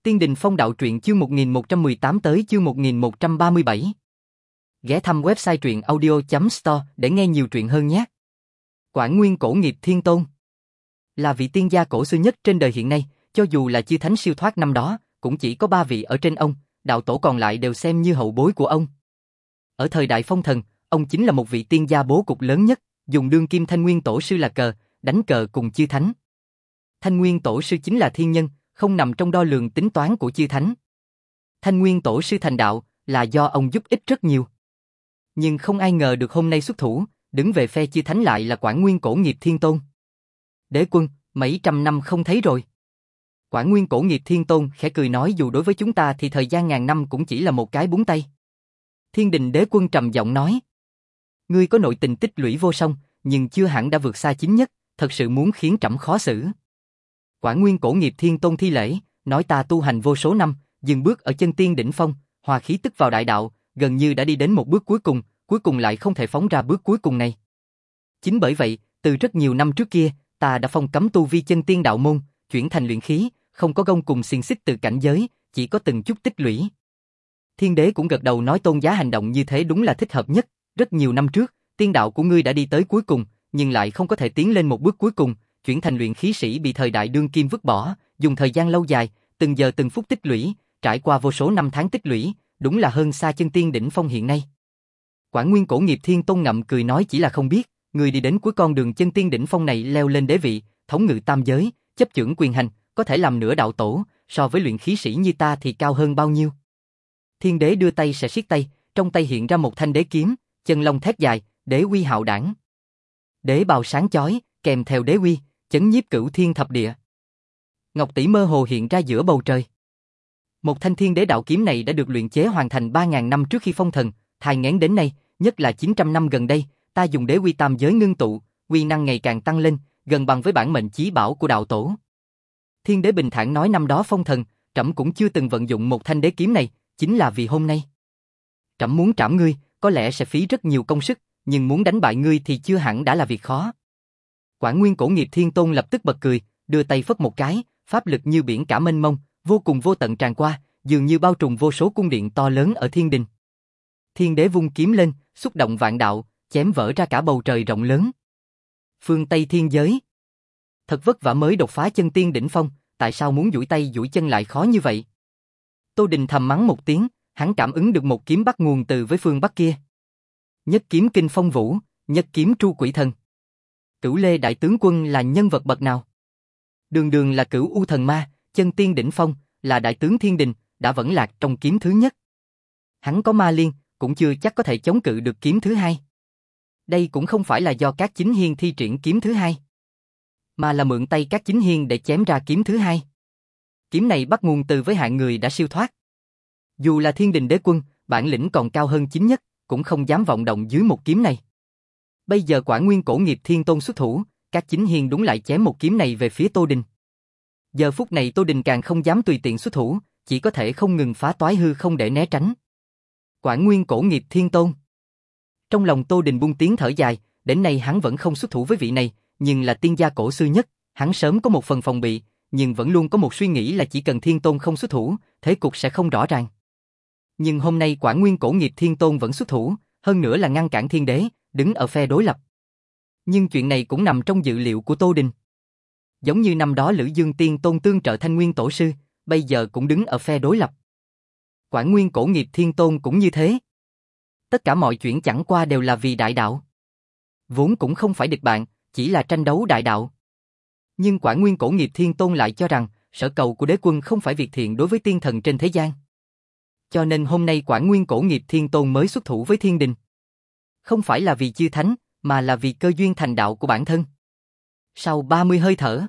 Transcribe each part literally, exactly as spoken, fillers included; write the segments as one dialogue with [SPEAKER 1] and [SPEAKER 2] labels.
[SPEAKER 1] Tiên Đình Phong Đạo Truyện chương một nghìn một trăm mười tám tới chương một nghìn một trăm ba mươi bảy. Ghé thăm website truyện audio chấm store để nghe nhiều truyện hơn nhé. Quảng Nguyên Cổ Nghiệp Thiên Tôn là vị tiên gia cổ xưa nhất trên đời hiện nay, cho dù là chư thánh siêu thoát năm đó, cũng chỉ có ba vị ở trên ông, đạo tổ còn lại đều xem như hậu bối của ông. Ở thời đại phong thần, ông chính là một vị tiên gia bố cục lớn nhất, dùng đương kim Thanh Nguyên Tổ sư là cờ, đánh cờ cùng chư thánh. Thanh Nguyên Tổ sư chính là thiên nhân, không nằm trong đo lường tính toán của chư thánh. Thanh Nguyên Tổ sư thành đạo là do ông giúp ích rất nhiều. Nhưng không ai ngờ được hôm nay xuất thủ, đứng về phe chư thánh lại là Quảng Nguyên Cổ Nghiệp Thiên Tôn. Đế quân, mấy trăm năm không thấy rồi. Quảng Nguyên Cổ Nghiệp Thiên Tôn khẽ cười nói, dù đối với chúng ta thì thời gian ngàn năm cũng chỉ là một cái búng tay. Thiên Đình Đế quân trầm giọng nói, ngươi có nội tình tích lũy vô song, nhưng chưa hẳn đã vượt xa chính nhất, thật sự muốn khiến trẫm khó xử. Quảng Nguyên Cổ Nghiệp Thiên Tôn thi lễ, nói ta tu hành vô số năm, dừng bước ở chân tiên đỉnh phong, hòa khí tức vào đại đạo, gần như đã đi đến một bước cuối cùng, cuối cùng lại không thể phóng ra bước cuối cùng này. Chính bởi vậy, từ rất nhiều năm trước kia, ta đã phong cấm tu vi chân tiên đạo môn, chuyển thành luyện khí, không có gông cùng xiềng xích từ cảnh giới, chỉ có từng chút tích lũy. Thiên Đế cũng gật đầu nói, tôn giá hành động như thế đúng là thích hợp nhất, rất nhiều năm trước, tiên đạo của ngươi đã đi tới cuối cùng, nhưng lại không có thể tiến lên một bước cuối cùng, chuyển thành luyện khí sĩ bị thời đại đương kim vứt bỏ, dùng thời gian lâu dài, từng giờ từng phút tích lũy, trải qua vô số năm tháng tích lũy, đúng là hơn xa chân tiên đỉnh phong hiện nay. Quảng Nguyên Cổ Nghiệp Thiên Tôn ngậm cười nói, chỉ là không biết, người đi đến cuối con đường chân tiên đỉnh phong này leo lên đế vị, thống ngự tam giới, chấp chưởng quyền hành, có thể làm nửa đạo tổ, so với luyện khí sĩ như ta thì cao hơn bao nhiêu. Thiên Đế đưa tay sẽ siết tay, trong tay hiện ra một thanh đế kiếm, chân long thét dài, đế uy hạo đảng. Đế bào sáng chói, kèm theo đế uy, chấn nhiếp cửu thiên thập địa. Ngọc tỷ mơ hồ hiện ra giữa bầu trời. Một thanh thiên đế đạo kiếm này đã được luyện chế hoàn thành ba ngàn năm trước khi phong thần, thai nghén đến nay, nhất là chín trăm năm gần đây, ta dùng đế uy tam giới ngưng tụ, uy năng ngày càng tăng lên, gần bằng với bản mệnh chí bảo của đạo tổ. Thiên Đế bình thản nói, năm đó phong thần, trẫm cũng chưa từng vận dụng một thanh đế kiếm này, chính là vì hôm nay. Trẫm muốn trảm ngươi, có lẽ sẽ phí rất nhiều công sức, nhưng muốn đánh bại ngươi thì chưa hẳn đã là việc khó. Quảng Nguyên Cổ Nghiệp Thiên Tôn lập tức bật cười, đưa tay phất một cái, pháp lực như biển cả mênh mông, vô cùng vô tận tràn qua, dường như bao trùm vô số cung điện to lớn ở thiên đình. Thiên Đế vung kiếm lên, xúc động vạn đạo, chém vỡ ra cả bầu trời rộng lớn. Phương Tây thiên giới. Thật vất vả mới đột phá chân tiên đỉnh phong, tại sao muốn duỗi tay duỗi chân lại khó như vậy? Tô Đình thầm mắng một tiếng, hắn cảm ứng được một kiếm bắt nguồn từ với phương Bắc kia. Nhất kiếm kinh phong vũ, nhất kiếm tru quỷ thần. Cửu Lê đại tướng quân là nhân vật bậc nào? Đường đường là Cửu U thần ma, chân tiên đỉnh phong, là đại tướng thiên đình, đã vẫn lạc trong kiếm thứ nhất. Hắn có ma liên, cũng chưa chắc có thể chống cự được kiếm thứ hai. Đây cũng không phải là do Cát Chính Hiên thi triển kiếm thứ hai, mà là mượn tay Cát Chính Hiên để chém ra kiếm thứ hai. Kiếm này bắt nguồn từ với hạng người đã siêu thoát. Dù là thiên đình đế quân, bản lĩnh còn cao hơn chính nhất, cũng không dám vọng động dưới một kiếm này. Bây giờ Quảng Nguyên Cổ Nghiệp Thiên Tôn xuất thủ, Cát Chính Hiên đúng lại chém một kiếm này về phía Tô Đình. Giờ phút này Tô Đình càng không dám tùy tiện xuất thủ, chỉ có thể không ngừng phá toái hư không để né tránh. Quảng Nguyên Cổ Nghiệp Thiên Tôn. Trong lòng Tô Đình buông tiếng thở dài, đến nay hắn vẫn không xuất thủ với vị này, nhưng là tiên gia cổ xưa nhất, hắn sớm có một phần phòng bị, nhưng vẫn luôn có một suy nghĩ là chỉ cần Thiên Tôn không xuất thủ, thế cục sẽ không rõ ràng. Nhưng hôm nay Quảng Nguyên Cổ Nghiệp Thiên Tôn vẫn xuất thủ, hơn nữa là ngăn cản Thiên Đế, đứng ở phe đối lập. Nhưng chuyện này cũng nằm trong dự liệu của Tô Đình. Giống như năm đó Lữ Dương Tiên Tôn tương trợ Thanh Nguyên Tổ sư, bây giờ cũng đứng ở phe đối lập. Quảng Nguyên Cổ Nghiệp Thiên Tôn cũng như thế. Tất cả mọi chuyện chẳng qua đều là vì đại đạo. Vốn cũng không phải địch bạn, chỉ là tranh đấu đại đạo. Nhưng Quảng Nguyên Cổ Nghiệp Thiên Tôn lại cho rằng, sở cầu của đế quân không phải việc thiện đối với tiên thần trên thế gian. Cho nên hôm nay Quảng Nguyên Cổ Nghiệp Thiên Tôn mới xuất thủ với thiên đình. Không phải là vì chư thánh, mà là vì cơ duyên thành đạo của bản thân. Sau ba mươi hơi thở,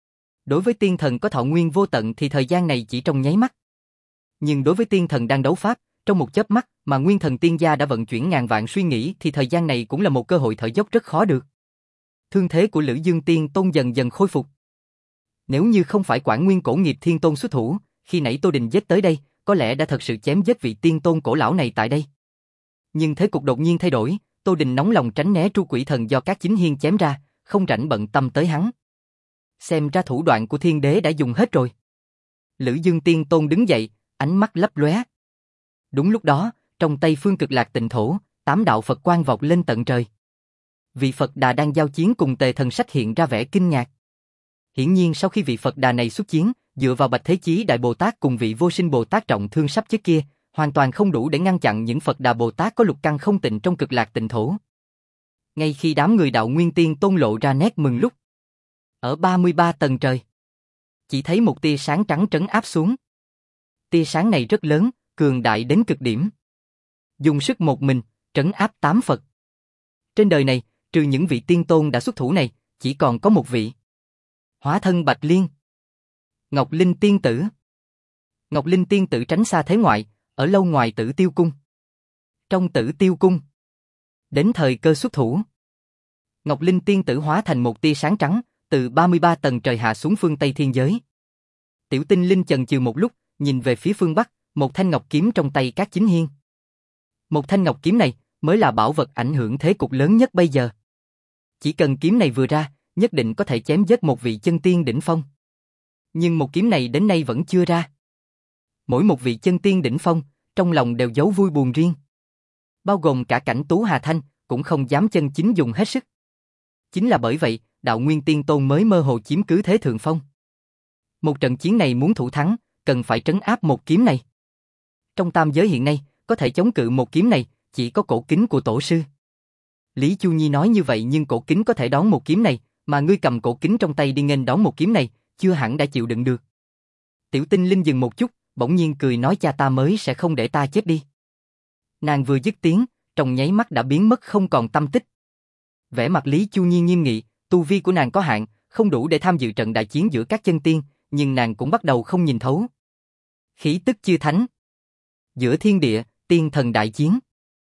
[SPEAKER 1] đối với tiên thần có thọ nguyên vô tận thì thời gian này chỉ trong nháy mắt. Nhưng đối với tiên thần đang đấu pháp, trong một chớp mắt mà nguyên thần tiên gia đã vận chuyển ngàn vạn suy nghĩ thì thời gian này cũng là một cơ hội thở dốc rất khó được. Thương thế của Lữ Dương Tiên Tôn dần dần khôi phục. Nếu như không phải Quảng Nguyên Cổ Nghiệp Thiên Tôn xuất thủ, khi nãy Tô Đình giết tới đây, có lẽ đã thật sự chém giết vị tiên tôn cổ lão này tại đây. Nhưng thế cục đột nhiên thay đổi, Tô Đình nóng lòng tránh né tru quỷ thần do Cát Chính Hiên chém ra, không rảnh bận tâm tới hắn. Xem ra thủ đoạn của Thiên Đế đã dùng hết rồi. Lữ Dương Tiên Tôn đứng dậy, ánh mắt lấp lóe. Đúng lúc đó, trong tay Phương Cực Lạc Tịnh Thổ, tám đạo Phật quang vọt lên tận trời. Vị Phật Đà đang giao chiến cùng Tề Thần Sách hiện ra vẻ kinh ngạc. Hiển nhiên sau khi vị Phật Đà này xuất chiến, dựa vào Bạch Thế Chí Đại Bồ Tát cùng vị Vô Sinh Bồ Tát trọng thương sắp chết kia, hoàn toàn không đủ để ngăn chặn những Phật Đà Bồ Tát có lục căn không tịnh trong Cực Lạc Tịnh Thổ. Ngay khi đám người Đạo Nguyên Tiên Tôn lộ ra nét mừng lúc, ở ba mươi ba tầng trời, chỉ thấy một tia sáng trắng trấn áp xuống. Tia sáng này rất lớn, cường đại đến cực điểm. Dùng sức một mình, trấn áp tám Phật. Trên đời này, trừ những vị tiên tôn đã xuất thủ này, chỉ còn có một vị. Hóa thân Bạch Liên. Ngọc Linh Tiên Tử. Ngọc Linh Tiên Tử tránh xa thế ngoại, ở lâu ngoài Tử Tiêu Cung. Trong Tử Tiêu Cung, đến thời cơ xuất thủ, Ngọc Linh Tiên Tử hóa thành một tia sáng trắng, từ ba mươi ba tầng trời hạ xuống phương Tây thiên giới. Tiểu Tinh Linh chần chừ một lúc, nhìn về phía phương Bắc, một thanh ngọc kiếm trong tay Cát Chính Hiên. Một thanh ngọc kiếm này mới là bảo vật ảnh hưởng thế cục lớn nhất bây giờ. Chỉ cần kiếm này vừa ra, nhất định có thể chém giết một vị chân tiên đỉnh phong. Nhưng một kiếm này đến nay vẫn chưa ra. Mỗi một vị chân tiên đỉnh phong, trong lòng đều giấu vui buồn riêng. Bao gồm cả Cảnh Tú Hà Thanh, cũng không dám chân chính dùng hết sức. Chính là bởi vậy, Đạo Nguyên Tiên Tôn mới mơ hồ chiếm cứ thế thượng phong. Một trận chiến này muốn thủ thắng, cần phải trấn áp một kiếm này. Trong tam giới hiện nay, có thể chống cự một kiếm này, chỉ có cổ kính của tổ sư. Lý Chu Nhi nói như vậy nhưng cổ kính có thể đón một kiếm này, mà ngươi cầm cổ kính trong tay đi nghênh đón một kiếm này, chưa hẳn đã chịu đựng được. Tiểu Tinh Linh dừng một chút, bỗng nhiên cười nói cha ta mới sẽ không để ta chết đi. Nàng vừa dứt tiếng, trong nháy mắt đã biến mất không còn tâm tích. Vẻ mặt Lý Chu Nhi nghiêm nghị, tu vi của nàng có hạn, không đủ để tham dự trận đại chiến giữa các chân tiên, nhưng nàng cũng bắt đầu không nhìn thấu. Khí tức chư thánh. Giữa thiên địa, tiên thần đại chiến.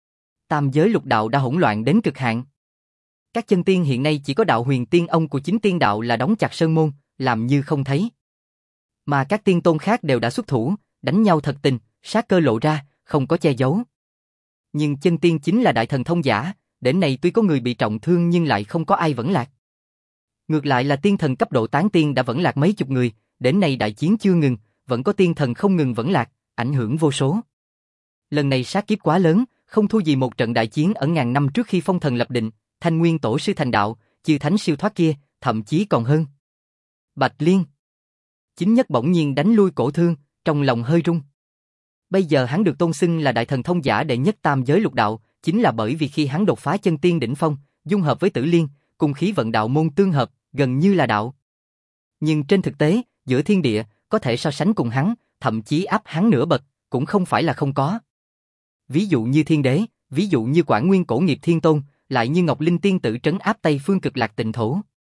[SPEAKER 1] Tam giới lục đạo đã hỗn loạn đến cực hạn. Các chân tiên hiện nay chỉ có đạo Huyền Tiên Ông của chính tiên đạo là đóng chặt sơn môn, làm như không thấy. Mà các tiên tôn khác đều đã xuất thủ, đánh nhau thật tình, sát cơ lộ ra, không có che giấu. Nhưng chân tiên chính là đại thần thông giả, đến nay tuy có người bị trọng thương nhưng lại không có ai vẫn lạc. Ngược lại là tiên thần cấp độ tán tiên đã vẫn lạc mấy chục người, đến nay đại chiến chưa ngừng, vẫn có tiên thần không ngừng vẫn lạc, ảnh hưởng vô số. Lần này sát kiếp quá lớn, không thua gì một trận đại chiến ở ngàn năm trước khi phong thần lập định, Thanh Nguyên Tổ sư thành đạo, chư thánh siêu thoát kia, thậm chí còn hơn. Bạch Liên. Chính nhất bỗng nhiên đánh lui Cổ Thương, trong lòng hơi rung. Bây giờ hắn được tôn xưng là đại thần thông giả đệ nhất tam giới lục đạo, chính là bởi vì khi hắn đột phá chân tiên đỉnh phong, dung hợp với Tử Liên, cùng khí vận đạo môn tương hợp, gần như là đạo. Nhưng trên thực tế, giữa thiên địa, có thể so sánh cùng hắn, thậm chí áp hắn nửa bậc, cũng không phải là không có. Ví dụ như Thiên Đế, ví dụ như Quảng Nguyên Cổ Nghiệp Thiên Tôn, lại như Ngọc Linh Tiên Tử trấn áp Tây Phương Cực Lạc Tịnh Thổ.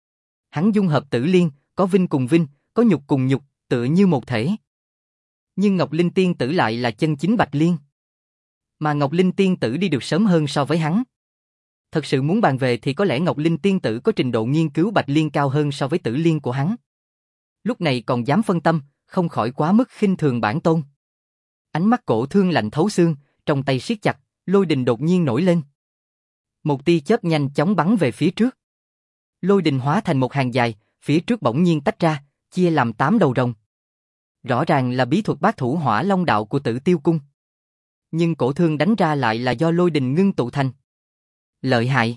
[SPEAKER 1] Hắn dung hợp Tử Liên, có vinh cùng vinh, có nhục cùng nhục, tựa như một thể. Nhưng Ngọc Linh Tiên Tử lại là chân chính Bạch Liên. Mà Ngọc Linh Tiên Tử đi được sớm hơn so với hắn. Thật sự muốn bàn về thì có lẽ Ngọc Linh Tiên Tử có trình độ nghiên cứu Bạch Liên cao hơn so với Tử Liên của hắn. Lúc này còn dám phân tâm, không khỏi quá mức khinh thường bản tôn. Ánh mắt Cổ Thương lạnh thấu xương, trong tay siết chặt, lôi đình đột nhiên nổi lên. Một tia chớp nhanh chóng bắn về phía trước. Lôi đình hóa thành một hàng dài, phía trước bỗng nhiên tách ra, chia làm tám đầu rồng. Rõ ràng là bí thuật bát thủ hỏa long đạo của Tử Tiêu Cung. Nhưng Cổ Thương đánh ra lại là do lôi đình ngưng tụ thành. Lợi hại.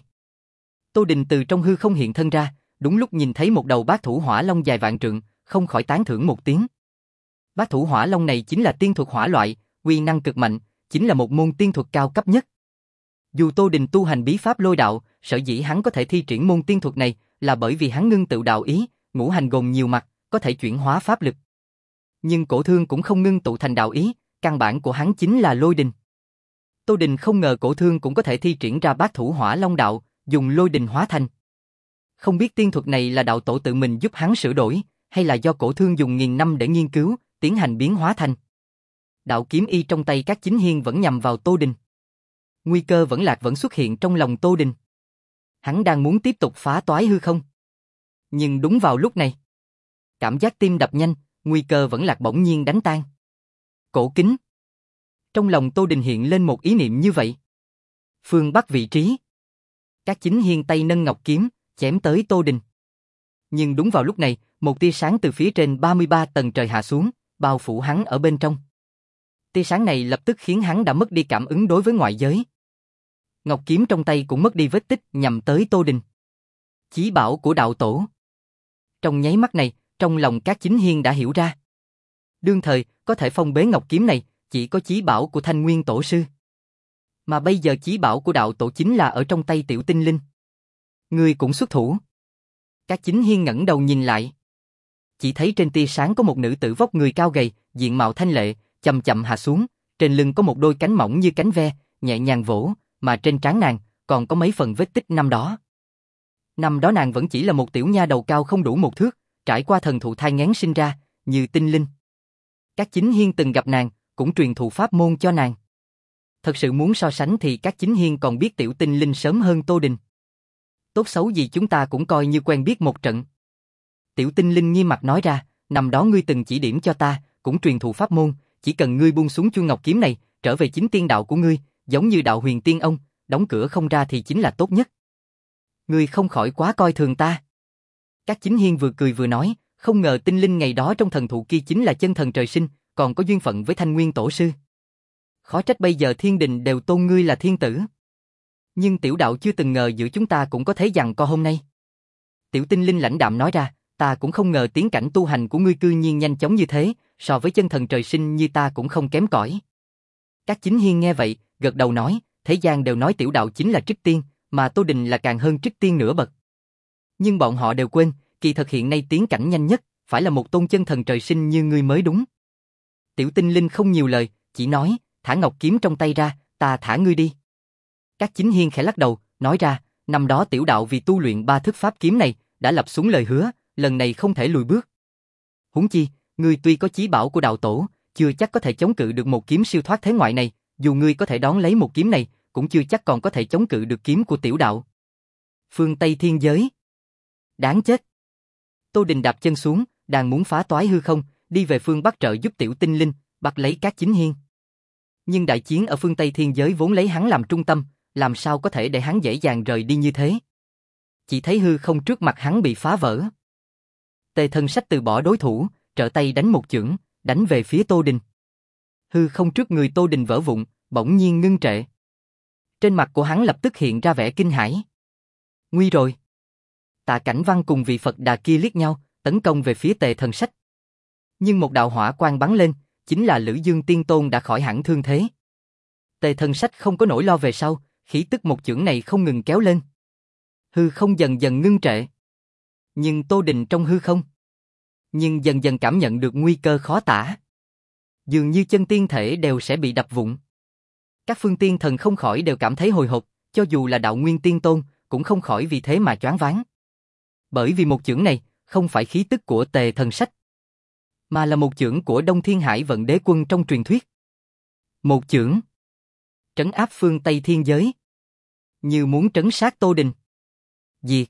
[SPEAKER 1] Tô Đình từ trong hư không hiện thân ra, đúng lúc nhìn thấy một đầu bát thủ hỏa long dài vạn trượng, không khỏi tán thưởng một tiếng. Bát thủ hỏa long này chính là tiên thuật hỏa loại, uy năng cực mạnh, chính là một môn tiên thuật cao cấp nhất. Dù Tô Đình tu hành bí pháp lôi đạo, sở dĩ hắn có thể thi triển môn tiên thuật này là bởi vì hắn ngưng tụ đạo ý, ngũ hành gồm nhiều mặt, có thể chuyển hóa pháp lực. Nhưng Cổ Thương cũng không ngưng tụ thành đạo ý, căn bản của hắn chính là lôi đình. Tô Đình không ngờ Cổ Thương cũng có thể thi triển ra bát thủ hỏa long đạo, dùng lôi đình hóa thành. Không biết tiên thuật này là đạo tổ tự mình giúp hắn sửa đổi, hay là do Cổ Thương dùng nghìn năm để nghiên cứu, tiến hành biến hóa thành. Đạo kiếm y trong tay Cát Chính Hiên vẫn nhằm vào Tô Đình. Nguy cơ vẫn lạc vẫn xuất hiện trong lòng Tô Đình. Hắn đang muốn tiếp tục phá toái hư không. Nhưng đúng vào lúc này, cảm giác tim đập nhanh, nguy cơ vẫn lạc bỗng nhiên đánh tan. Cổ kính. Trong lòng Tô Đình hiện lên một ý niệm như vậy. Phương Bắc vị trí. Cát Chính Hiên tay nâng ngọc kiếm, chém tới Tô Đình. Nhưng đúng vào lúc này, một tia sáng từ phía trên ba mươi ba tầng trời hạ xuống, bao phủ hắn ở bên trong. Tia sáng này lập tức khiến hắn đã mất đi cảm ứng đối với ngoại giới. Ngọc kiếm trong tay cũng mất đi vết tích nhằm tới Tô Đình. Chí bảo của đạo tổ. Trong nháy mắt này, trong lòng Cát Chính Hiên đã hiểu ra. Đương thời, có thể phong bế ngọc kiếm này, chỉ có chí bảo của Thanh Nguyên Tổ Sư. Mà bây giờ chí bảo của đạo tổ chính là ở trong tay Tiểu Tinh Linh. Ngươi cũng xuất thủ. Cát Chính Hiên ngẩng đầu nhìn lại. Chỉ thấy trên tia sáng có một nữ tử vóc người cao gầy, diện mạo thanh lệ, chậm chậm hạ xuống, trên lưng có một đôi cánh mỏng như cánh ve, nhẹ nhàng vỗ, mà trên trán nàng còn có mấy phần vết tích năm đó. Năm đó nàng vẫn chỉ là một tiểu nha đầu cao không đủ một thước, trải qua thần thụ thai nghén sinh ra, như Tinh Linh. Cát Chính Hiên từng gặp nàng, cũng truyền thụ pháp môn cho nàng. Thật sự muốn so sánh thì Cát Chính Hiên còn biết Tiểu Tinh Linh sớm hơn Tô Đình. Tốt xấu gì chúng ta cũng coi như quen biết một trận. Tiểu Tinh Linh nghiêm mặt nói ra, năm đó ngươi từng chỉ điểm cho ta, cũng truyền thụ pháp môn, chỉ cần ngươi buông xuống chuôi ngọc kiếm này, trở về chính tiên đạo của ngươi, giống như đạo Huyền Tiên Ông, đóng cửa không ra thì chính là tốt nhất. Ngươi không khỏi quá coi thường ta. Cát Chính Hiên vừa cười vừa nói, không ngờ Tinh Linh ngày đó trong thần thụ kia chính là chân thần trời sinh, còn có duyên phận với Thanh Nguyên Tổ Sư. Khó trách bây giờ thiên đình đều tôn ngươi là thiên tử. Nhưng tiểu đạo chưa từng ngờ giữa chúng ta cũng có thế giằng co hôm nay. Tiểu Tinh Linh lãnh đạm nói ra, ta cũng không ngờ tiến cảnh tu hành của ngươi cư nhiên nhanh chóng như thế, so với chân thần trời sinh như ta cũng không kém cỏi. Cát Chính Hiên nghe vậy, gật đầu nói, thế gian đều nói tiểu đạo chính là trích tiên, mà Tô Đình là càng hơn trích tiên nửa bậc. Nhưng bọn họ đều quên, kỳ thật hiện nay tiến cảnh nhanh nhất, phải là một tôn chân thần trời sinh như ngươi mới đúng. Tiểu Tinh Linh không nhiều lời, chỉ nói, thả ngọc kiếm trong tay ra, ta thả ngươi đi. Cát Chính Hiên khẽ lắc đầu, nói ra, năm đó tiểu đạo vì tu luyện ba thức pháp kiếm này, đã lập xuống lời hứa, lần này không thể lùi bước. Huống chi, ngươi tuy có chí bảo của đạo tổ, chưa chắc có thể chống cự được một kiếm siêu thoát thế ngoại này, dù ngươi có thể đón lấy một kiếm này, cũng chưa chắc còn có thể chống cự được kiếm của tiểu đạo. Phương Tây thiên giới. Đáng chết. Tô Đình đạp chân xuống, đang muốn phá toái hư không, đi về phương Bắc trợ giúp Tiểu Tinh Linh, bắt lấy Cát Chính Hiên. Nhưng đại chiến ở phương Tây thiên giới vốn lấy hắn làm trung tâm, làm sao có thể để hắn dễ dàng rời đi như thế. Chỉ thấy hư không trước mặt hắn bị phá vỡ. Tề Thần Sách từ bỏ đối thủ, trợ tay đánh một chưởng, đánh về phía Tô Đình. Hư không trước người Tô Đình vỡ vụn, bỗng nhiên ngưng trệ. Trên mặt của hắn lập tức hiện ra vẻ kinh hãi. Nguy rồi. Tạ Cảnh Văn cùng vị Phật Đà kia liếc nhau, tấn công về phía Tề Thần Sách. Nhưng một đạo hỏa quang bắn lên, chính là Lữ Dương Tiên Tôn đã khỏi hẳn thương thế. Tề Thần Sách không có nỗi lo về sau, khí tức một chưởng này không ngừng kéo lên. Hư không dần dần ngưng trệ. Nhưng Tô Đình trong hư không, nhưng dần dần cảm nhận được nguy cơ khó tả. Dường như chân tiên thể đều sẽ bị đập vụn. Các phương tiên thần không khỏi đều cảm thấy hồi hộp, cho dù là đạo Nguyên Tiên Tôn, cũng không khỏi vì thế mà choáng váng. Bởi vì một chưởng này, không phải khí tức của Tề Thần Sách, mà là một chưởng của Đông Thiên Hải Vận Đế Quân trong truyền thuyết. Một chưởng trấn áp phương Tây thiên giới, như muốn trấn sát Tô Đình. Diệt.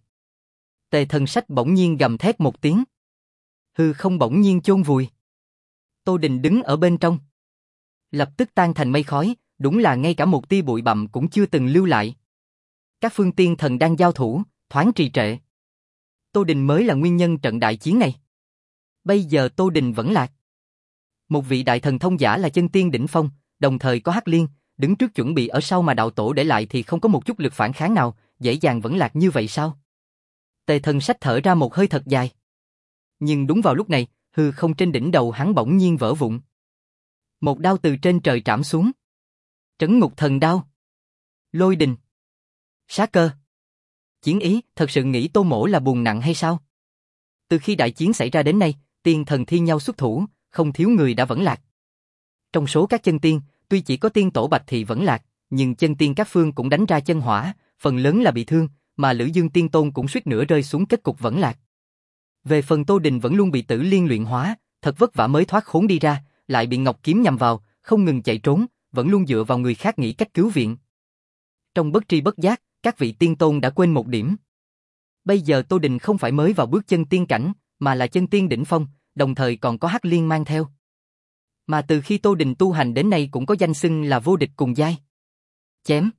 [SPEAKER 1] Tề Thần Sách bỗng nhiên gầm thét một tiếng. Hư không bỗng nhiên chôn vùi. Tô Đình đứng ở bên trong, lập tức tan thành mây khói, đúng là ngay cả một tia bụi bặm cũng chưa từng lưu lại. Các phương tiên thần đang giao thủ, thoáng trì trệ. Tô Đình mới là nguyên nhân trận đại chiến này. Bây giờ Tô Đình vẫn lạc. Một vị đại thần thông giả là chân tiên đỉnh phong, đồng thời có Hắc Liên, đứng trước chuẩn bị ở sau mà đạo tổ để lại thì không có một chút lực phản kháng nào, dễ dàng vẫn lạc như vậy sao? Tề Thần Sách thở ra một hơi thật dài. Nhưng đúng vào lúc này, hư không trên đỉnh đầu hắn bỗng nhiên vỡ vụn. Một đao từ trên trời trảm xuống. Trấn Ngục Thần Đao. Lôi đình. Sát cơ. Chiến ý, thật sự nghĩ Tô Mỗ là buồn nặng hay sao? Từ khi đại chiến xảy ra đến nay, tiên thần thi nhau xuất thủ, không thiếu người đã vẫn lạc. Trong số các chân tiên, tuy chỉ có tiên tổ Bạch Thị vẫn lạc, nhưng chân tiên các phương cũng đánh ra chân hỏa, phần lớn là bị thương, mà Lữ Dương Tiên Tôn cũng suýt nữa rơi xuống kết cục vẫn lạc. Về phần Tô Đình vẫn luôn bị Tử Liên luyện hóa, thật vất vả mới thoát khốn đi ra, lại bị Ngọc Kiếm nhằm vào, không ngừng chạy trốn, vẫn luôn dựa vào người khác nghĩ cách cứu viện. Trong bất tri bất giác, các vị tiên tôn đã quên một điểm. Bây giờ Tô Đình không phải mới vào bước chân tiên cảnh, mà là chân tiên đỉnh phong, đồng thời còn có Hắc Liên mang theo. Mà từ khi Tô Đình tu hành đến nay cũng có danh xưng là vô địch cùng giai. Chém.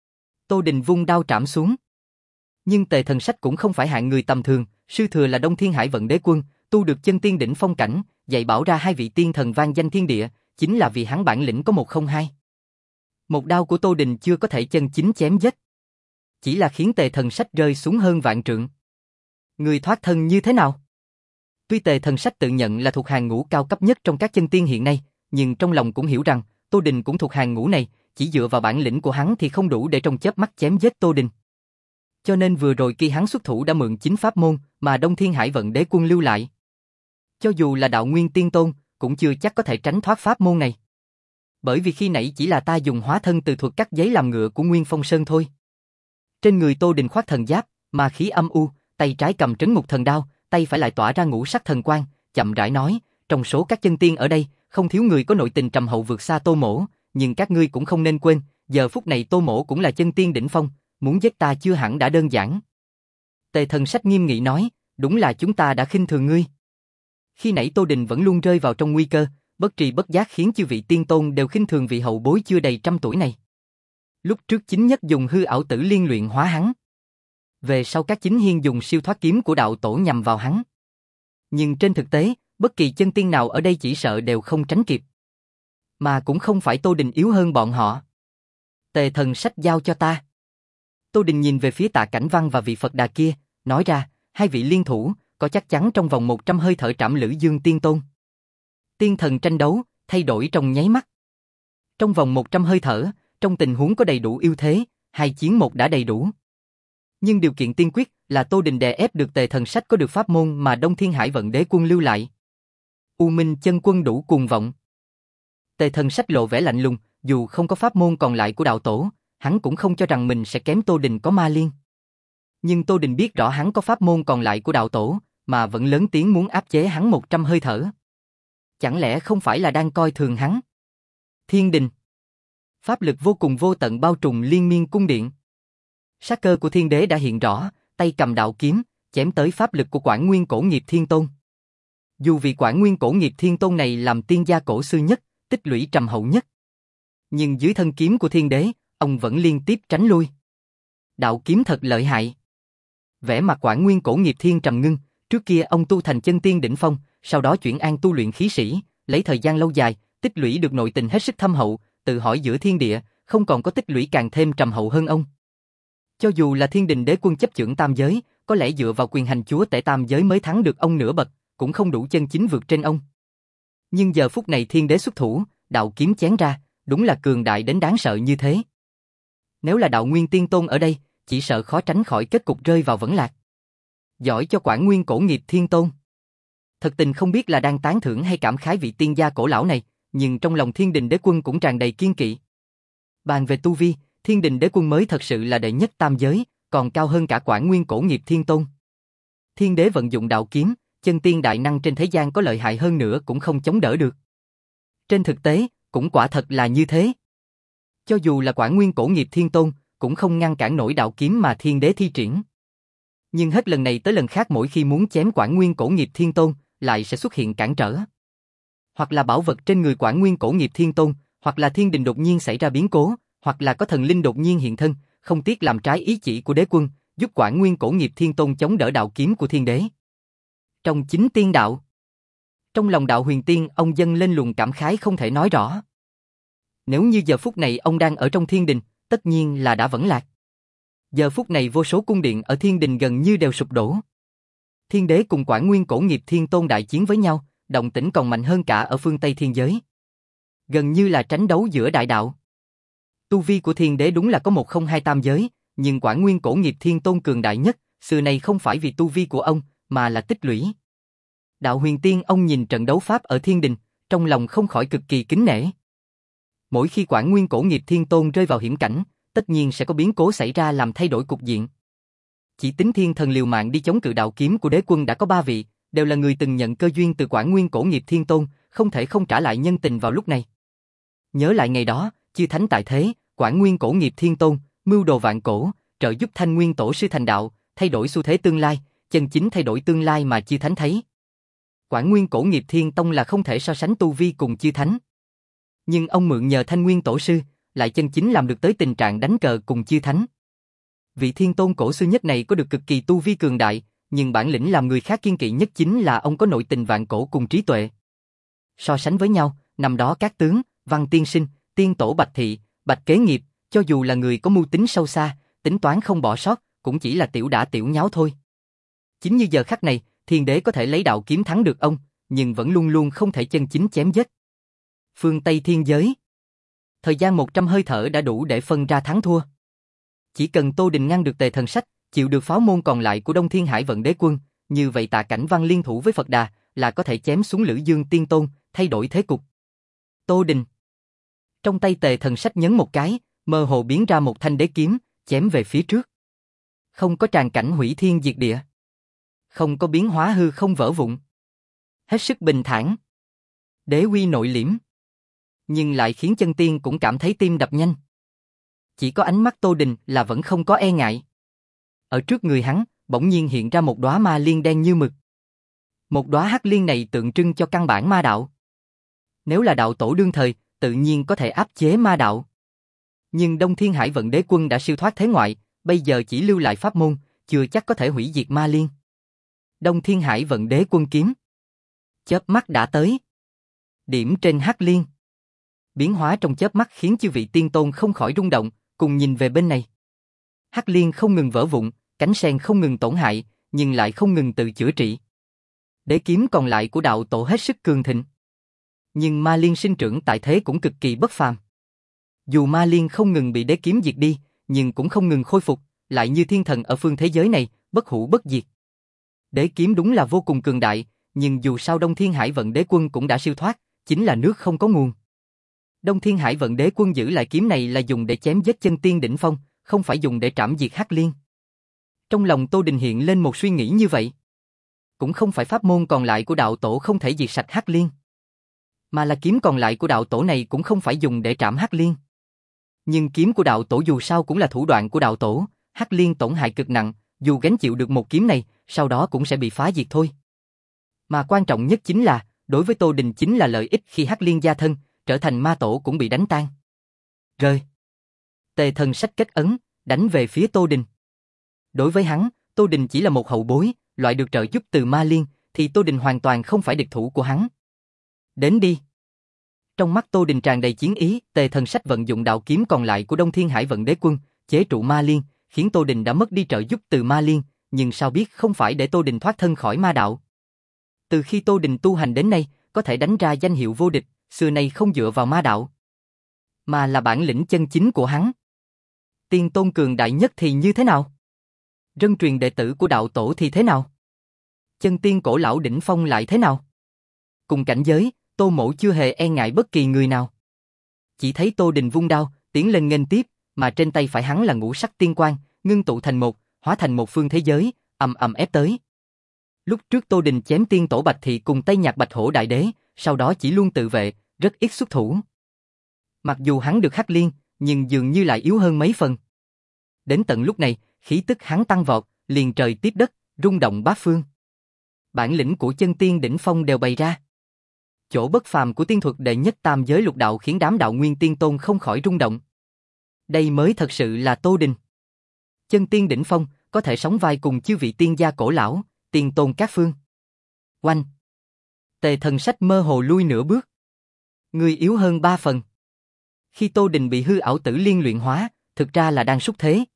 [SPEAKER 1] Tô Đình vung đao trảm xuống. Nhưng Tề Thần Sách cũng không phải hạng người tầm thường, sư thừa là Đông Thiên Hải Vận Đế Quân, tu được chân tiên đỉnh phong cảnh, dạy bảo ra hai vị tiên thần vang danh thiên địa, chính là vì hắn bản lĩnh có một không hai. Một đao của Tô Đình chưa có thể chân chính chém giết, chỉ là khiến Tề Thần Sách rơi xuống hơn vạn trượng. Người thoát thân như thế nào? Tuy Tề Thần Sách tự nhận là thuộc hàng ngũ cao cấp nhất trong các chân tiên hiện nay, nhưng trong lòng cũng hiểu rằng, Tô Đình cũng thuộc hàng ngũ này, chỉ dựa vào bản lĩnh của hắn thì không đủ để trong chớp mắt chém giết Tô Đình. Cho nên vừa rồi khi hắn xuất thủ đã mượn chính pháp môn mà Đông Thiên Hải Vận Đế Quân lưu lại. Cho dù là đạo nguyên tiên tôn, cũng chưa chắc có thể tránh thoát pháp môn này. Bởi vì khi nãy chỉ là ta dùng hóa thân từ thuật cắt giấy làm ngựa của Nguyên Phong Sơn thôi. Trên người Tô Đình khoác thần giáp, ma khí âm u, tay trái cầm trấn ngục thần đao, tay phải lại tỏa ra ngũ sắc thần quang, chậm rãi nói, trong số các chân tiên ở đây, không thiếu người có nội tình trầm hậu vượt xa Tô Mỗ, nhưng các ngươi cũng không nên quên, giờ phút này Tô Mỗ cũng là chân tiên đỉnh phong, muốn giết ta chưa hẳn đã đơn giản. Tề Thần Sách nghiêm nghị nói, đúng là chúng ta đã khinh thường ngươi. Khi nãy Tô Đình vẫn luôn rơi vào trong nguy cơ, bất trì bất giác khiến chư vị tiên tôn đều khinh thường vị hậu bối chưa đầy trăm tuổi này. Lúc trước chính nhất dùng hư ảo tử liên luyện hóa hắn. Về sau các chính hiên dùng siêu thoát kiếm của đạo tổ nhằm vào hắn. Nhưng trên thực tế, bất kỳ chân tiên nào ở đây chỉ sợ đều không tránh kịp. Mà cũng không phải Tô Đình yếu hơn bọn họ. Tề Thần Sách giao cho ta. Tô Đình nhìn về phía Tạ Cảnh Văn và vị Phật Đà kia, nói ra, hai vị liên thủ, có chắc chắn trong vòng một trăm hơi thở trảm Lữ Dương Tiên Tôn. Tiên thần tranh đấu, thay đổi trong nháy mắt. Trong vòng một trăm hơi thở, trong tình huống có đầy đủ ưu thế, hai chiến một đã đầy đủ. Nhưng điều kiện tiên quyết là Tô Đình đè ép được Tề Thần Sách có được pháp môn mà Đông Thiên Hải Vận Đế Quân lưu lại. U Minh Chân Quân đủ cuồng vọng. Tề Thần Sách lộ vẻ lạnh lùng, dù không có pháp môn còn lại của đạo tổ, hắn cũng không cho rằng mình sẽ kém Tô Đình có ma liên. Nhưng Tô Đình biết rõ hắn có pháp môn còn lại của đạo tổ, mà vẫn lớn tiếng muốn áp chế hắn một trăm hơi thở. Chẳng lẽ không phải là đang coi thường hắn? Thiên đình. Pháp lực vô cùng vô tận bao trùm liên miên cung điện. Sát cơ của thiên đế đã hiện rõ, tay cầm đạo kiếm, chém tới pháp lực của Quản Nguyên Cổ Nghiệp Thiên Tôn. Dù vì Quản Nguyên Cổ Nghiệp Thiên Tôn này làm tiên gia cổ sư nhất, tích lũy trầm hậu nhất. Nhưng dưới thân kiếm của thiên đế, ông vẫn liên tiếp tránh lui. Đạo kiếm thật lợi hại. Vẻ mặt Quản Nguyên Cổ Nghiệp Thiên trầm ngưng, trước kia ông tu thành chân tiên đỉnh phong, sau đó chuyển an tu luyện khí sĩ, lấy thời gian lâu dài, tích lũy được nội tình hết sức thâm hậu, tự hỏi giữa thiên địa, không còn có tích lũy càng thêm trầm hậu hơn ông. Cho dù là Thiên Đình Đế Quân chấp chưởng tam giới, có lẽ dựa vào quyền hành chúa tể tam giới mới thắng được ông nửa bậc, cũng không đủ chân chính vượt trên ông. Nhưng giờ phút này thiên đế xuất thủ, đạo kiếm chém ra, đúng là cường đại đến đáng sợ như thế. Nếu là đạo nguyên tiên tôn ở đây, chỉ sợ khó tránh khỏi kết cục rơi vào vẫn lạc. Giỏi cho Quản Nguyên Cổ Nghiệp Thiên Tôn. Thật tình không biết là đang tán thưởng hay cảm khái vị tiên gia cổ lão này, nhưng trong lòng Thiên Đình Đế Quân cũng tràn đầy kiên kỵ. Bàn về tu vi, Thiên Đình Đế Quân mới thật sự là đệ nhất tam giới, còn cao hơn cả Quản Nguyên Cổ Nghiệp Thiên Tôn. Thiên đế vận dụng đạo kiếm, chân tiên đại năng trên thế gian có lợi hại hơn nữa cũng không chống đỡ được. Trên thực tế, cũng quả thật là như thế. Cho dù là Quản Nguyên Cổ Nghiệp Thiên Tôn, cũng không ngăn cản nổi đạo kiếm mà thiên đế thi triển. Nhưng hết lần này tới lần khác mỗi khi muốn chém Quản Nguyên Cổ Nghiệp Thiên Tôn, lại sẽ xuất hiện cản trở. Hoặc là bảo vật trên người Quản Nguyên Cổ Nghiệp Thiên Tôn, hoặc là thiên đình đột nhiên xảy ra biến cố, hoặc là có thần linh đột nhiên hiện thân, không tiếc làm trái ý chỉ của đế quân, giúp Quản Nguyên Cổ Nghiệp Thiên Tôn chống đỡ đạo kiếm của thiên đế. Trong chính tiên đạo, trong lòng đạo huyền tiên ông dâng lên luồng cảm khái không thể nói rõ. Nếu như giờ phút này ông đang ở trong thiên đình, tất nhiên là đã vẫn lạc. Giờ phút này vô số cung điện ở thiên đình gần như đều sụp đổ. Thiên đế cùng Quản Nguyên Cổ Nghiệp Thiên Tôn đại chiến với nhau, động tĩnh còn mạnh hơn cả ở phương Tây thiên giới. Gần như là tranh đấu giữa đại đạo. Tu vi của thiên đế đúng là có một không hai tam giới, nhưng Quản Nguyên Cổ Nghiệp Thiên Tôn cường đại nhất, xưa này không phải vì tu vi của ông, mà là tích lũy. Đạo huyền tiên ông nhìn trận đấu pháp ở thiên đình, trong lòng không khỏi cực kỳ kính nể. Mỗi khi Quản Nguyên Cổ Nghiệp Thiên Tôn rơi vào hiểm cảnh, tất nhiên sẽ có biến cố xảy ra làm thay đổi cục diện. Chỉ tính thiên thần liều mạng đi chống cự đạo kiếm của đế quân đã có ba vị, đều là người từng nhận cơ duyên từ Quản Nguyên Cổ Nghiệp Thiên Tôn, không thể không trả lại nhân tình vào lúc này. Nhớ lại ngày đó, chư thánh tại thế, Quản Nguyên Cổ Nghiệp Thiên Tôn, mưu đồ vạn cổ, trợ giúp Thanh Nguyên Tổ sư thành đạo, thay đổi xu thế tương lai, chân chính thay đổi tương lai mà chư thánh thấy. Quản Nguyên Cổ Nghiệp Thiên Tông là không thể so sánh tu vi cùng chư thánh. Nhưng ông mượn nhờ Thanh Nguyên Tổ sư, lại chân chính làm được tới tình trạng đánh cờ cùng chư thánh. Vị Thiên Tôn cổ sư nhất này có được cực kỳ tu vi cường đại, nhưng bản lĩnh làm người khác kiên kỵ nhất chính là ông có nội tình vạn cổ cùng trí tuệ. So sánh với nhau, năm đó các tướng, Văn Tiên Sinh, Tiên Tổ Bạch Thị, Bạch Kế Nghiệp, cho dù là người có mưu tính sâu xa, tính toán không bỏ sót, cũng chỉ là tiểu đả tiểu nháo thôi. Chính như giờ khắc này, Thiên Đế có thể lấy đạo kiếm thắng được ông, nhưng vẫn luôn luôn không thể chân chính chém giết. Phương Tây Thiên Giới. Thời gian một trăm hơi thở đã đủ để phân ra thắng thua. Chỉ cần Tô Đình ngăn được Tề Thần Sách, chịu được pháo môn còn lại của Đông Thiên Hải Vận Đế Quân, như vậy Tạ Cảnh Văn liên thủ với Phật Đà là có thể chém xuống Lữ Dương Tiên Tôn, thay đổi thế cục. Tô Đình. Trong tay Tề Thần Sách nhấn một cái, mơ hồ biến ra một thanh đế kiếm, chém về phía trước. Không có tràn cảnh hủy thiên diệt địa. Không có biến hóa hư không vỡ vụn. Hết sức bình thản. Đế uy nội liễm. Nhưng lại khiến chân tiên cũng cảm thấy tim đập nhanh. Chỉ có ánh mắt Tô Đình là vẫn không có e ngại. Ở trước người hắn, bỗng nhiên hiện ra một đóa ma liên đen như mực. Một đóa hắc liên này tượng trưng cho căn bản ma đạo. Nếu là đạo tổ đương thời, tự nhiên có thể áp chế ma đạo. Nhưng Đông Thiên Hải Vận Đế Quân đã siêu thoát thế ngoại, bây giờ chỉ lưu lại pháp môn, chưa chắc có thể hủy diệt ma liên. Đông Thiên Hải Vận Đế Quân kiếm. Chớp mắt đã tới. Điểm trên hắc liên. Biến hóa trong chớp mắt khiến chư vị tiên tôn không khỏi rung động, cùng nhìn về bên này. Hắc liên không ngừng vỡ vụn, cánh sen không ngừng tổn hại, nhưng lại không ngừng tự chữa trị. Đế kiếm còn lại của đạo tổ hết sức cường thịnh. Nhưng ma liên sinh trưởng tại thế cũng cực kỳ bất phàm. Dù ma liên không ngừng bị đế kiếm diệt đi, nhưng cũng không ngừng khôi phục, lại như thiên thần ở phương thế giới này, bất hủ bất diệt. Đế kiếm đúng là vô cùng cường đại, nhưng dù sao Đông Thiên Hải Vận Đế Quân cũng đã siêu thoát, chính là nước không có nguồn. Đông Thiên Hải Vận Đế Quân giữ lại kiếm này là dùng để chém giết chân tiên đỉnh phong, không phải dùng để trảm diệt hắc liên. Trong lòng Tô Đình hiện lên một suy nghĩ như vậy. Cũng không phải pháp môn còn lại của đạo tổ không thể diệt sạch hắc liên, mà là kiếm còn lại của đạo tổ này cũng không phải dùng để trảm hắc liên. Nhưng kiếm của đạo tổ dù sao cũng là thủ đoạn của đạo tổ, hắc liên tổn hại cực nặng, dù gánh chịu được một kiếm này, sau đó cũng sẽ bị phá diệt thôi. Mà quan trọng nhất chính là, đối với Tô Đình chính là lợi ích khi hắc liên gia thân, trở thành ma tổ cũng bị đánh tan. Rơi. Tề Thần Sách kết ấn, đánh về phía Tô Đình. Đối với hắn, Tô Đình chỉ là một hậu bối, loại được trợ giúp từ ma liên, thì Tô Đình hoàn toàn không phải địch thủ của hắn. Đến đi. Trong mắt Tô Đình tràn đầy chiến ý, Tề Thần Sách vận dụng đạo kiếm còn lại của Đông Thiên Hải Vận Đế Quân, chế trụ ma liên, khiến Tô Đình đã mất đi trợ giúp từ ma liên, nhưng sao biết không phải để Tô Đình thoát thân khỏi ma đạo. Từ khi Tô Đình tu hành đến nay, có thể đánh ra danh hiệu vô địch, xưa nay không dựa vào ma đạo, mà là bản lĩnh chân chính của hắn. Tiên tôn cường đại nhất thì như thế nào? Rân truyền đệ tử của đạo tổ thì thế nào? Chân tiên cổ lão đỉnh phong lại thế nào? Cùng cảnh giới, Tô Mỗ chưa hề e ngại bất kỳ người nào. Chỉ thấy Tô Đình vung đao, tiến lên nghênh tiếp, mà trên tay phải hắn là ngũ sắc tiên quang, ngưng tụ thành một, hóa thành một phương thế giới, ầm ầm ép tới. Lúc trước Tô Đình chém tiên tổ Bạch Thị cùng Tây Nhạc Bạch Hổ Đại Đế, sau đó chỉ luôn tự vệ, rất ít xuất thủ. Mặc dù hắn được hắc liên, nhưng dường như lại yếu hơn mấy phần. Đến tận lúc này, khí tức hắn tăng vọt, liền trời tiếp đất, rung động bát phương. Bản lĩnh của chân tiên đỉnh phong đều bày ra. Chỗ bất phàm của tiên thuật đệ nhất tam giới lục đạo khiến đám đạo nguyên tiên tôn không khỏi rung động. Đây mới thật sự là Tô Đình. Chân tiên đỉnh phong, có thể sóng vai cùng chư vị tiên gia cổ lão, tiên tôn các phương. Oanh! Tề Thần Sách mơ hồ lui nửa bước. Người yếu hơn ba phần. Khi Tô Đình bị hư ảo tử liên luyện hóa, thực ra là đang xúc thế.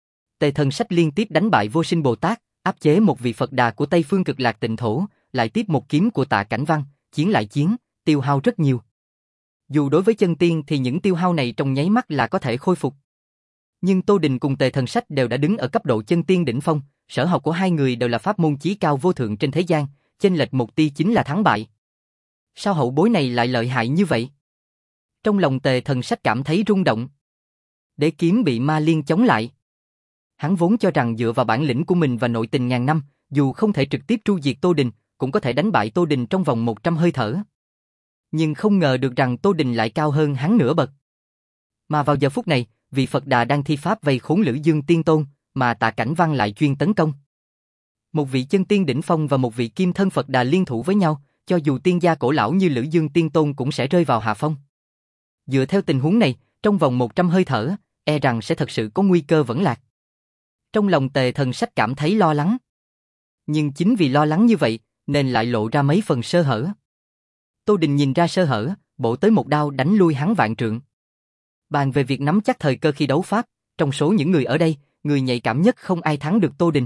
[SPEAKER 1] Tề Thần Sách liên tiếp đánh bại Vô Sinh Bồ Tát, áp chế một vị Phật Đà của Tây Phương Cực Lạc Tịnh Thổ, lại tiếp một kiếm của Tạ Cảnh Văn, chiến lại chiến, tiêu hao rất nhiều. Dù đối với chân tiên thì những tiêu hao này trong nháy mắt là có thể khôi phục. Nhưng Tô Đình cùng Tề Thần Sách đều đã đứng ở cấp độ chân tiên đỉnh phong, sở học của hai người đều là pháp môn chí cao vô thượng trên thế gian, chênh lệch một tia chính là thắng bại. Sao hậu bối này lại lợi hại như vậy? Trong lòng Tề Thần Sách cảm thấy rung động. Đế kiếm bị ma liên chống lại. Hắn vốn cho rằng dựa vào bản lĩnh của mình và nội tình ngàn năm, dù không thể trực tiếp tru diệt Tô Đình, cũng có thể đánh bại Tô Đình trong vòng một trăm hơi thở. Nhưng không ngờ được rằng Tô Đình lại cao hơn hắn nửa bậc. Mà vào giờ phút này, vị Phật Đà đang thi pháp vây khốn Lữ Dương Tiên Tôn, mà Tạ Cảnh Văn lại chuyên tấn công. Một vị chân tiên đỉnh phong và một vị kim thân Phật Đà liên thủ với nhau, cho dù tiên gia cổ lão như Lữ Dương Tiên Tôn cũng sẽ rơi vào hạ phong. Dựa theo tình huống này, trong vòng một trăm hơi thở, e rằng sẽ thật sự có nguy cơ vẫn lạc. Trong lòng Tề Thần Sách cảm thấy lo lắng. Nhưng chính vì lo lắng như vậy, nên lại lộ ra mấy phần sơ hở. Tô Đình nhìn ra sơ hở, bổ tới một đao đánh lui hắn vạn trượng. Bàn về việc nắm chắc thời cơ khi đấu pháp, trong số những người ở đây, người nhạy cảm nhất không ai thắng được Tô Đình.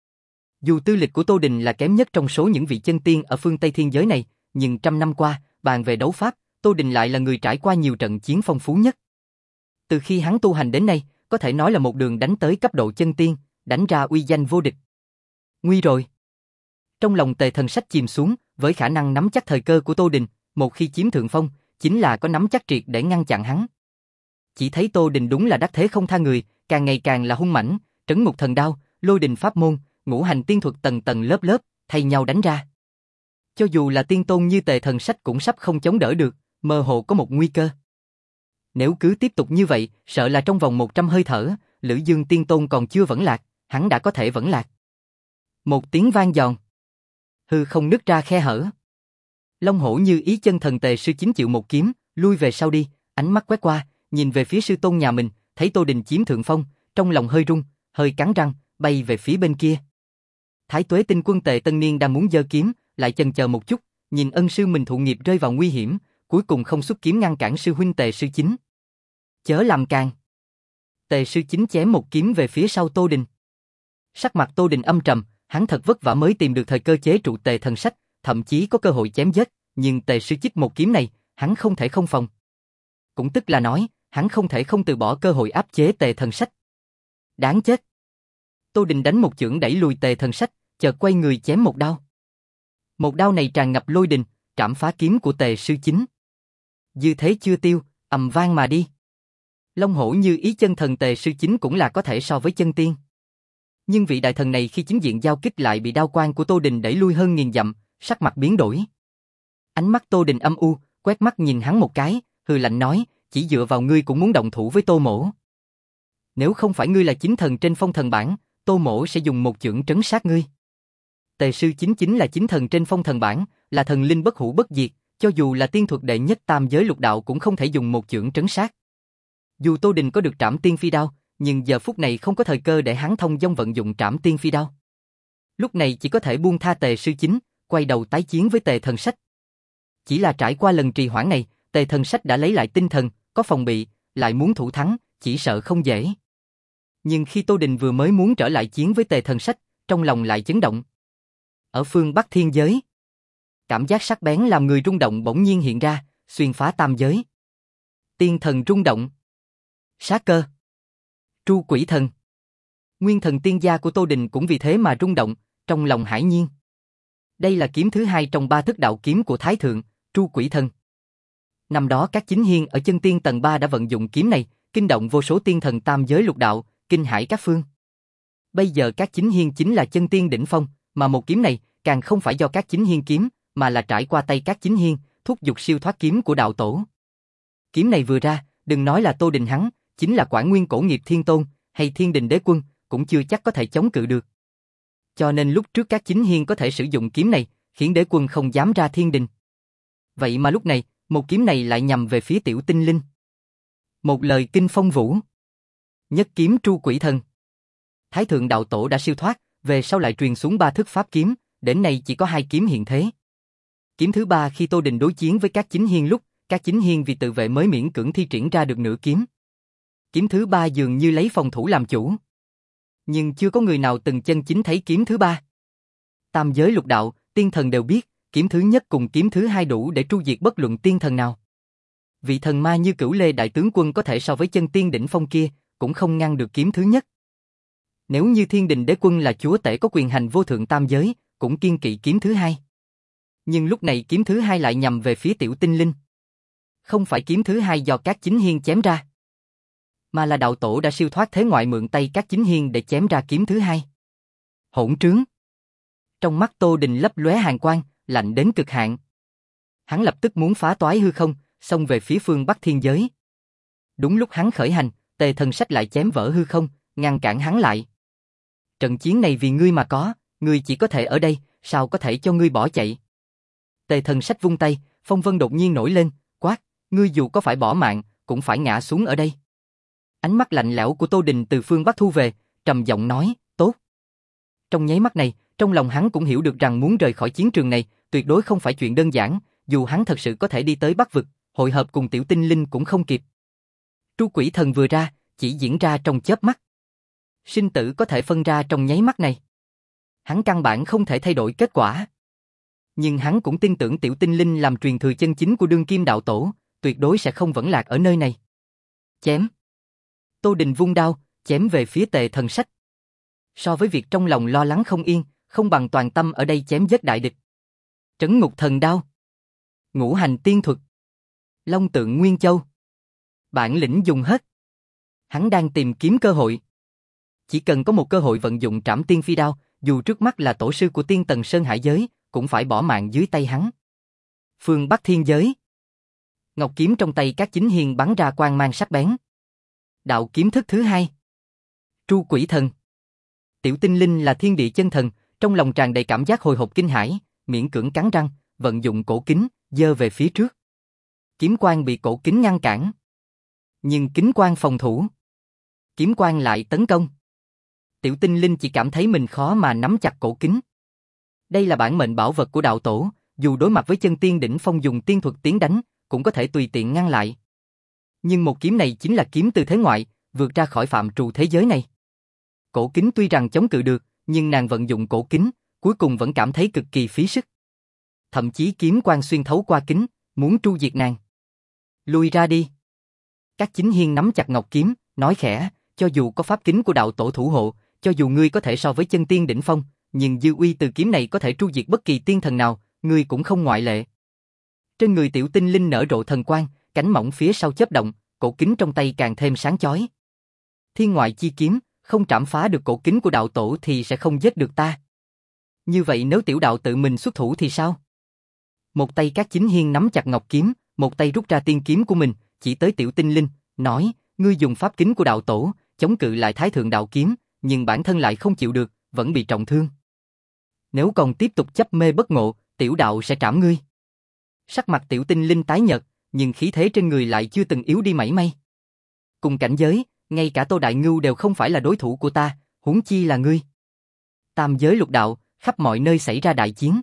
[SPEAKER 1] Dù tư lịch của Tô Đình là kém nhất trong số những vị chân tiên ở phương Tây thiên giới này, nhưng trăm năm qua, bàn về đấu pháp, Tô Đình lại là người trải qua nhiều trận chiến phong phú nhất. Từ khi hắn tu hành đến nay, có thể nói là một đường đánh tới cấp độ chân tiên, đánh ra uy danh vô địch. Nguy rồi. Trong lòng Tề Thần Sách chìm xuống, với khả năng nắm chắc thời cơ của Tô Đình, một khi chiếm thượng phong, chính là có nắm chắc triệt để ngăn chặn hắn. Chỉ thấy Tô Đình đúng là đắc thế không tha người, càng ngày càng là hung mãnh, trấn ngục thần đao, lôi đình pháp môn, ngũ hành tiên thuật tầng tầng lớp lớp, thay nhau đánh ra. Cho dù là tiên tôn như Tề Thần Sách cũng sắp không chống đỡ được, mơ hồ có một nguy cơ. Nếu cứ tiếp tục như vậy, sợ là trong vòng một trăm hơi thở, Lữ Dương tiên tôn còn chưa vẫn lạc, hắn đã có thể vẫn lạc. Một tiếng vang giòn, hư không nứt ra khe hở. Long hổ như ý chân thần Tề sư chính chịu một kiếm, lui về sau đi, ánh mắt quét qua, nhìn về phía sư tôn nhà mình, thấy Tô Đình chiếm thượng phong, trong lòng hơi rung, hơi cắn răng, bay về phía bên kia. Thái Tuế Tinh Quân Tề Tân Niên đang muốn giơ kiếm, lại chần chờ một chút, nhìn ân sư mình thụ nghiệp rơi vào nguy hiểm, cuối cùng không xuất kiếm ngăn cản sư huynh Tề sư chính. Chớ làm càng. Tề sư chính chém một kiếm về phía sau Tô Đình. Sắc mặt Tô Đình âm trầm, hắn thật vất vả mới tìm được thời cơ chế trụ Tề Thần Sách, thậm chí có cơ hội chém giết, nhưng Tề sư chích một kiếm này, hắn không thể không phòng. Cũng tức là nói, hắn không thể không từ bỏ cơ hội áp chế Tề Thần Sách. Đáng chết. Tô Đình đánh một chưởng đẩy lùi Tề Thần Sách, chợt quay người chém một đao. Một đao này tràn ngập lôi đình, trảm phá kiếm của Tề sư chính. Dư thế chưa tiêu, ầm vang mà đi. Long hổ như ý chân thần Tề sư chính cũng là có thể so với chân tiên. Nhưng vị đại thần này khi chính diện giao kích lại bị đao quang của Tô Đình đẩy lui hơn nghìn dặm, sắc mặt biến đổi. Ánh mắt Tô Đình âm u, quét mắt nhìn hắn một cái, hừ lạnh nói, chỉ dựa vào ngươi cũng muốn động thủ với Tô mỗ. Nếu không phải ngươi là chính thần trên phong thần bảng, Tô mỗ sẽ dùng một chưởng trấn sát ngươi. Tề sư chính chính là chính thần trên phong thần bảng, là thần linh bất hủ bất diệt, cho dù là tiên thuật đệ nhất tam giới lục đạo cũng không thể dùng một chưởng trấn sát. Dù Tô Đình có được trảm tiên phi đao, nhưng giờ phút này không có thời cơ để hắn thông dong vận dụng trảm tiên phi đao. Lúc này chỉ có thể buông tha Tề sư chính, quay đầu tái chiến với Tề Thần Sách. Chỉ là trải qua lần trì hoãn này, Tề Thần Sách đã lấy lại tinh thần, có phòng bị, lại muốn thủ thắng, chỉ sợ không dễ. Nhưng khi Tô Đình vừa mới muốn trở lại chiến với Tề Thần Sách, trong lòng lại chấn động. Ở phương Bắc thiên giới, cảm giác sắc bén làm người rung động bỗng nhiên hiện ra, xuyên phá tam giới. Tiên thần rung động. Sát cơ. Tru quỷ thần. Nguyên thần tiên gia của Tô Đình cũng vì thế mà rung động, trong lòng hải nhiên. Đây là kiếm thứ hai trong ba thức đạo kiếm của Thái Thượng, Tru quỷ thần. Năm đó các chính hiên ở chân tiên tầng ba đã vận dụng kiếm này, kinh động vô số tiên thần tam giới lục đạo, kinh hải các phương. Bây giờ các chính hiên chính là chân tiên đỉnh phong, mà một kiếm này càng không phải do các chính hiên kiếm, mà là trải qua tay các chính hiên, thúc giục siêu thoát kiếm của đạo tổ. Kiếm này vừa ra, đừng nói là Tô Đình hắn, chính là Quảng Nguyên Cổ Nghiệp Thiên Tôn, hay Thiên Đình Đế Quân, cũng chưa chắc có thể chống cự được. Cho nên lúc trước các chính hiên có thể sử dụng kiếm này, khiến Đế Quân không dám ra thiên đình. Vậy mà lúc này, một kiếm này lại nhằm về phía tiểu tinh linh. Một lời kinh phong vũ. Nhất kiếm tru quỷ thần. Thái Thượng đạo tổ đã siêu thoát, về sau lại truyền xuống ba thức pháp kiếm, đến nay chỉ có hai kiếm hiện thế. Kiếm thứ ba khi Tô Đình đối chiến với các chính hiên lúc, các chính hiên vì tự vệ mới miễn cưỡng thi triển ra được nửa kiếm. Kiếm thứ ba dường như lấy phòng thủ làm chủ. Nhưng chưa có người nào từng chân chính thấy kiếm thứ ba. Tam giới lục đạo, tiên thần đều biết, kiếm thứ nhất cùng kiếm thứ hai đủ để tru diệt bất luận tiên thần nào. Vị thần ma như Cửu Lê đại tướng quân có thể so với chân tiên đỉnh phong kia, cũng không ngăn được kiếm thứ nhất. Nếu như Thiên Đình Đế Quân là chúa tể có quyền hành vô thượng tam giới, cũng kiên kỵ kiếm thứ hai. Nhưng lúc này kiếm thứ hai lại nhằm về phía tiểu tinh linh. Không phải kiếm thứ hai do các chính hiên chém ra, mà là đạo tổ đã siêu thoát thế ngoại mượn tay các chính hiên để chém ra kiếm thứ hai. Hỗn trướng. Trong mắt Tô Đình lấp lóe hàn quang, lạnh đến cực hạn. Hắn lập tức muốn phá toái hư không, xông về phía phương Bắc thiên giới. Đúng lúc hắn khởi hành, Tề Thần Sách lại chém vỡ hư không, ngăn cản hắn lại. Trận chiến này vì ngươi mà có, ngươi chỉ có thể ở đây, sao có thể cho ngươi bỏ chạy. Tề Thần Sách vung tay, phong vân đột nhiên nổi lên, quát, ngươi dù có phải bỏ mạng, cũng phải ngã xuống ở đây. Ánh mắt lạnh lẽo của Tô Đình từ phương Bắc thu về, trầm giọng nói, tốt. Trong nháy mắt này, trong lòng hắn cũng hiểu được rằng muốn rời khỏi chiến trường này, tuyệt đối không phải chuyện đơn giản, dù hắn thật sự có thể đi tới Bắc Vực, hội hợp cùng tiểu tinh linh cũng không kịp. Tru Quỷ Thần vừa ra, chỉ diễn ra trong chớp mắt. Sinh tử có thể phân ra trong nháy mắt này. Hắn căn bản không thể thay đổi kết quả. Nhưng hắn cũng tin tưởng tiểu tinh linh làm truyền thừa chân chính của đương kim đạo tổ, tuyệt đối sẽ không vẫn lạc ở nơi này. Chém. Tô Đình vung đao, chém về phía Tề Thần Sách. So với việc trong lòng lo lắng không yên, không bằng toàn tâm ở đây chém giết đại địch. Trấn Ngục Thần Đao, Ngũ Hành Tiên Thuật, Long Tượng Nguyên Châu. Bản lĩnh dùng hết. Hắn đang tìm kiếm cơ hội. Chỉ cần có một cơ hội vận dụng Trảm Tiên Phi Đao, dù trước mắt là tổ sư của Tiên Tần Sơn Hải Giới, cũng phải bỏ mạng dưới tay hắn. Phương Bắc Thiên Giới. Ngọc kiếm trong tay các chính hiền bắn ra quang mang sắc bén. Đạo kiếm thức thứ hai. Tru Quỷ Thần. Tiểu tinh linh là thiên địa chân thần, trong lòng tràn đầy cảm giác hồi hộp kinh hãi, miễn cưỡng cắn răng, vận dụng cổ kính, giơ về phía trước. Kiếm quang bị cổ kính ngăn cản. Nhưng kính quang phòng thủ. Kiếm quang lại tấn công. Tiểu tinh linh chỉ cảm thấy mình khó mà nắm chặt cổ kính. Đây là bản mệnh bảo vật của đạo tổ, dù đối mặt với chân tiên đỉnh phong dùng tiên thuật tiến đánh, cũng có thể tùy tiện ngăn lại. Nhưng một kiếm này chính là kiếm từ thế ngoại, vượt ra khỏi phạm trù thế giới này. Cổ kính tuy rằng chống cự được, nhưng nàng vận dụng cổ kính, cuối cùng vẫn cảm thấy cực kỳ phí sức. Thậm chí kiếm quang xuyên thấu qua kính, muốn tru diệt nàng. Lui ra đi. Các chính hiên nắm chặt ngọc kiếm, nói khẽ, cho dù có pháp kính của đạo tổ thủ hộ, cho dù ngươi có thể so với chân tiên đỉnh phong, nhưng dư uy từ kiếm này có thể tru diệt bất kỳ tiên thần nào, ngươi cũng không ngoại lệ. Trên người tiểu tinh linh nở rộ thần quang, cánh mỏng phía sau chớp động, cổ kính trong tay càng thêm sáng chói. Thiên ngoại chi kiếm, không trảm phá được cổ kính của đạo tổ thì sẽ không giết được ta. Như vậy nếu tiểu đạo tự mình xuất thủ thì sao? Một tay các chính hiên nắm chặt ngọc kiếm, một tay rút ra tiên kiếm của mình, chỉ tới tiểu tinh linh, nói, ngươi dùng pháp kính của đạo tổ, chống cự lại thái thượng đạo kiếm, nhưng bản thân lại không chịu được, vẫn bị trọng thương. Nếu còn tiếp tục chấp mê bất ngộ, tiểu đạo sẽ trảm ngươi. Sắc mặt tiểu tinh linh tái nhợt, nhưng khí thế trên người lại chưa từng yếu đi mảy may. Cùng cảnh giới, ngay cả Tô Đại Ngưu đều không phải là đối thủ của ta, huống chi là ngươi. Tam giới lục đạo, khắp mọi nơi xảy ra đại chiến.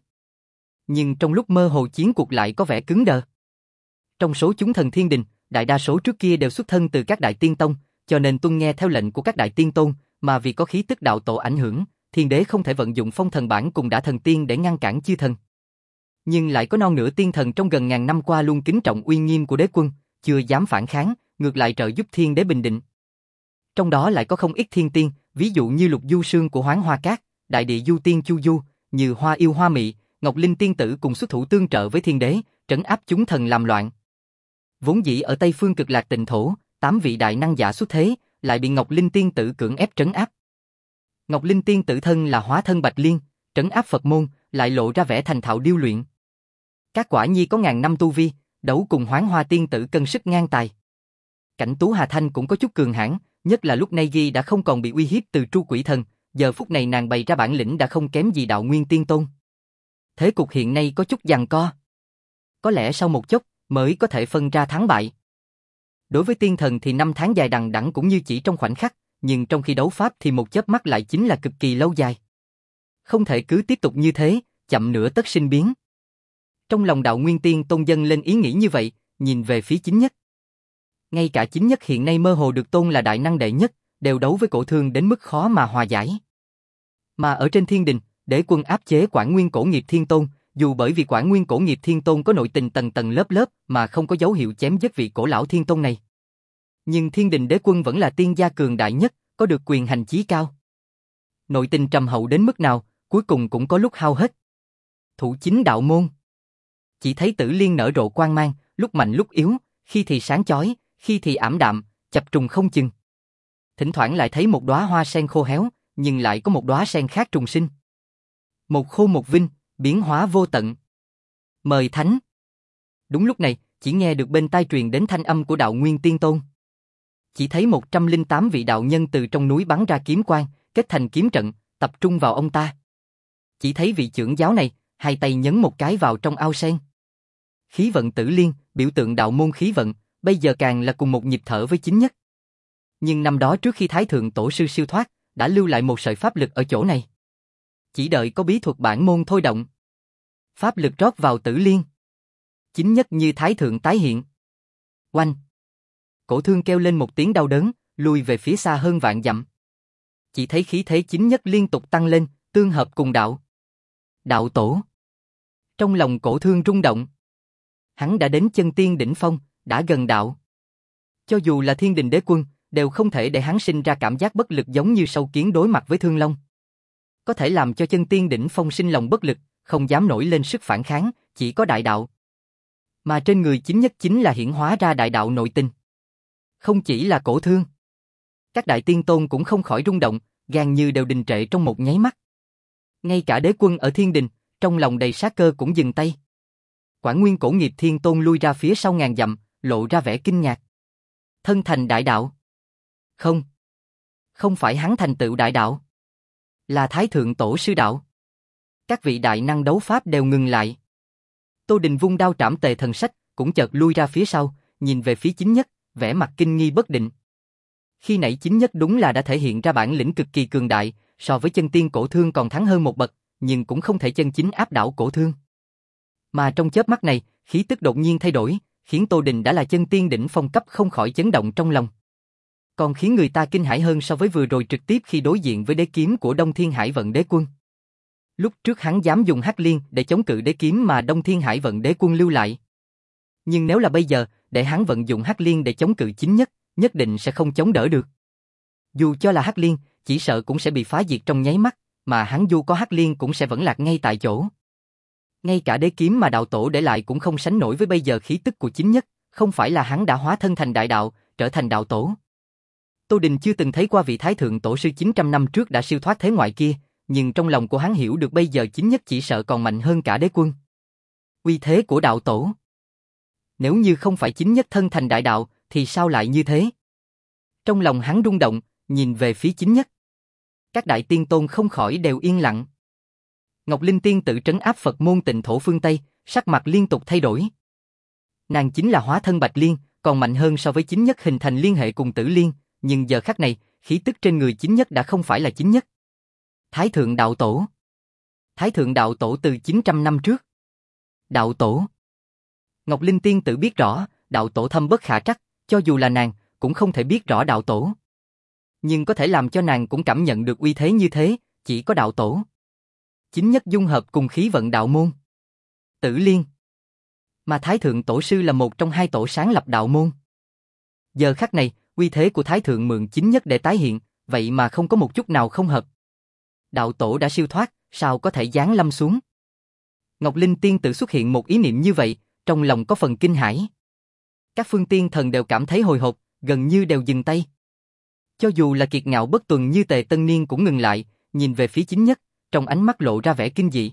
[SPEAKER 1] Nhưng trong lúc mơ hồ chiến cuộc lại có vẻ cứng đờ. Trong số chúng thần thiên đình, đại đa số trước kia đều xuất thân từ các đại tiên tông, cho nên tuân nghe theo lệnh của các đại tiên tôn, mà vì có khí tức đạo tổ ảnh hưởng, thiên đế không thể vận dụng phong thần bản cùng đã thần tiên để ngăn cản chư thần. Nhưng lại có non nửa tiên thần trong gần ngàn năm qua luôn kính trọng uy nghiêm của đế quân, chưa dám phản kháng, ngược lại trợ giúp thiên đế bình định. Trong đó lại có không ít thiên tiên, ví dụ như Lục Du Sương của Hoáng Hoa Cát, Đại Địa Du Tiên Chu Du, như Hoa Yêu Hoa Mị, Ngọc Linh Tiên Tử cùng xuất thủ tương trợ với thiên đế, trấn áp chúng thần làm loạn. Vốn dĩ ở Tây Phương Cực Lạc Tịnh Thổ, tám vị đại năng giả xuất thế, lại bị Ngọc Linh Tiên Tử cưỡng ép trấn áp. Ngọc Linh Tiên Tử thân là hóa thân Bạch Liên, trấn áp Phật môn, lại lộ ra vẻ thành thạo điêu luyện. Các quả nhi có ngàn năm tu vi, đấu cùng Hoáng Hoa Tiên Tử cân sức ngang tài. Cảnh Tú Hà Thanh cũng có chút cường hãn, nhất là lúc này Ghi đã không còn bị uy hiếp từ Tru Quỷ Thần, giờ phút này nàng bày ra bản lĩnh đã không kém gì Đạo Nguyên Tiên Tôn. Thế cục hiện nay có chút giằng co. Có lẽ sau một chốc mới có thể phân ra thắng bại. Đối với tiên thần thì năm tháng dài đằng đẵng cũng như chỉ trong khoảnh khắc, nhưng trong khi đấu pháp thì một chớp mắt lại chính là cực kỳ lâu dài. Không thể cứ tiếp tục như thế, chậm nữa tất sinh biến. Trong lòng Đạo Nguyên Tiên Tôn dâng lên ý nghĩ như vậy, nhìn về phía Chính Nhất. Ngay cả Chính Nhất hiện nay mơ hồ được tôn là đại năng đệ nhất, đều đấu với Cổ Thương đến mức khó mà hòa giải. Mà ở trên thiên đình, đế quân áp chế Quản Nguyên Cổ Nghiệp Thiên Tôn, dù bởi vì Quản Nguyên Cổ Nghiệp Thiên Tôn có nội tình tầng tầng lớp lớp mà không có dấu hiệu chém giết vị cổ lão Thiên Tôn này. Nhưng thiên đình đế quân vẫn là tiên gia cường đại nhất, có được quyền hành chí cao. Nội tình trầm hậu đến mức nào, cuối cùng cũng có lúc hao hết. Thủ chính đạo môn. Chỉ thấy Tử Liên nở rộ quang mang, lúc mạnh lúc yếu, khi thì sáng chói, khi thì ảm đạm, chập trùng không chừng. Thỉnh thoảng lại thấy một đóa hoa sen khô héo, nhưng lại có một đóa sen khác trùng sinh. Một khô một vinh, biến hóa vô tận. Mời thánh. Đúng lúc này, chỉ nghe được bên tai truyền đến thanh âm của Đạo Nguyên Tiên Tôn. Chỉ thấy một trăm lẻ tám vị đạo nhân từ trong núi bắn ra kiếm quang, kết thành kiếm trận, tập trung vào ông ta. Chỉ thấy vị trưởng giáo này, hai tay nhấn một cái vào trong ao sen. Khí vận Tử Liên, biểu tượng đạo môn khí vận, bây giờ càng là cùng một nhịp thở với Chính Nhất. Nhưng năm đó trước khi Thái Thượng Tổ Sư siêu thoát, đã lưu lại một sợi pháp lực ở chỗ này. Chỉ đợi có bí thuật bản môn thôi động. Pháp lực rót vào Tử Liên. Chính nhất như thái thượng tái hiện. Oanh! Cổ thương kêu lên một tiếng đau đớn, lùi về phía xa hơn vạn dặm. Chỉ thấy khí thế chính nhất liên tục tăng lên, tương hợp cùng đạo. Đạo tổ. Trong lòng cổ thương rung động. Hắn đã đến chân tiên đỉnh phong, đã gần đạo. Cho dù là thiên đình đế quân, đều không thể để hắn sinh ra cảm giác bất lực giống như sâu kiến đối mặt với thương long. Có thể làm cho chân tiên đỉnh phong sinh lòng bất lực, không dám nổi lên sức phản kháng, chỉ có đại đạo. Mà trên người chính nhất chính là hiển hóa ra đại đạo nội tình. Không chỉ là cổ thương. Các đại tiên tôn cũng không khỏi rung động, gan như đều đình trệ trong một nháy mắt. Ngay cả đế quân ở thiên đình, trong lòng đầy sát cơ cũng dừng tay. Quản Nguyên Cổ Nghiệp Thiên Tôn lui ra phía sau ngàn dặm, lộ ra vẻ kinh ngạc. Thân thành đại đạo. Không. Không phải hắn thành tựu đại đạo. Là Thái Thượng Tổ Sư đạo. Các vị đại năng đấu pháp đều ngừng lại. Tô Đình vung đao trảm Tề Thần Sách, cũng chợt lui ra phía sau, nhìn về phía chính nhất, vẻ mặt kinh nghi bất định. Khi nãy chính nhất đúng là đã thể hiện ra bản lĩnh cực kỳ cường đại, so với chân tiên cổ thương còn thắng hơn một bậc, nhưng cũng không thể chân chính áp đảo cổ thương. Mà trong chớp mắt này, khí tức đột nhiên thay đổi, khiến Tô Đình đã là chân tiên đỉnh phong cấp không khỏi chấn động trong lòng. Còn khiến người ta kinh hãi hơn so với vừa rồi trực tiếp khi đối diện với đế kiếm của Đông Thiên Hải Vận Đế Quân. Lúc trước hắn dám dùng Hắc Liên để chống cự đế kiếm mà Đông Thiên Hải Vận Đế Quân lưu lại. Nhưng nếu là bây giờ, để hắn vận dụng Hắc Liên để chống cự chính nhất, nhất định sẽ không chống đỡ được. Dù cho là Hắc Liên, chỉ sợ cũng sẽ bị phá diệt trong nháy mắt, mà hắn dù có Hắc Liên cũng sẽ vẫn lạc ngay tại chỗ. Ngay cả đế kiếm mà đạo tổ để lại cũng không sánh nổi với bây giờ khí tức của chính nhất, không phải là hắn đã hóa thân thành đại đạo, trở thành đạo tổ. Tô Đình chưa từng thấy qua vị Thái Thượng Tổ Sư chín trăm năm trước đã siêu thoát thế ngoại kia, nhưng trong lòng của hắn hiểu được bây giờ chính nhất chỉ sợ còn mạnh hơn cả đế quân. Uy thế của đạo tổ. Nếu như không phải chính nhất thân thành đại đạo, thì sao lại như thế? Trong lòng hắn rung động, nhìn về phía chính nhất. Các đại tiên tôn không khỏi đều yên lặng. Ngọc Linh tiên tự trấn áp Phật môn Tịnh Thổ phương Tây, sắc mặt liên tục thay đổi. Nàng chính là hóa thân Bạch Liên, còn mạnh hơn so với chính nhất hình thành liên hệ cùng Tử Liên, nhưng giờ khắc này, khí tức trên người chính nhất đã không phải là chính nhất. Thái Thượng Đạo Tổ. Thái Thượng Đạo Tổ từ chín trăm năm trước. Đạo Tổ. Ngọc Linh tiên tự biết rõ, đạo tổ thâm bất khả trắc, cho dù là nàng, cũng không thể biết rõ đạo tổ. Nhưng có thể làm cho nàng cũng cảm nhận được uy thế như thế, chỉ có đạo tổ. Chính nhất dung hợp cùng khí vận đạo môn. Tử Liên. Mà Thái Thượng Tổ Sư là một trong hai tổ sáng lập đạo môn. Giờ khắc này, uy thế của Thái Thượng mượn chính nhất để tái hiện, vậy mà không có một chút nào không hợp. Đạo tổ đã siêu thoát, sao có thể giáng lâm xuống? Ngọc Linh tiên tự xuất hiện một ý niệm như vậy, trong lòng có phần kinh hãi. Các phương tiên thần đều cảm thấy hồi hộp, gần như đều dừng tay. Cho dù là kiệt ngạo bất tuần như Tề Tân Niên cũng ngừng lại, nhìn về phía chính nhất, trong ánh mắt lộ ra vẻ kinh dị.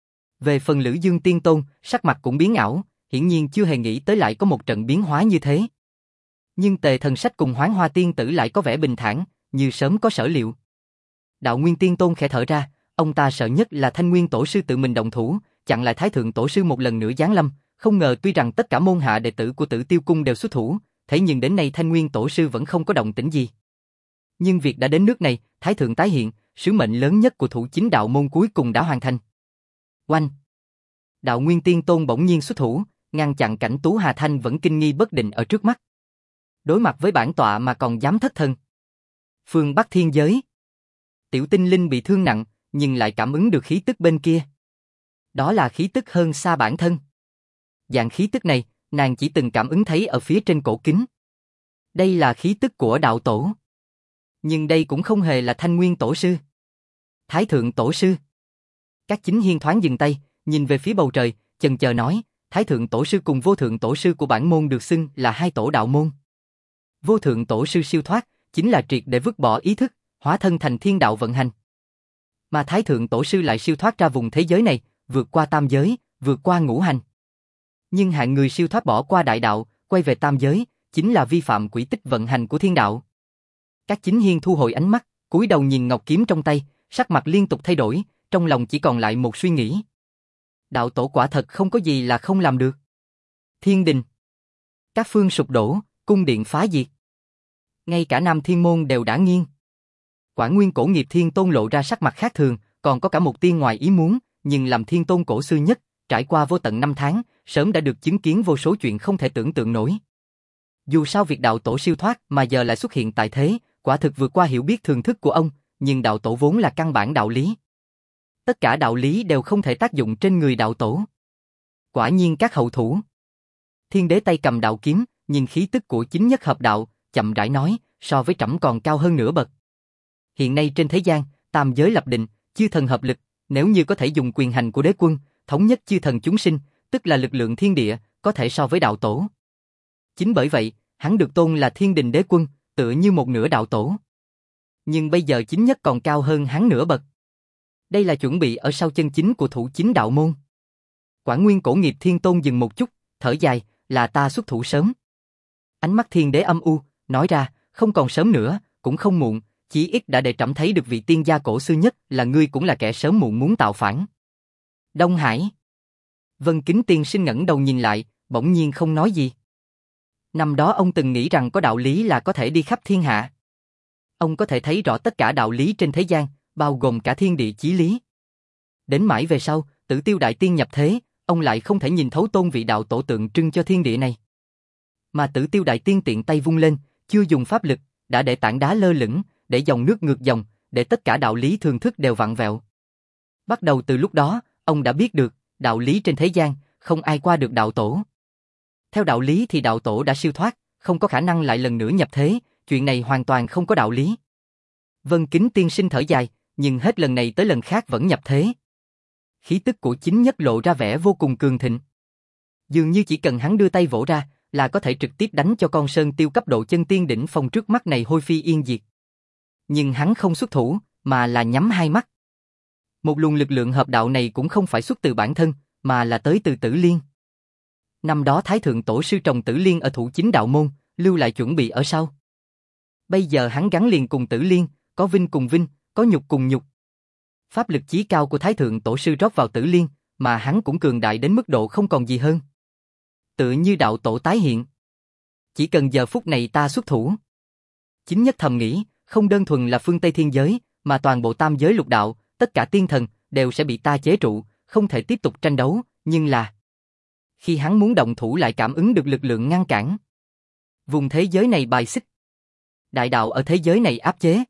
[SPEAKER 1] Về phần Lữ Dương Tiên Tôn, sắc mặt cũng biến ảo, hiển nhiên chưa hề nghĩ tới lại có một trận biến hóa như thế. Nhưng Tề Thần Sách cùng Hoán Hoa Tiên Tử lại có vẻ bình thản, như sớm có sở liệu. Đạo Nguyên Tiên Tôn khẽ thở ra, ông ta sợ nhất là Thanh Nguyên Tổ Sư tự mình động thủ, chặn lại Thái Thượng Tổ Sư một lần nữa giáng lâm. Không ngờ tuy rằng tất cả môn hạ đệ tử của Tử Tiêu Cung đều xuất thủ, thế nhưng đến nay Thanh Nguyên Tổ Sư vẫn không có động tĩnh gì. Nhưng việc đã đến nước này, Thái Thượng tái hiện, sứ mệnh lớn nhất của thủ chính đạo môn cuối cùng đã hoàn thành. Oanh! Đạo Nguyên Tiên Tôn bỗng nhiên xuất thủ, ngăn chặn cảnh Tú Hà Thanh vẫn kinh nghi bất định ở trước mắt. Đối mặt với bản tọa mà còn dám thất thần. Phương Bắc Thiên Giới. Tiểu Tinh Linh bị thương nặng, nhưng lại cảm ứng được khí tức bên kia. Đó là khí tức hơn xa bản thân. Dạng khí tức này, nàng chỉ từng cảm ứng thấy ở phía trên cổ kính. Đây là khí tức của đạo tổ. Nhưng đây cũng không hề là Thanh Nguyên Tổ Sư. Thái Thượng Tổ Sư. Các chính hiên thoáng dừng tay, nhìn về phía bầu trời, chần chờ nói, Thái Thượng Tổ Sư cùng Vô Thượng Tổ Sư của bản môn được xưng là hai tổ đạo môn. Vô Thượng Tổ Sư siêu thoát, chính là triệt để vứt bỏ ý thức, hóa thân thành thiên đạo vận hành. Mà Thái Thượng Tổ Sư lại siêu thoát ra vùng thế giới này, vượt qua tam giới, vượt qua ngũ hành. Nhưng hạng người siêu thoát bỏ qua đại đạo, quay về tam giới, chính là vi phạm quỹ tích vận hành của thiên đạo. Các chính hiên thu hồi ánh mắt, cúi đầu nhìn ngọc kiếm trong tay, sắc mặt liên tục thay đổi, trong lòng chỉ còn lại một suy nghĩ. Đạo tổ quả thật không có gì là không làm được. Thiên đình. Các phương sụp đổ, cung điện phá diệt. Ngay cả Nam Thiên Môn đều đã nghiêng. Quản Nguyên Cổ Nghiệp Thiên Tôn lộ ra sắc mặt khác thường, còn có cả một tia ngoài ý muốn, nhưng làm Thiên Tôn cổ xưa nhất, trải qua vô tận năm tháng, sớm đã được chứng kiến vô số chuyện không thể tưởng tượng nổi. Dù sao việc đạo tổ siêu thoát mà giờ lại xuất hiện tại thế, quả thực vượt qua hiểu biết thường thức của ông, nhưng đạo tổ vốn là căn bản đạo lý. Tất cả đạo lý đều không thể tác dụng trên người đạo tổ. Quả nhiên các hậu thủ. Thiên đế tay cầm đạo kiếm, nhìn khí tức của chính nhất hợp đạo, chậm rãi nói, so với trẫm còn cao hơn nửa bậc. Hiện nay trên thế gian, tam giới lập định, chư thần hợp lực, nếu như có thể dùng quyền hành của đế quân, thống nhất chư thần chúng sinh, tức là lực lượng thiên địa, có thể so với đạo tổ. Chính bởi vậy, hắn được tôn là thiên đình đế quân, tựa như một nửa đạo tổ. Nhưng bây giờ chính nhất còn cao hơn hắn nửa bậc. Đây là chuẩn bị ở sau chân chính của thủ chính đạo môn. Quản Nguyên Cổ Nghiệp Thiên Tôn dừng một chút, thở dài, là ta xuất thủ sớm. Ánh mắt thiên đế âm u, nói ra, không còn sớm nữa, cũng không muộn, chỉ ít đã để trẫm thấy được vị tiên gia cổ xưa nhất, là ngươi cũng là kẻ sớm muộn muốn tạo phản. Đông Hải. Vân Kính tiên sinh ngẩng đầu nhìn lại, bỗng nhiên không nói gì. Năm đó ông từng nghĩ rằng có đạo lý là có thể đi khắp thiên hạ. Ông có thể thấy rõ tất cả đạo lý trên thế gian, bao gồm cả thiên địa chí lý. Đến mãi về sau, Tử Tiêu Đại Tiên nhập thế, ông lại không thể nhìn thấu tôn vị đạo tổ tượng trưng cho thiên địa này. Mà Tử Tiêu Đại Tiên tiện tay vung lên, chưa dùng pháp lực, đã để tảng đá lơ lửng, để dòng nước ngược dòng, để tất cả đạo lý thường thức đều vặn vẹo. Bắt đầu từ lúc đó, ông đã biết được, đạo lý trên thế gian, không ai qua được đạo tổ. Theo đạo lý thì đạo tổ đã siêu thoát, không có khả năng lại lần nữa nhập thế, chuyện này hoàn toàn không có đạo lý. Vân Kính tiên sinh thở dài, nhưng hết lần này tới lần khác vẫn nhập thế. Khí tức của chính nhất lộ ra vẻ vô cùng cường thịnh. Dường như chỉ cần hắn đưa tay vỗ ra, là có thể trực tiếp đánh cho con sơn tiêu cấp độ chân tiên đỉnh phong trước mắt này hôi phi yên diệt. Nhưng hắn không xuất thủ, mà là nhắm hai mắt. Một luồng lực lượng hợp đạo này cũng không phải xuất từ bản thân, mà là tới từ Tử Liên. Năm đó Thái Thượng Tổ sư trồng Tử Liên ở thủ chính đạo môn, lưu lại chuẩn bị ở sau. Bây giờ hắn gắn liền cùng Tử Liên, có vinh cùng vinh, có nhục cùng nhục. Pháp lực chí cao của Thái Thượng Tổ sư rót vào Tử Liên, mà hắn cũng cường đại đến mức độ không còn gì hơn. Tựa như đạo tổ tái hiện. Chỉ cần giờ phút này ta xuất thủ. Chính nhất thầm nghĩ, không đơn thuần là phương Tây thiên giới, mà toàn bộ tam giới lục đạo, tất cả tiên thần, đều sẽ bị ta chế trụ, không thể tiếp tục tranh đấu, nhưng là... Khi hắn muốn động thủ lại cảm ứng được lực lượng ngăn cản. Vùng thế giới này bài xích. Đại đạo ở thế giới này áp chế.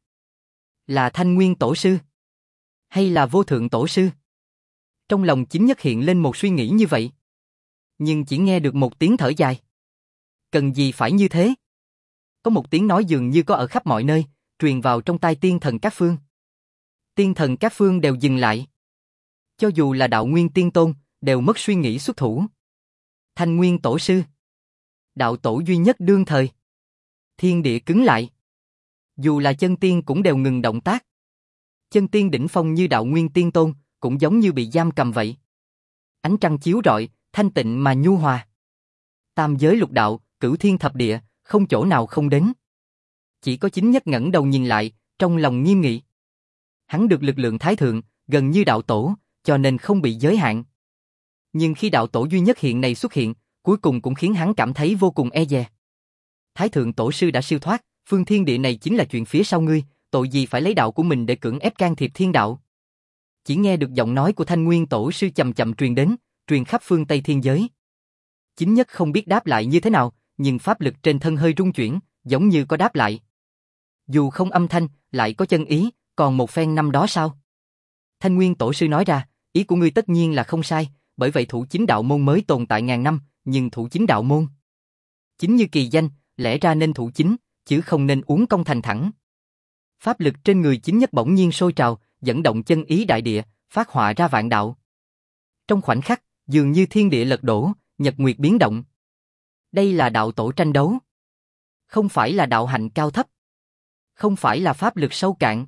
[SPEAKER 1] Là Thanh Nguyên Tổ sư? Hay là Vô Thượng Tổ sư? Trong lòng chính nhất hiện lên một suy nghĩ như vậy. Nhưng chỉ nghe được một tiếng thở dài. Cần gì phải như thế? Có một tiếng nói dường như có ở khắp mọi nơi, truyền vào trong tai tiên thần các phương. Tiên thần các phương đều dừng lại. Cho dù là đạo nguyên tiên tôn, đều mất suy nghĩ xuất thủ. Thanh Nguyên Tổ sư. Đạo tổ duy nhất đương thời. Thiên địa cứng lại. Dù là chân tiên cũng đều ngừng động tác. Chân tiên đỉnh phong như đạo nguyên tiên tôn, cũng giống như bị giam cầm vậy. Ánh trăng chiếu rọi, thanh tịnh mà nhu hòa. Tam giới lục đạo, cửu thiên thập địa, không chỗ nào không đến. Chỉ có chính nhất ngẩng đầu nhìn lại, trong lòng nghiêm nghị. Hắn được lực lượng thái thượng, gần như đạo tổ, cho nên không bị giới hạn. Nhưng khi đạo tổ duy nhất hiện này xuất hiện, cuối cùng cũng khiến hắn cảm thấy vô cùng e dè. Thái thượng tổ sư đã siêu thoát, phương thiên địa này chính là chuyện phía sau ngươi, tội gì phải lấy đạo của mình để cưỡng ép can thiệp thiên đạo. Chỉ nghe được giọng nói của Thanh Nguyên Tổ sư chậm chậm truyền đến, truyền khắp phương Tây thiên giới. Chính nhất không biết đáp lại như thế nào, nhưng pháp lực trên thân hơi rung chuyển, giống như có đáp lại. Dù không âm thanh, lại có chân ý, còn một phen năm đó sao? Thanh Nguyên Tổ sư nói ra, ý của ngươi tất nhiên là không sai, bởi vậy thủ chính đạo môn mới tồn tại ngàn năm, nhưng thủ chính đạo môn. Chính như kỳ danh, lẽ ra nên thủ chính, chứ không nên uống công thành thẳng. Pháp lực trên người chính nhất bỗng nhiên sôi trào, dẫn động chân ý đại địa, phát họa ra vạn đạo. Trong khoảnh khắc, dường như thiên địa lật đổ, nhật nguyệt biến động. Đây là đạo tổ tranh đấu. Không phải là đạo hạnh cao thấp. Không phải là pháp lực sâu cạn.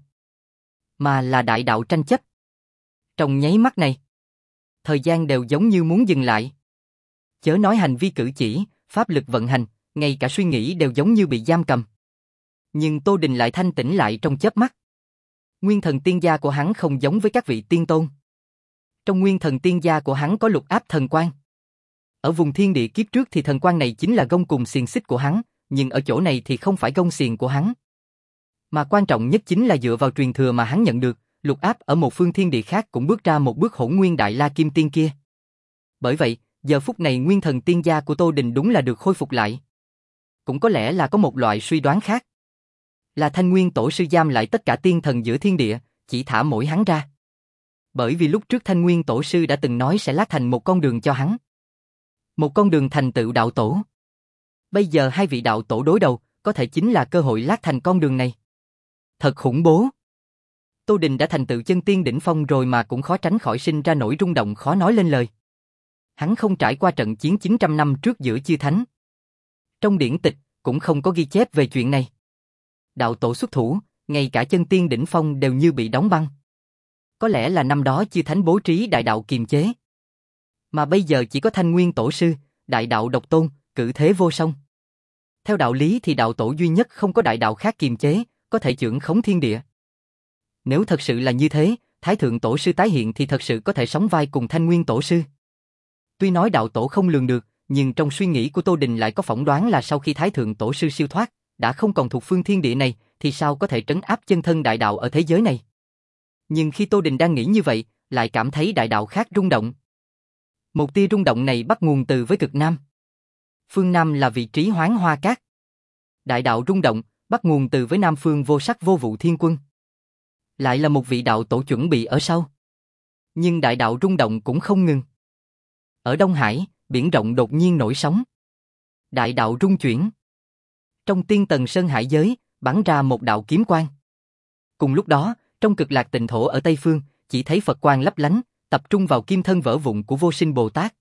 [SPEAKER 1] Mà là đại đạo tranh chấp. Trong nháy mắt này, thời gian đều giống như muốn dừng lại. Chớ nói hành vi cử chỉ, pháp lực vận hành, ngay cả suy nghĩ đều giống như bị giam cầm. Nhưng Tô Đình lại thanh tĩnh lại trong chớp mắt. Nguyên thần tiên gia của hắn không giống với các vị tiên tôn. Trong nguyên thần tiên gia của hắn có lục áp thần quang. Ở vùng thiên địa kiếp trước thì thần quang này chính là gông cùng xiềng xích của hắn, nhưng ở chỗ này thì không phải gông xiềng của hắn. Mà quan trọng nhất chính là dựa vào truyền thừa mà hắn nhận được, lục áp ở một phương thiên địa khác cũng bước ra một bước hỗn nguyên đại la kim tiên kia. Bởi vậy, Giờ phút này nguyên thần tiên gia của Tô Đình đúng là được khôi phục lại. Cũng có lẽ là có một loại suy đoán khác. Là Thanh Nguyên Tổ sư giam lại tất cả tiên thần giữa thiên địa, chỉ thả mỗi hắn ra. Bởi vì lúc trước Thanh Nguyên Tổ sư đã từng nói sẽ lát thành một con đường cho hắn. Một con đường thành tựu đạo tổ. Bây giờ hai vị đạo tổ đối đầu, có thể chính là cơ hội lát thành con đường này. Thật khủng bố. Tô Đình đã thành tựu chân tiên đỉnh phong rồi mà cũng khó tránh khỏi sinh ra nỗi rung động khó nói lên lời. Hắn không trải qua trận chiến chín trăm năm trước giữa chư thánh. Trong điển tịch, cũng không có ghi chép về chuyện này. Đạo tổ xuất thủ, ngay cả chân tiên đỉnh phong đều như bị đóng băng. Có lẽ là năm đó chư thánh bố trí đại đạo kiềm chế. Mà bây giờ chỉ có Thanh Nguyên Tổ sư, đại đạo độc tôn, cử thế vô song. Theo đạo lý thì đạo tổ duy nhất không có đại đạo khác kiềm chế, có thể chưởng khống thiên địa. Nếu thật sự là như thế, Thái Thượng Tổ sư tái hiện thì thật sự có thể sóng vai cùng Thanh Nguyên Tổ sư. Tuy nói đạo tổ không lường được, nhưng trong suy nghĩ của Tô Đình lại có phỏng đoán là sau khi Thái Thượng Tổ sư siêu thoát, đã không còn thuộc phương thiên địa này, thì sao có thể trấn áp chân thân đại đạo ở thế giới này. Nhưng khi Tô Đình đang nghĩ như vậy, lại cảm thấy đại đạo khác rung động. Một tia rung động này bắt nguồn từ với cực Nam. Phương Nam là vị trí Hoán Hoa Cát. Đại đạo rung động, bắt nguồn từ với Nam Phương Vô Sắc Vô Vụ Thiên Quân. Lại là một vị đạo tổ chuẩn bị ở sau. Nhưng đại đạo rung động cũng không ngừng. Ở Đông Hải, biển rộng đột nhiên nổi sóng. Đại đạo rung chuyển. Trong tiên tầng sơn hải giới, bắn ra một đạo kiếm quang. Cùng lúc đó, trong cực lạc tịnh thổ ở Tây Phương, chỉ thấy Phật quang lấp lánh, tập trung vào kim thân vỡ vụn của Vô Sinh Bồ Tát.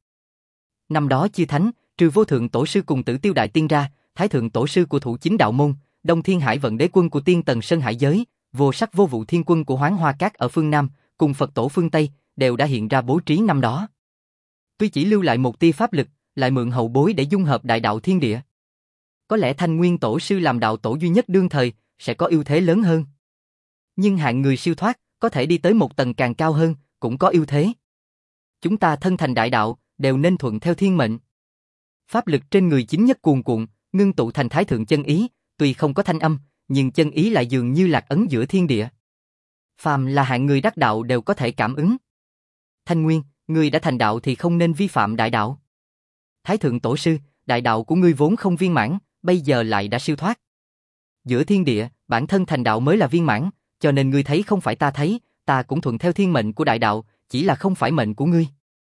[SPEAKER 1] Năm đó chư thánh, trừ Vô Thượng Tổ sư cùng Tử Tiêu Đại Tiên ra, Thái Thượng Tổ sư của Thủ Chính Đạo Môn, Đông Thiên Hải Vận Đế Quân của tiên tầng sơn hải giới, Vô Sắc Vô Vụ Thiên Quân của Hoán Hoa Cát ở phương Nam, cùng Phật tổ phương Tây, đều đã hiện ra bố trí năm đó. Tuy chỉ lưu lại một tia pháp lực, lại mượn hậu bối để dung hợp đại đạo thiên địa. Có lẽ Thanh Nguyên Tổ sư làm đạo tổ duy nhất đương thời, sẽ có ưu thế lớn hơn. Nhưng hạng người siêu thoát, có thể đi tới một tầng càng cao hơn, cũng có ưu thế. Chúng ta thân thành đại đạo, đều nên thuận theo thiên mệnh. Pháp lực trên người chính nhất cuồn cuộn, ngưng tụ thành thái thượng chân ý, tuy không có thanh âm, nhưng chân ý lại dường như lạc ấn giữa thiên địa. Phàm là hạng người đắc đạo đều có thể cảm ứng. Thanh Nguyên, ngươi đã thành đạo thì không nên vi phạm đại đạo. Thái Thượng Tổ sư, đại đạo của ngươi vốn không viên mãn, bây giờ lại đã siêu thoát. Giữa thiên địa, bản thân thành đạo mới là viên mãn, cho nên ngươi thấy không phải ta thấy, ta cũng thuận theo thiên mệnh của đại đạo, chỉ là không phải mệnh của ngươi.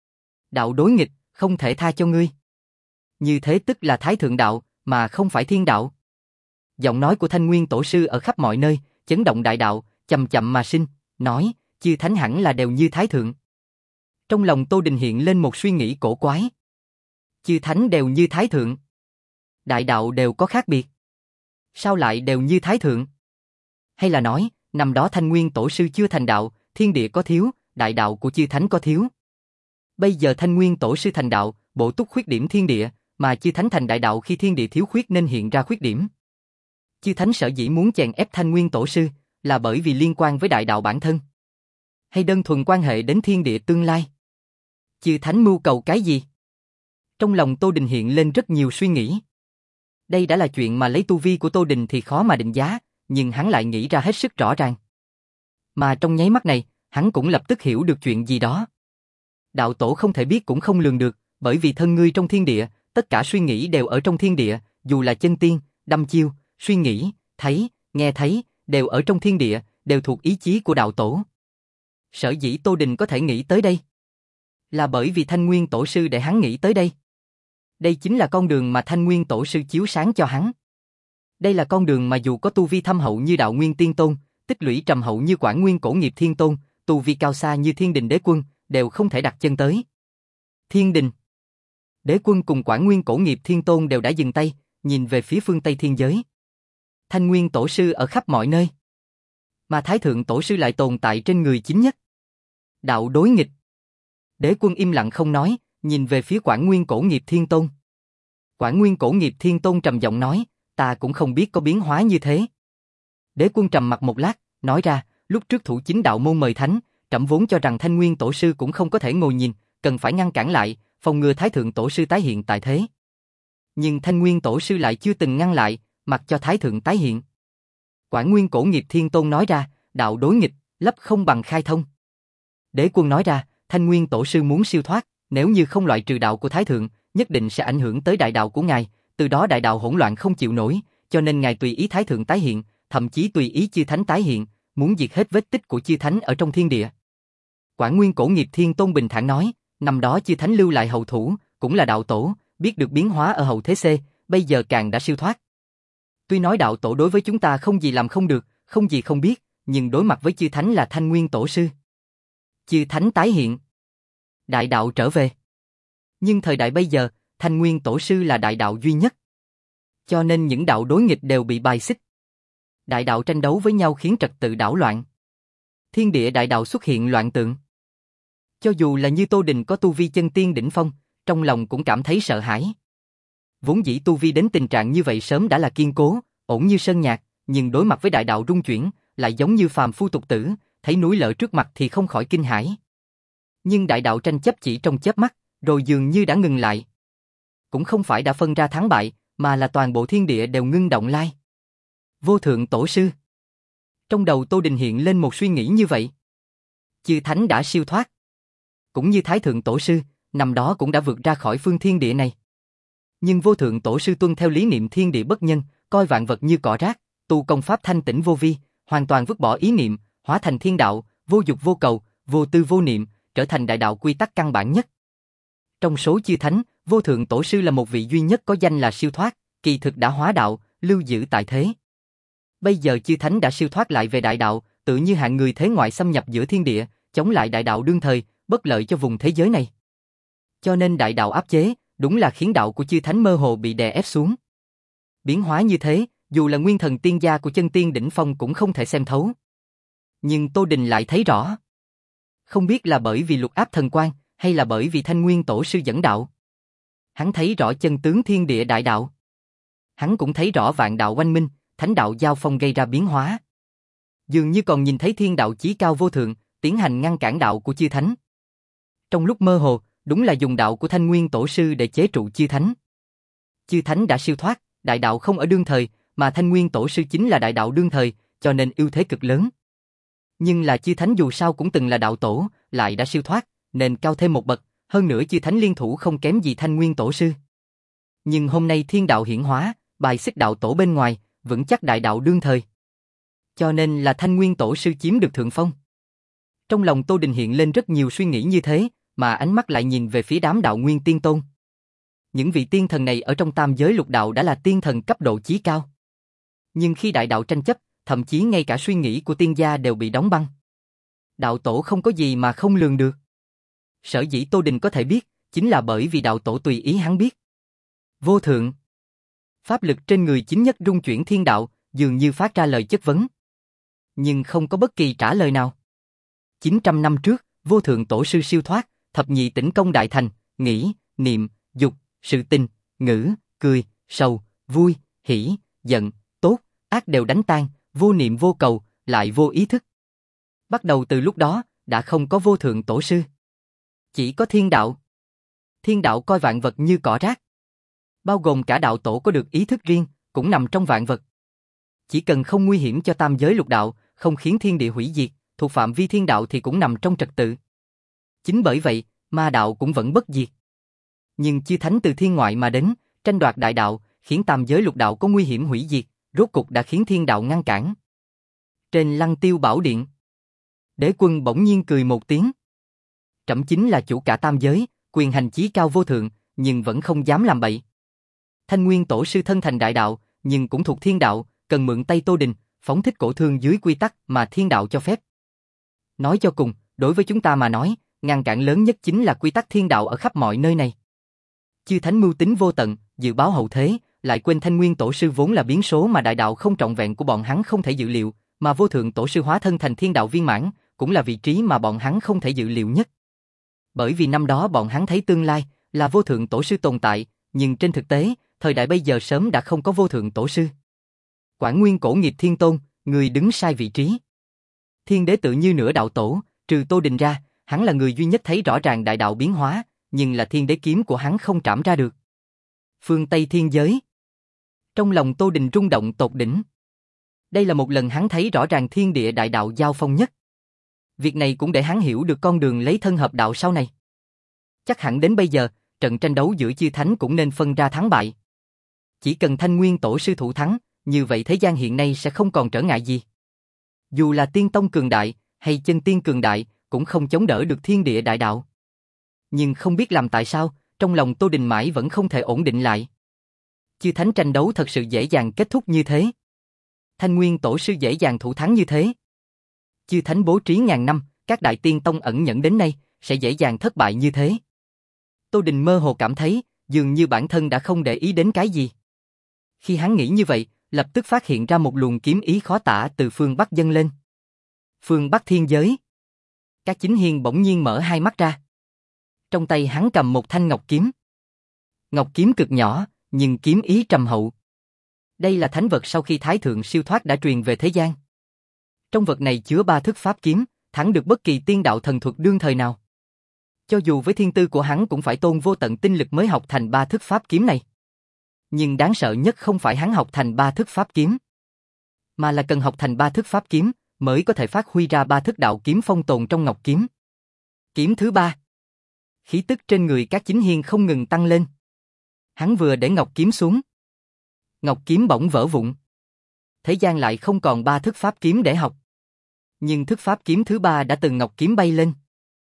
[SPEAKER 1] Đạo đối nghịch, không thể tha cho ngươi. Như thế tức là Thái Thượng đạo, mà không phải thiên đạo. Giọng nói của Thanh Nguyên Tổ sư ở khắp mọi nơi, chấn động đại đạo, chậm chậm mà sinh, nói, chư thánh hẳn là đều như Thái Thượng. Trong lòng Tô Đình hiện lên một suy nghĩ cổ quái. Chư thánh đều như Thái Thượng. Đại đạo đều có khác biệt. Sao lại đều như Thái Thượng? Hay là nói, năm đó Thanh Nguyên Tổ sư chưa thành đạo, thiên địa có thiếu, đại đạo của chư thánh có thiếu. Bây giờ Thanh Nguyên Tổ sư thành đạo, bổ túc khuyết điểm thiên địa, mà chư thánh thành đại đạo khi thiên địa thiếu khuyết nên hiện ra khuyết điểm. Chư thánh sở dĩ muốn chèn ép Thanh Nguyên Tổ sư, là bởi vì liên quan với đại đạo bản thân. Hay đơn thuần quan hệ đến thiên địa tương lai? Chư thánh mưu cầu cái gì? Trong lòng Tô Đình hiện lên rất nhiều suy nghĩ. Đây đã là chuyện mà lấy tu vi của Tô Đình thì khó mà định giá, nhưng hắn lại nghĩ ra hết sức rõ ràng. Mà trong nháy mắt này, hắn cũng lập tức hiểu được chuyện gì đó. Đạo tổ không thể biết cũng không lường được, bởi vì thân ngươi trong thiên địa, tất cả suy nghĩ đều ở trong thiên địa, dù là chân tiên, đăm chiêu, suy nghĩ, thấy, nghe thấy, đều ở trong thiên địa, đều thuộc ý chí của đạo tổ. Sở dĩ Tô Đình có thể nghĩ tới đây, là bởi vì Thanh Nguyên Tổ sư để hắn nghĩ tới đây. Đây chính là con đường mà Thanh Nguyên Tổ sư chiếu sáng cho hắn. Đây là con đường mà dù có tu vi thâm hậu như Đạo Nguyên Tiên Tôn, tích lũy trầm hậu như Quảng Nguyên Cổ Nghiệp Thiên Tôn, tu vi cao xa như Thiên Đình Đế Quân, đều không thể đặt chân tới. Thiên Đình, Đế Quân cùng Quảng Nguyên Cổ Nghiệp Thiên Tôn đều đã dừng tay, nhìn về phía phương Tây thiên giới. Thanh Nguyên Tổ sư ở khắp mọi nơi, mà Thái Thượng Tổ sư lại tồn tại trên người chính nhất. Đạo đối nghịch. Đế Quân im lặng không nói, nhìn về phía Quảng Nguyên Cổ Nghiệp Thiên Tôn. Quảng Nguyên Cổ Nghiệp Thiên Tôn trầm giọng nói, ta cũng không biết có biến hóa như thế. Đế Quân trầm mặt một lát, nói ra, lúc trước Thủ Chính Đạo Môn mời thánh, trẫm vốn cho rằng Thanh Nguyên Tổ sư cũng không có thể ngồi nhìn, cần phải ngăn cản lại, phòng ngừa Thái Thượng Tổ sư tái hiện tại thế. Nhưng Thanh Nguyên Tổ sư lại chưa từng ngăn lại, mặc cho Thái Thượng tái hiện. Quảng Nguyên Cổ Nghiệp Thiên Tôn nói ra, đạo đối nghịch, lấp không bằng khai thông. Đế Quân nói ra, Thanh Nguyên Tổ sư muốn siêu thoát, Nếu như không loại trừ đạo của Thái Thượng, nhất định sẽ ảnh hưởng tới đại đạo của ngài, từ đó đại đạo hỗn loạn không chịu nổi, cho nên ngài tùy ý Thái Thượng tái hiện, thậm chí tùy ý chư thánh tái hiện, muốn diệt hết vết tích của chư thánh ở trong thiên địa. Quản Nguyên Cổ Nghiệp Thiên Tôn bình thản nói, năm đó chư thánh lưu lại hậu thủ, cũng là đạo tổ, biết được biến hóa ở hậu thế C, bây giờ càng đã siêu thoát. Tuy nói đạo tổ đối với chúng ta không gì làm không được, không gì không biết, nhưng đối mặt với chư thánh là Thanh Nguyên Tổ Sư. Chư thánh tái hiện, đại đạo trở về. Nhưng thời đại bây giờ, Thanh Nguyên Tổ Sư là đại đạo duy nhất. Cho nên những đạo đối nghịch đều bị bài xích. Đại đạo tranh đấu với nhau khiến trật tự đảo loạn. Thiên địa đại đạo xuất hiện loạn tượng. Cho dù là như Tô Đình có tu vi chân tiên đỉnh phong, trong lòng cũng cảm thấy sợ hãi. Vốn dĩ tu vi đến tình trạng như vậy sớm đã là kiên cố, ổn như sơn nhạc, nhưng đối mặt với đại đạo rung chuyển, lại giống như phàm phu tục tử, thấy núi lở trước mặt thì không khỏi kinh hãi. Nhưng đại đạo tranh chấp chỉ trong chớp mắt, rồi dường như đã ngừng lại. Cũng không phải đã phân ra thắng bại, mà là toàn bộ thiên địa đều ngưng động lai. Vô Thượng Tổ Sư. Trong đầu Tô Đình hiện lên một suy nghĩ như vậy. Chư thánh đã siêu thoát. Cũng như Thái Thượng Tổ Sư, năm đó cũng đã vượt ra khỏi phương thiên địa này. Nhưng Vô Thượng Tổ Sư tuân theo lý niệm thiên địa bất nhân, coi vạn vật như cỏ rác, tu công pháp thanh tĩnh vô vi, hoàn toàn vứt bỏ ý niệm, hóa thành thiên đạo, vô dục vô cầu, vô tư vô niệm, trở thành đại đạo quy tắc căn bản nhất. Trong số chư thánh, Vô Thượng Tổ Sư là một vị duy nhất có danh là siêu thoát, kỳ thực đã hóa đạo, lưu giữ tại thế. Bây giờ chư thánh đã siêu thoát lại về đại đạo, tự như hạng người thế ngoại xâm nhập giữa thiên địa, chống lại đại đạo đương thời, bất lợi cho vùng thế giới này. Cho nên đại đạo áp chế, đúng là khiến đạo của chư thánh mơ hồ bị đè ép xuống. Biến hóa như thế, dù là nguyên thần tiên gia của chân tiên đỉnh phong cũng không thể xem thấu. Nhưng Tô Đình lại thấy rõ. Không biết là bởi vì lục áp thần quang, hay là bởi vì Thanh Nguyên Tổ Sư dẫn đạo. Hắn thấy rõ chân tướng thiên địa đại đạo. Hắn cũng thấy rõ vạn đạo oanh minh, thánh đạo giao phong gây ra biến hóa. Dường như còn nhìn thấy thiên đạo chí cao vô thượng, tiến hành ngăn cản đạo của chư thánh. Trong lúc mơ hồ, đúng là dùng đạo của Thanh Nguyên Tổ Sư để chế trụ chư thánh. Chư thánh đã siêu thoát, đại đạo không ở đương thời, mà Thanh Nguyên Tổ Sư chính là đại đạo đương thời, cho nên ưu thế cực lớn. Nhưng là chư thánh dù sao cũng từng là đạo tổ, lại đã siêu thoát, nên cao thêm một bậc, hơn nữa chư thánh liên thủ không kém gì Thanh Nguyên Tổ Sư. Nhưng hôm nay thiên đạo hiển hóa, bài xích đạo tổ bên ngoài, vững chắc đại đạo đương thời. Cho nên là Thanh Nguyên Tổ Sư chiếm được thượng phong. Trong lòng Tô Đình hiện lên rất nhiều suy nghĩ như thế, mà ánh mắt lại nhìn về phía đám đạo nguyên tiên tôn. Những vị tiên thần này ở trong tam giới lục đạo đã là tiên thần cấp độ chí cao. Nhưng khi đại đạo tranh chấp, thậm chí ngay cả suy nghĩ của tiên gia đều bị đóng băng. Đạo tổ không có gì mà không lường được. Sở dĩ Tô Đình có thể biết, chính là bởi vì đạo tổ tùy ý hắn biết. Vô thượng. Pháp lực trên người chính nhất rung chuyển thiên đạo, dường như phát ra lời chất vấn. Nhưng không có bất kỳ trả lời nào. chín trăm năm trước, Vô Thượng Tổ Sư siêu thoát, thập nhị tỉnh công đại thành, nghĩ, niệm, dục, sự tình, ngữ, cười, sầu, vui, hỉ, giận, tốt, ác đều đánh tan, vô niệm vô cầu, lại vô ý thức. Bắt đầu từ lúc đó, đã không có Vô Thượng Tổ Sư. Chỉ có thiên đạo. Thiên đạo coi vạn vật như cỏ rác. Bao gồm cả đạo tổ có được ý thức riêng, cũng nằm trong vạn vật. Chỉ cần không nguy hiểm cho tam giới lục đạo, không khiến thiên địa hủy diệt, thuộc phạm vi thiên đạo thì cũng nằm trong trật tự. Chính bởi vậy, ma đạo cũng vẫn bất diệt. Nhưng chư thánh từ thiên ngoại mà đến, tranh đoạt đại đạo, khiến tam giới lục đạo có nguy hiểm hủy diệt, rốt cục đã khiến thiên đạo ngăn cản. Trên Lăng Tiêu Bảo Điện, Đế Quân bỗng nhiên cười một tiếng. Trẫm chính là chủ cả tam giới, quyền hành chí cao vô thượng, nhưng vẫn không dám làm bậy. Thanh Nguyên Tổ Sư thân thành đại đạo, nhưng cũng thuộc thiên đạo, cần mượn tay Tô Đình, phóng thích cổ thương dưới quy tắc mà thiên đạo cho phép. Nói cho cùng, đối với chúng ta mà nói, ngăn cản lớn nhất chính là quy tắc thiên đạo ở khắp mọi nơi này. Chư thánh mưu tính vô tận, dự báo hậu thế, lại quên Thanh Nguyên Tổ Sư vốn là biến số mà đại đạo không trọn vẹn của bọn hắn không thể dự liệu, mà Vô Thượng Tổ Sư hóa thân thành thiên đạo viên mãn, cũng là vị trí mà bọn hắn không thể dự liệu nhất. Bởi vì năm đó bọn hắn thấy tương lai là Vô Thượng Tổ Sư tồn tại, nhưng trên thực tế, thời đại bây giờ sớm đã không có Vô Thượng Tổ Sư. Quản Nguyên Cổ Nghiệp Thiên Tôn, người đứng sai vị trí. Thiên đế tự như nửa đạo tổ, trừ Tô Đình ra, hắn là người duy nhất thấy rõ ràng đại đạo biến hóa, nhưng là thiên đế kiếm của hắn không trảm ra được. Phương Tây thiên giới. Trong lòng Tô Đình rung động tột đỉnh. Đây là một lần hắn thấy rõ ràng thiên địa đại đạo giao phong nhất. Việc này cũng để hắn hiểu được con đường lấy thân hợp đạo sau này. Chắc hẳn đến bây giờ, trận tranh đấu giữa chư thánh cũng nên phân ra thắng bại. Chỉ cần Thanh Nguyên tổ sư thủ thắng, như vậy thế gian hiện nay sẽ không còn trở ngại gì. Dù là tiên tông cường đại, hay chân tiên cường đại, cũng không chống đỡ được thiên địa đại đạo. Nhưng không biết làm tại sao, trong lòng Tô Đình mãi vẫn không thể ổn định lại. Chư thánh tranh đấu thật sự dễ dàng kết thúc như thế. Thanh Nguyên tổ sư dễ dàng thủ thắng như thế. Chư thánh bố trí ngàn năm, các đại tiên tông ẩn nhẫn đến nay, sẽ dễ dàng thất bại như thế. Tô Đình mơ hồ cảm thấy, dường như bản thân đã không để ý đến cái gì. Khi hắn nghĩ như vậy, lập tức phát hiện ra một luồng kiếm ý khó tả từ phương Bắc dâng lên. Phương Bắc thiên giới. Các chính hiên bỗng nhiên mở hai mắt ra. Trong tay hắn cầm một thanh ngọc kiếm. Ngọc kiếm cực nhỏ, nhưng kiếm ý trầm hậu. Đây là thánh vật sau khi Thái Thượng siêu thoát đã truyền về thế gian. Trong vật này chứa ba thức pháp kiếm, thắng được bất kỳ tiên đạo thần thuật đương thời nào. Cho dù với thiên tư của hắn cũng phải tôn vô tận tinh lực mới học thành ba thức pháp kiếm này. Nhưng đáng sợ nhất không phải hắn học thành ba thức pháp kiếm, mà là cần học thành ba thức pháp kiếm mới có thể phát huy ra ba thức đạo kiếm phong tồn trong ngọc kiếm. Kiếm thứ ba. Khí tức trên người các chính hiên không ngừng tăng lên. Hắn vừa để ngọc kiếm xuống, ngọc kiếm bỗng vỡ vụn. Thế gian lại không còn ba thức pháp kiếm để học. Nhưng thức pháp kiếm thứ ba đã từ ngọc kiếm bay lên.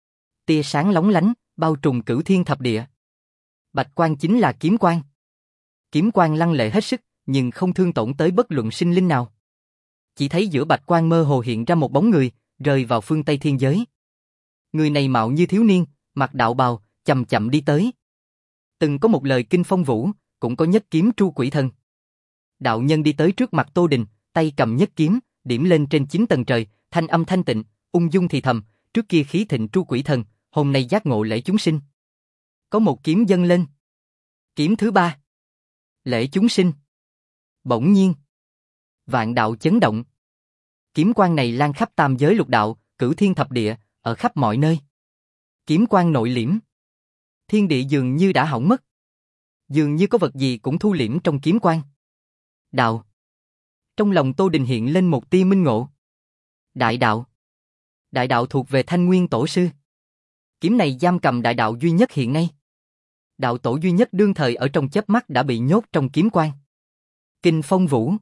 [SPEAKER 1] Tia sáng lóng lánh, bao trùm cửu thiên thập địa. Bạch quang chính là kiếm quang. Kiếm quang lăng lệ hết sức, nhưng không thương tổn tới bất luận sinh linh nào. Chỉ thấy giữa bạch quang mơ hồ hiện ra một bóng người, rơi vào phương Tây thiên giới. Người này mạo như thiếu niên, mặc đạo bào, chậm chậm đi tới. Từng có một lời kinh phong vũ, cũng có nhất kiếm tru quỷ thần. Đạo nhân đi tới trước mặt Tô Đình, tay cầm nhất kiếm, điểm lên trên chín tầng trời, thanh âm thanh tịnh, ung dung thì thầm, trước kia khí thịnh tru quỷ thần, hôm nay giác ngộ lễ chúng sinh. Có một kiếm dâng lên. Kiếm thứ ba. Lễ chúng sinh. Bỗng nhiên, vạn đạo chấn động. Kiếm quang này lan khắp tam giới lục đạo, cửu thiên thập địa, ở khắp mọi nơi. Kiếm quang nội liễm. Thiên địa dường như đã hỏng mất. Dường như có vật gì cũng thu liễm trong kiếm quang. Đạo. Trong lòng Tô Đình hiện lên một tia minh ngộ. Đại đạo. Đại đạo thuộc về Thanh Nguyên tổ sư. Kiếm này giam cầm đại đạo duy nhất hiện nay. Đạo tổ duy nhất đương thời ở trong chớp mắt đã bị nhốt trong kiếm quang. Kinh phong vũ.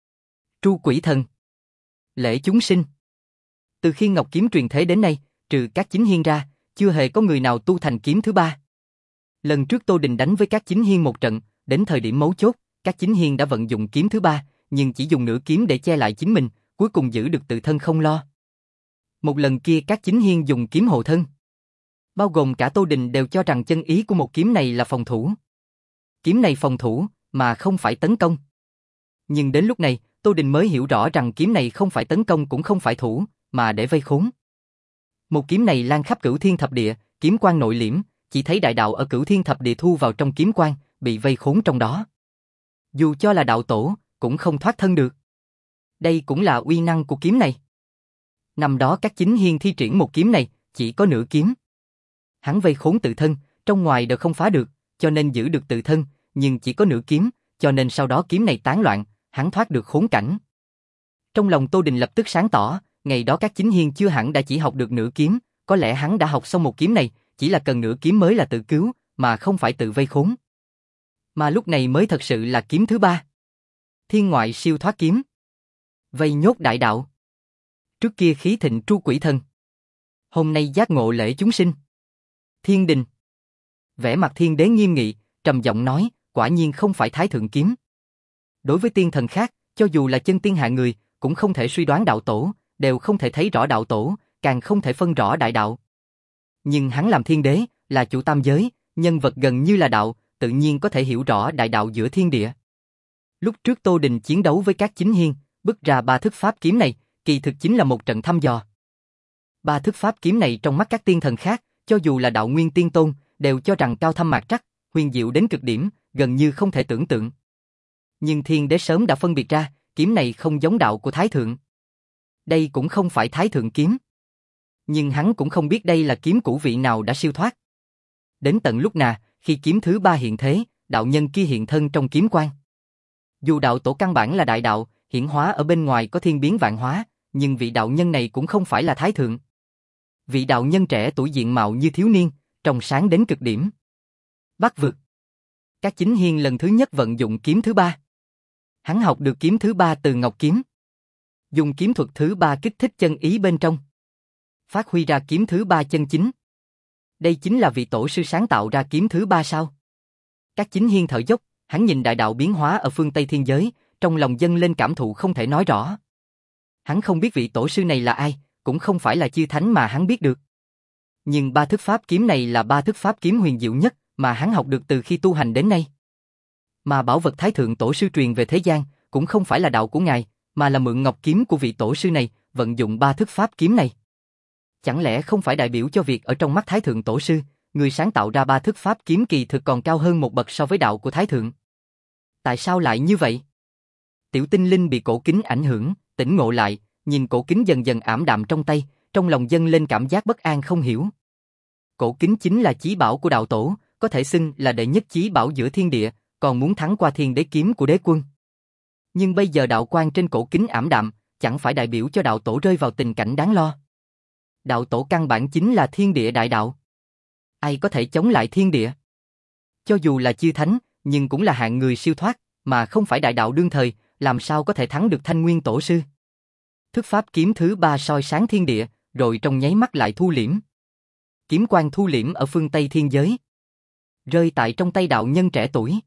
[SPEAKER 1] Tru quỷ thần. Lễ chúng sinh. Từ khi ngọc kiếm truyền thế đến nay, trừ các chính hiên ra, chưa hề có người nào tu thành kiếm thứ ba. Lần trước Tô Đình đánh với các chính hiên một trận, đến thời điểm mấu chốt, các chính hiên đã vận dụng kiếm thứ ba, nhưng chỉ dùng nửa kiếm để che lại chính mình, cuối cùng giữ được tự thân không lo. Một lần kia các chính hiên dùng kiếm hộ thân. Bao gồm cả Tô Đình đều cho rằng chân ý của một kiếm này là phòng thủ. Kiếm này phòng thủ, mà không phải tấn công. Nhưng đến lúc này, Tô Đình mới hiểu rõ rằng kiếm này không phải tấn công cũng không phải thủ, mà để vây khốn. Một kiếm này lan khắp cửu thiên thập địa, kiếm quang nội liễm, chỉ thấy đại đạo ở cửu thiên thập địa thu vào trong kiếm quang, bị vây khốn trong đó. Dù cho là đạo tổ, cũng không thoát thân được. Đây cũng là uy năng của kiếm này. Năm đó các chính hiên thi triển một kiếm này, chỉ có nửa kiếm. Hắn vây khốn tự thân, trong ngoài đều không phá được, cho nên giữ được tự thân, nhưng chỉ có nửa kiếm, cho nên sau đó kiếm này tán loạn, hắn thoát được khốn cảnh. Trong lòng Tô Đình lập tức sáng tỏ, ngày đó các chính hiên chưa hẳn đã chỉ học được nửa kiếm, có lẽ hắn đã học xong một kiếm này, chỉ là cần nửa kiếm mới là tự cứu, mà không phải tự vây khốn. Mà lúc này mới thật sự là kiếm thứ ba. Thiên ngoại siêu thoát kiếm. Vây nhốt đại đạo. Trước kia khí thịnh tru quỷ thần. Hôm nay giác ngộ lễ chúng sinh. Thiên đình. Vẻ mặt thiên đế nghiêm nghị, trầm giọng nói, quả nhiên không phải thái thượng kiếm. Đối với tiên thần khác, cho dù là chân tiên hạ người, cũng không thể suy đoán đạo tổ, đều không thể thấy rõ đạo tổ, càng không thể phân rõ đại đạo. Nhưng hắn làm thiên đế, là chủ tam giới, nhân vật gần như là đạo, tự nhiên có thể hiểu rõ đại đạo giữa thiên địa. Lúc trước Tô Đình chiến đấu với các chính hiên, bứt ra ba thức pháp kiếm này, kỳ thực chính là một trận thăm dò. Ba thức pháp kiếm này trong mắt các tiên thần khác, cho dù là đạo nguyên tiên tôn, đều cho rằng cao thâm mạc trắc, huyền diệu đến cực điểm, gần như không thể tưởng tượng. Nhưng thiên đế sớm đã phân biệt ra, kiếm này không giống đạo của thái thượng. Đây cũng không phải thái thượng kiếm. Nhưng hắn cũng không biết đây là kiếm của vị nào đã siêu thoát. Đến tận lúc nào, khi kiếm thứ ba hiện thế, đạo nhân kia hiện thân trong kiếm quang. Dù đạo tổ căn bản là đại đạo, hiển hóa ở bên ngoài có thiên biến vạn hóa, nhưng vị đạo nhân này cũng không phải là thái thượng. Vị đạo nhân trẻ tuổi diện mạo như thiếu niên, trong sáng đến cực điểm. Bắc vực. Các Chính Hiên lần thứ nhất vận dụng kiếm thứ ba. Hắn học được kiếm thứ ba từ Ngọc Kiếm. Dùng kiếm thuật thứ ba kích thích chân ý bên trong. Phát huy ra kiếm thứ ba chân chính. Đây chính là vị tổ sư sáng tạo ra kiếm thứ ba sao? Các Chính Hiên thở dốc, hắn nhìn đại đạo biến hóa ở phương Tây thiên giới, trong lòng dâng lên cảm thụ không thể nói rõ. Hắn không biết vị tổ sư này là ai, cũng không phải là chư thánh mà hắn biết được. Nhưng ba thức pháp kiếm này là ba thức pháp kiếm huyền diệu nhất mà hắn học được từ khi tu hành đến nay. Mà bảo vật Thái Thượng Tổ sư truyền về thế gian cũng không phải là đạo của ngài, mà là mượn ngọc kiếm của vị tổ sư này, vận dụng ba thức pháp kiếm này. Chẳng lẽ không phải đại biểu cho việc ở trong mắt Thái Thượng Tổ sư, người sáng tạo ra ba thức pháp kiếm kỳ thực còn cao hơn một bậc so với đạo của Thái Thượng? Tại sao lại như vậy? Tiểu Tinh Linh bị cổ kính ảnh hưởng, tỉnh ngộ lại, nhìn cổ kính dần dần ảm đạm trong tay, trong lòng dâng lên cảm giác bất an không hiểu. Cổ kính chính là chí bảo của đạo tổ, có thể xưng là đệ nhất chí bảo giữa thiên địa, còn muốn thắng qua thiên đế kiếm của đế quân. Nhưng bây giờ đạo quang trên cổ kính ảm đạm, chẳng phải đại biểu cho đạo tổ rơi vào tình cảnh đáng lo. Đạo tổ căn bản chính là thiên địa đại đạo. Ai có thể chống lại thiên địa? Cho dù là chư thánh, nhưng cũng là hạng người siêu thoát, mà không phải đại đạo đương thời, làm sao có thể thắng được Thanh Nguyên Tổ sư? Thức pháp kiếm thứ ba soi sáng thiên địa, rồi trong nháy mắt lại thu liễm. Kiếm quang thu liễm ở phương Tây thiên giới, rơi tại trong tay đạo nhân trẻ tuổi.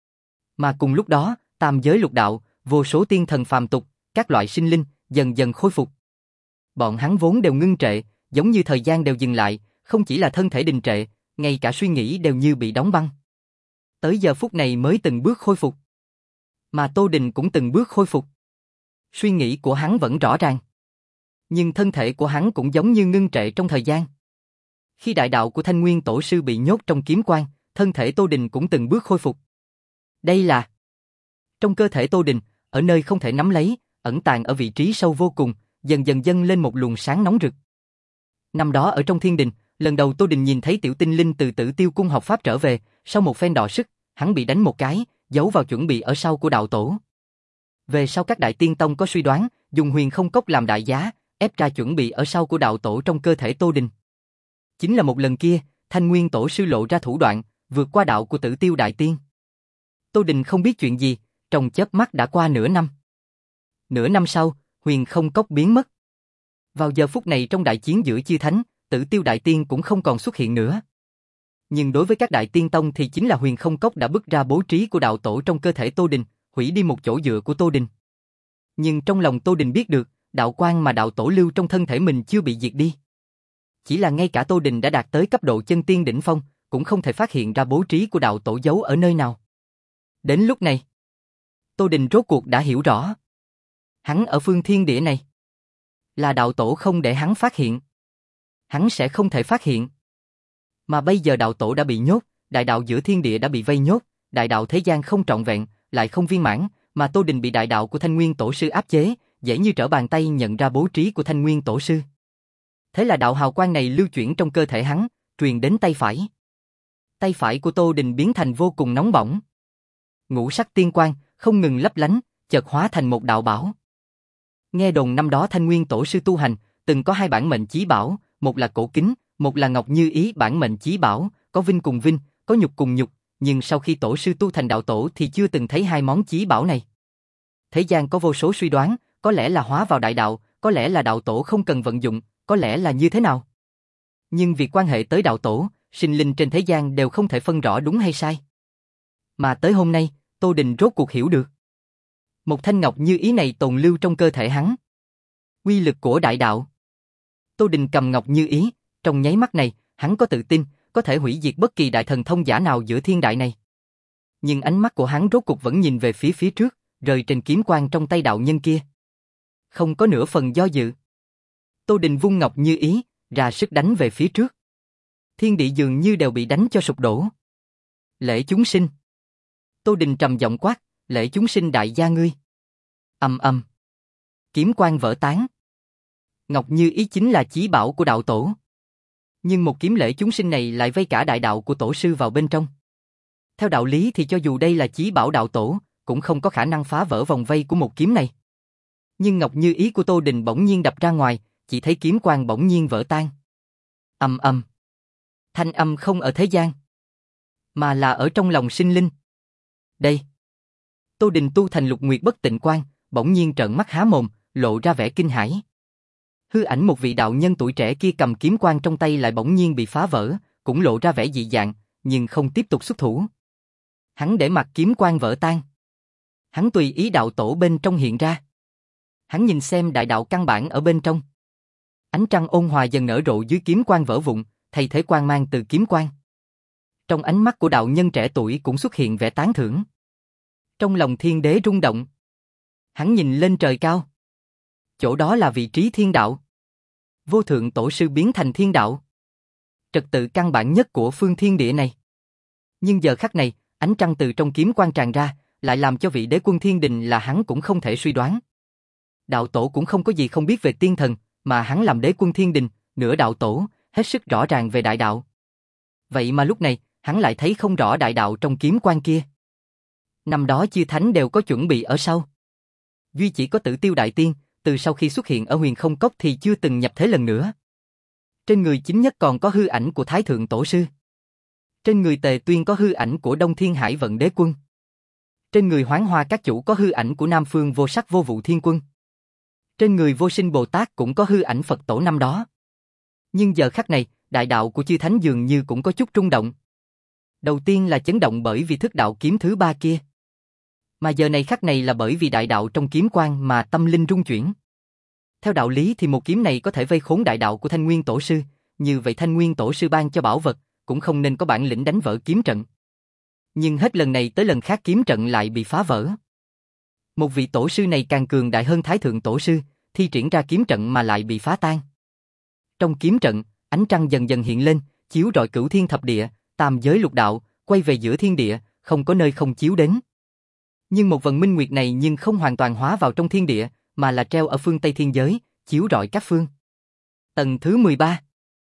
[SPEAKER 1] Mà cùng lúc đó, tam giới lục đạo, vô số tiên thần phàm tục, các loại sinh linh, dần dần khôi phục. Bọn hắn vốn đều ngưng trệ, giống như thời gian đều dừng lại, không chỉ là thân thể đình trệ, ngay cả suy nghĩ đều như bị đóng băng. Tới giờ phút này mới từng bước khôi phục. Mà Tô Đình cũng từng bước khôi phục. Suy nghĩ của hắn vẫn rõ ràng. Nhưng thân thể của hắn cũng giống như ngưng trệ trong thời gian. Khi đại đạo của Thanh Nguyên Tổ sư bị nhốt trong kiếm quang, thân thể Tô Đình cũng từng bước khôi phục. Đây là... Trong cơ thể Tô Đình, ở nơi không thể nắm lấy, ẩn tàng ở vị trí sâu vô cùng, dần dần dâng lên một luồng sáng nóng rực. Năm đó ở trong thiên đình, lần đầu Tô Đình nhìn thấy Tiểu Tinh Linh từ Tử Tiêu cung học pháp trở về, sau một phen đọ sức, hắn bị đánh một cái, giấu vào chuẩn bị ở sau của đạo tổ. Về sau các đại tiên tông có suy đoán, dùng huyền không cốc làm đại giá, ép ra chuẩn bị ở sau của đạo tổ trong cơ thể Tô Đình. Chính là một lần kia, Thanh Nguyên Tổ sư lộ ra thủ đoạn, vượt qua đạo của Tử Tiêu đại tiên. Tô Đình không biết chuyện gì, trong chớp mắt đã qua nửa năm. Nửa năm sau, huyền không cốc biến mất. Vào giờ phút này trong đại chiến giữa chư thánh, Tử Tiêu đại tiên cũng không còn xuất hiện nữa. Nhưng đối với các đại tiên tông thì chính là huyền không cốc đã bứt ra bố trí của đạo tổ trong cơ thể Tô Đình, hủy đi một chỗ dựa của Tô Đình. Nhưng trong lòng Tô Đình biết được, đạo quang mà đạo tổ lưu trong thân thể mình chưa bị diệt đi. Chỉ là ngay cả Tô Đình đã đạt tới cấp độ chân tiên đỉnh phong, cũng không thể phát hiện ra bố trí của đạo tổ giấu ở nơi nào. Đến lúc này, Tô Đình rốt cuộc đã hiểu rõ. Hắn ở phương thiên địa này, là đạo tổ không để hắn phát hiện. Hắn sẽ không thể phát hiện. Mà bây giờ đạo tổ đã bị nhốt, đại đạo giữa thiên địa đã bị vây nhốt, đại đạo thế gian không trọn vẹn, lại không viên mãn, mà Tô Đình bị đại đạo của Thanh Nguyên Tổ sư áp chế, dễ như trở bàn tay nhận ra bố trí của Thanh Nguyên Tổ sư. Thế là đạo hào quang này lưu chuyển trong cơ thể hắn, truyền đến tay phải. Tay phải của Tô Đình biến thành vô cùng nóng bỏng. Ngũ sắc tiên quang, không ngừng lấp lánh, chợt hóa thành một đạo bảo. Nghe đồn năm đó Thanh Nguyên Tổ sư tu hành, từng có hai bản mệnh chí bảo, một là cổ kính, một là ngọc như ý bản mệnh chí bảo, có vinh cùng vinh, có nhục cùng nhục, nhưng sau khi tổ sư tu thành đạo tổ thì chưa từng thấy hai món chí bảo này. Thế gian có vô số suy đoán, có lẽ là hóa vào đại đạo, có lẽ là đạo tổ không cần vận dụng, có lẽ là như thế nào. Nhưng việc quan hệ tới đạo tổ, sinh linh trên thế gian đều không thể phân rõ đúng hay sai. Mà tới hôm nay, Tô Đình rốt cuộc hiểu được. Một thanh ngọc như ý này tồn lưu trong cơ thể hắn. Uy lực của đại đạo. Tô Đình cầm ngọc như ý, trong nháy mắt này, hắn có tự tin, có thể hủy diệt bất kỳ đại thần thông giả nào giữa thiên đại này. Nhưng ánh mắt của hắn rốt cuộc vẫn nhìn về phía phía trước, rơi trên kiếm quang trong tay đạo nhân kia. Không có nửa phần do dự. Tô Đình vung ngọc như ý, ra sức đánh về phía trước. Thiên địa dường như đều bị đánh cho sụp đổ. Lễ chúng sinh. Tô Đình trầm giọng quát, lễ chúng sinh đại gia ngươi. Ầm ầm. Kiếm quang vỡ tán. Ngọc như ý chính là chí bảo của đạo tổ. Nhưng một kiếm lễ chúng sinh này lại vây cả đại đạo của tổ sư vào bên trong. Theo đạo lý thì cho dù đây là chí bảo đạo tổ, cũng không có khả năng phá vỡ vòng vây của một kiếm này. Nhưng ngọc như ý của Tô Đình bỗng nhiên đập ra ngoài, chỉ thấy kiếm quang bỗng nhiên vỡ tan. Ầm ầm. Thanh âm không ở thế gian, mà là ở trong lòng sinh linh. Đây. Tô Đình tu thành Lục Nguyệt Bất Tịnh Quan, bỗng nhiên trợn mắt há mồm, lộ ra vẻ kinh hãi. Hư ảnh một vị đạo nhân tuổi trẻ kia cầm kiếm quan trong tay lại bỗng nhiên bị phá vỡ, cũng lộ ra vẻ dị dạng, nhưng không tiếp tục xuất thủ. Hắn để mặc kiếm quan vỡ tan. Hắn tùy ý đạo tổ bên trong hiện ra. Hắn nhìn xem đại đạo căn bản ở bên trong. Ánh trăng ôn hòa dần nở rộ dưới kiếm quan vỡ vụn, thay thế quang mang từ kiếm quan. Trong ánh mắt của đạo nhân trẻ tuổi cũng xuất hiện vẻ tán thưởng. Trong lòng thiên đế rung động. Hắn nhìn lên trời cao. Chỗ đó là vị trí thiên đạo. Vô thượng tổ sư biến thành thiên đạo. Trật tự căn bản nhất của phương thiên địa này. Nhưng giờ khắc này, ánh trăng từ trong kiếm quan tràn ra, lại làm cho vị đế quân thiên đình là hắn cũng không thể suy đoán. Đạo tổ cũng không có gì không biết về tiên thần, mà hắn làm đế quân thiên đình, nửa đạo tổ, hết sức rõ ràng về đại đạo. Vậy mà lúc này, hắn lại thấy không rõ đại đạo trong kiếm quan kia. Năm đó chư thánh đều có chuẩn bị ở sau. Duy chỉ có Tử Tiêu Đại Tiên, từ sau khi xuất hiện ở Huyền Không Cốc thì chưa từng nhập thế lần nữa. Trên người chính nhất còn có hư ảnh của Thái Thượng Tổ Sư. Trên người Tề Tuyên có hư ảnh của Đông Thiên Hải Vận Đế Quân. Trên người Hoán Hoa Các Chủ có hư ảnh của Nam Phương Vô Sắc Vô Vụ Thiên Quân. Trên người Vô Sinh Bồ Tát cũng có hư ảnh Phật Tổ năm đó. Nhưng giờ khắc này, đại đạo của chư thánh dường như cũng có chút rung động. Đầu tiên là chấn động bởi vì thức đạo kiếm thứ ba kia. Mà giờ này khắc này là bởi vì đại đạo trong kiếm quan mà tâm linh rung chuyển. Theo đạo lý thì một kiếm này có thể vây khốn đại đạo của Thanh Nguyên Tổ Sư, như vậy Thanh Nguyên Tổ Sư ban cho bảo vật, cũng không nên có bản lĩnh đánh vỡ kiếm trận. Nhưng hết lần này tới lần khác kiếm trận lại bị phá vỡ. Một vị tổ sư này càng cường đại hơn Thái Thượng Tổ Sư, thi triển ra kiếm trận mà lại bị phá tan. Trong kiếm trận, ánh trăng dần dần hiện lên, chiếu rọi cửu thiên thập địa, tam giới lục đạo, quay về giữa thiên địa, không có nơi không chiếu đến. Nhưng một vần minh nguyệt này nhưng không hoàn toàn hóa vào trong thiên địa, mà là treo ở phương Tây thiên giới, chiếu rọi các phương. Tầng thứ mười ba.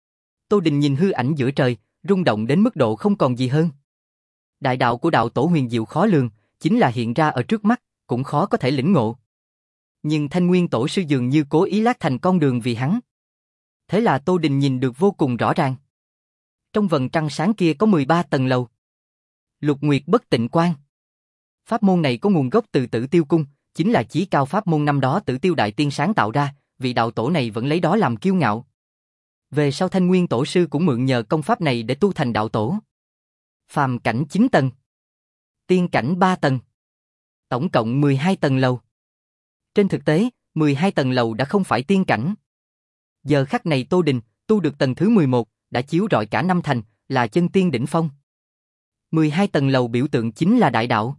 [SPEAKER 1] Tô Đình nhìn hư ảnh giữa trời, rung động đến mức độ không còn gì hơn. Đại đạo của đạo tổ huyền diệu khó lường, chính là hiện ra ở trước mắt, cũng khó có thể lĩnh ngộ. Nhưng Thanh Nguyên Tổ Sư dường như cố ý lát thành con đường vì hắn. Thế là Tô Đình nhìn được vô cùng rõ ràng. Trong vầng trăng sáng kia có mười ba tầng lầu. Lục Nguyệt Bất Tịnh Quan. Pháp môn này có nguồn gốc từ Tử Tiêu Cung, chính là chí cao pháp môn năm đó Tử Tiêu Đại Tiên sáng tạo ra, vị đạo tổ này vẫn lấy đó làm kiêu ngạo. Về sau Thanh Nguyên Tổ Sư cũng mượn nhờ công pháp này để tu thành đạo tổ. Phàm cảnh chín tầng. Tiên cảnh ba tầng. Tổng cộng mười hai tầng lầu. Trên thực tế, mười hai tầng lầu đã không phải tiên cảnh. Giờ khắc này Tô Đình tu được tầng thứ mười một, đã chiếu rọi cả năm thành, là chân tiên đỉnh phong. mười hai tầng lầu biểu tượng chính là đại đạo.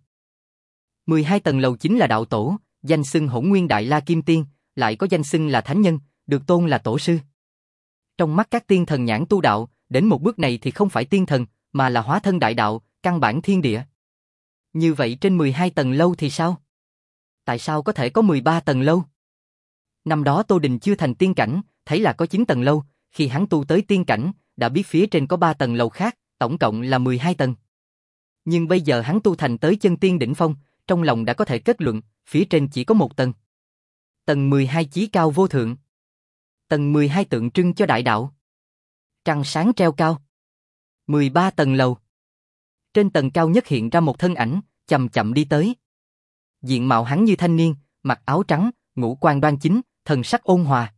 [SPEAKER 1] mười hai tầng lầu chính là đạo tổ, danh xưng Hỗn Nguyên Đại La Kim Tiên, lại có danh xưng là thánh nhân, được tôn là tổ sư. Trong mắt các tiên thần nhãn tu đạo, đến một bước này thì không phải tiên thần, mà là hóa thân đại đạo, căn bản thiên địa. Như vậy trên mười hai tầng lâu thì sao? Tại sao có thể có mười ba tầng lâu? Năm đó Tô Đình chưa thành tiên cảnh, thấy là có chín tầng lâu, khi hắn tu tới tiên cảnh, đã biết phía trên có ba tầng lầu khác, tổng cộng là mười hai tầng. Nhưng bây giờ hắn tu thành tới chân tiên đỉnh phong, trong lòng đã có thể kết luận, phía trên chỉ có một tầng. Tầng mười hai chí cao vô thượng. Tầng mười hai tượng trưng cho đại đạo. Trăng sáng treo cao. mười ba tầng lầu. Trên tầng cao nhất hiện ra một thân ảnh, chậm chậm đi tới. Diện mạo hắn như thanh niên, mặc áo trắng, ngũ quan đoan chính, thần sắc ôn hòa.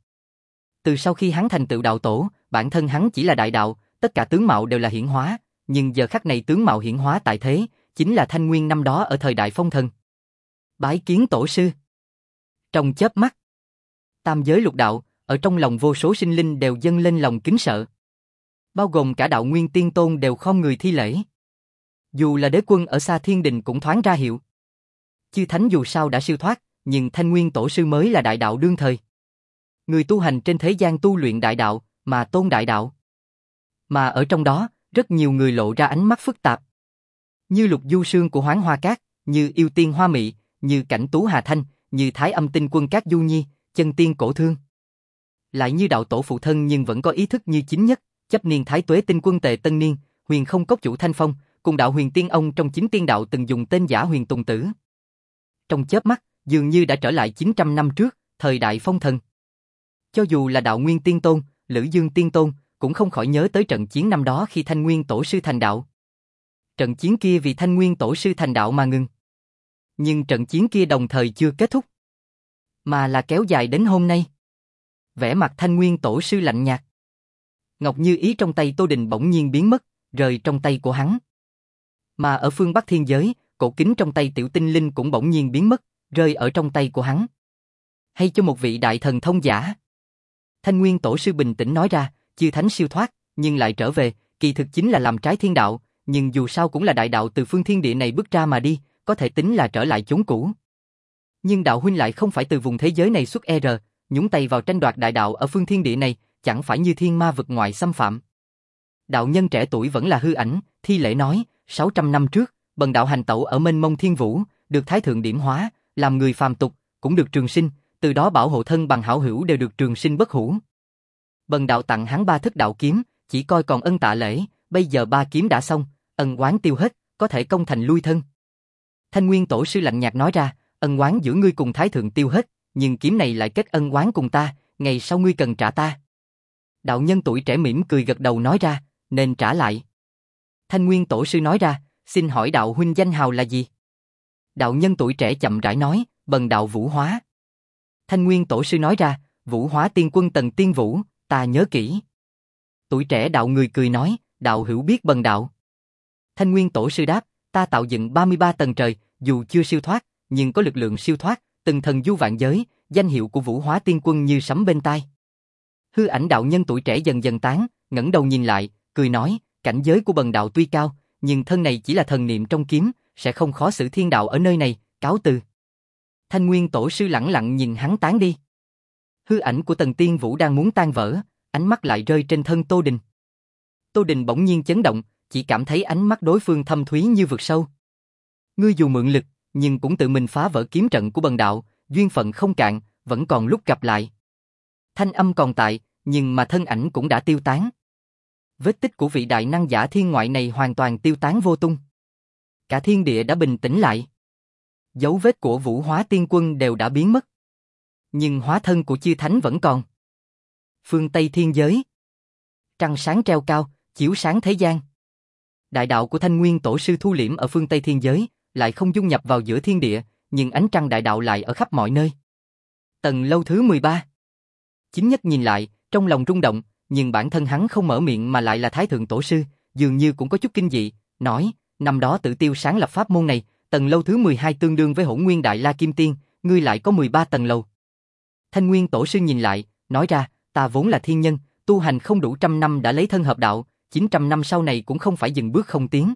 [SPEAKER 1] Từ sau khi hắn thành tựu đạo tổ, bản thân hắn chỉ là đại đạo, tất cả tướng mạo đều là hiển hóa, nhưng giờ khắc này tướng mạo hiển hóa tại thế, chính là Thanh Nguyên năm đó ở thời đại phong thần. Bái kiến tổ sư. Trong chớp mắt, tam giới lục đạo, ở trong lòng vô số sinh linh đều dâng lên lòng kính sợ. Bao gồm cả đạo Nguyên Tiên Tôn đều khom người thi lễ. Dù là đế quân ở xa thiên đình cũng thoáng ra hiệu. Chư thánh dù sao đã siêu thoát, nhưng Thanh Nguyên Tổ Sư mới là đại đạo đương thời. Người tu hành trên thế gian tu luyện đại đạo, mà tôn đại đạo. Mà ở trong đó, rất nhiều người lộ ra ánh mắt phức tạp. Như Lục Du Sương của Hoán Hoa Các, như Yêu Tiên Hoa Mị, như Cảnh Tú Hà Thanh, như Thái Âm Tinh Quân Các Du Nhi, Chân Tiên Cổ Thương. Lại như đạo tổ phụ thân nhưng vẫn có ý thức như chính nhất, Chấp Niên Thái Tuế Tinh Quân Tề Tân Niên, Huyền Không Cốc Chủ Thanh Phong, cùng đạo Huyền Tiên ông trong chính tiên đạo từng dùng tên giả Huyền Tùng Tử. Trong chớp mắt, dường như đã trở lại chín trăm năm trước, thời đại phong thần. Cho dù là đạo Nguyên Tiên Tôn, Lữ Dương Tiên Tôn, cũng không khỏi nhớ tới trận chiến năm đó khi Thanh Nguyên Tổ sư thành đạo. Trận chiến kia vì Thanh Nguyên Tổ sư thành đạo mà ngừng. Nhưng trận chiến kia đồng thời chưa kết thúc, mà là kéo dài đến hôm nay. Vẻ mặt Thanh Nguyên Tổ sư lạnh nhạt. Ngọc Như Ý trong tay Tô Đình bỗng nhiên biến mất, rời trong tay của hắn. Mà ở phương Bắc thiên giới, cổ kính trong tay Tiểu Tinh Linh cũng bỗng nhiên biến mất, rơi ở trong tay của hắn. Hay cho một vị đại thần thông giả. Thanh Nguyên Tổ sư bình tĩnh nói ra, chư thánh siêu thoát, nhưng lại trở về, kỳ thực chính là làm trái thiên đạo, nhưng dù sao cũng là đại đạo từ phương thiên địa này bước ra mà đi, có thể tính là trở lại chốn cũ. Nhưng đạo huynh lại không phải từ vùng thế giới này xuất R, nhúng tay vào tranh đoạt đại đạo ở phương thiên địa này, chẳng phải như thiên ma vực ngoại xâm phạm. Đạo nhân trẻ tuổi vẫn là hư ảnh, thi lễ nói, sáu trăm năm trước, bần đạo hành tẩu ở mênh mông thiên vũ, được Thái Thượng điểm hóa, làm người phàm tục, cũng được trường sinh, từ đó bảo hộ thân bằng hảo hữu đều được trường sinh bất hủ. Bần đạo tặng hắn ba thức đạo kiếm, chỉ coi còn ân tạ lễ, bây giờ ba kiếm đã xong, ân oán tiêu hết, có thể công thành lui thân. Thanh Nguyên Tổ sư lạnh nhạt nói ra, ân oán giữa ngươi cùng Thái Thượng tiêu hết, nhưng kiếm này lại kết ân oán cùng ta, ngày sau ngươi cần trả ta. Đạo nhân tuổi trẻ mỉm cười gật đầu nói ra, nên trả lại. Thanh Nguyên Tổ sư nói ra, xin hỏi đạo huynh danh hào là gì? Đạo nhân tuổi trẻ chậm rãi nói, bần đạo Vũ Hóa. Thanh Nguyên Tổ sư nói ra, Vũ Hóa tiên quân Tần Tiên Vũ, ta nhớ kỹ. Tuổi trẻ đạo người cười nói, đạo hữu biết bần đạo. Thanh Nguyên Tổ sư đáp, ta tạo dựng ba mươi ba tầng trời, dù chưa siêu thoát, nhưng có lực lượng siêu thoát, từng thần du vạn giới, danh hiệu của Vũ Hóa tiên quân như sấm bên tai. Hư ảnh đạo nhân tuổi trẻ dần dần tán, ngẩng đầu nhìn lại, cười nói, cảnh giới của bần đạo tuy cao, nhưng thân này chỉ là thần niệm trong kiếm, sẽ không khó xử thiên đạo ở nơi này, cáo từ. Thanh Nguyên Tổ sư lẳng lặng nhìn hắn tán đi. Hư ảnh của Tần Tiên Vũ đang muốn tan vỡ, ánh mắt lại rơi trên thân Tô Đình. Tô Đình bỗng nhiên chấn động, chỉ cảm thấy ánh mắt đối phương thâm thúy như vực sâu. Ngươi dù mượn lực, nhưng cũng tự mình phá vỡ kiếm trận của bần đạo, duyên phận không cạn, vẫn còn lúc gặp lại. Thanh âm còn tại, nhưng mà thân ảnh cũng đã tiêu tán. Vết tích của vị đại năng giả thiên ngoại này hoàn toàn tiêu tán vô tung. Cả thiên địa đã bình tĩnh lại. Dấu vết của Vũ Hóa tiên quân đều đã biến mất. Nhưng hóa thân của chư thánh vẫn còn. Phương Tây thiên giới. Trăng sáng treo cao, chiếu sáng thế gian. Đại đạo của Thanh Nguyên Tổ sư thu liễm ở phương Tây thiên giới, lại không dung nhập vào giữa thiên địa, nhưng ánh trăng đại đạo lại ở khắp mọi nơi. Tầng lâu thứ mười ba. Chính Nhất nhìn lại, trong lòng rung động, nhưng bản thân hắn không mở miệng mà lại là Thái Thượng Tổ sư, dường như cũng có chút kinh dị, nói, năm đó Tử Tiêu sáng lập pháp môn này, tầng lâu thứ mười hai tương đương với Hỗn Nguyên Đại La Kim Tiên, ngươi lại có mười ba tầng lầu. Thanh Nguyên Tổ sư nhìn lại, nói ra, ta vốn là thiên nhân, tu hành không đủ trăm năm đã lấy thân hợp đạo, chín trăm năm sau này cũng không phải dừng bước không tiến.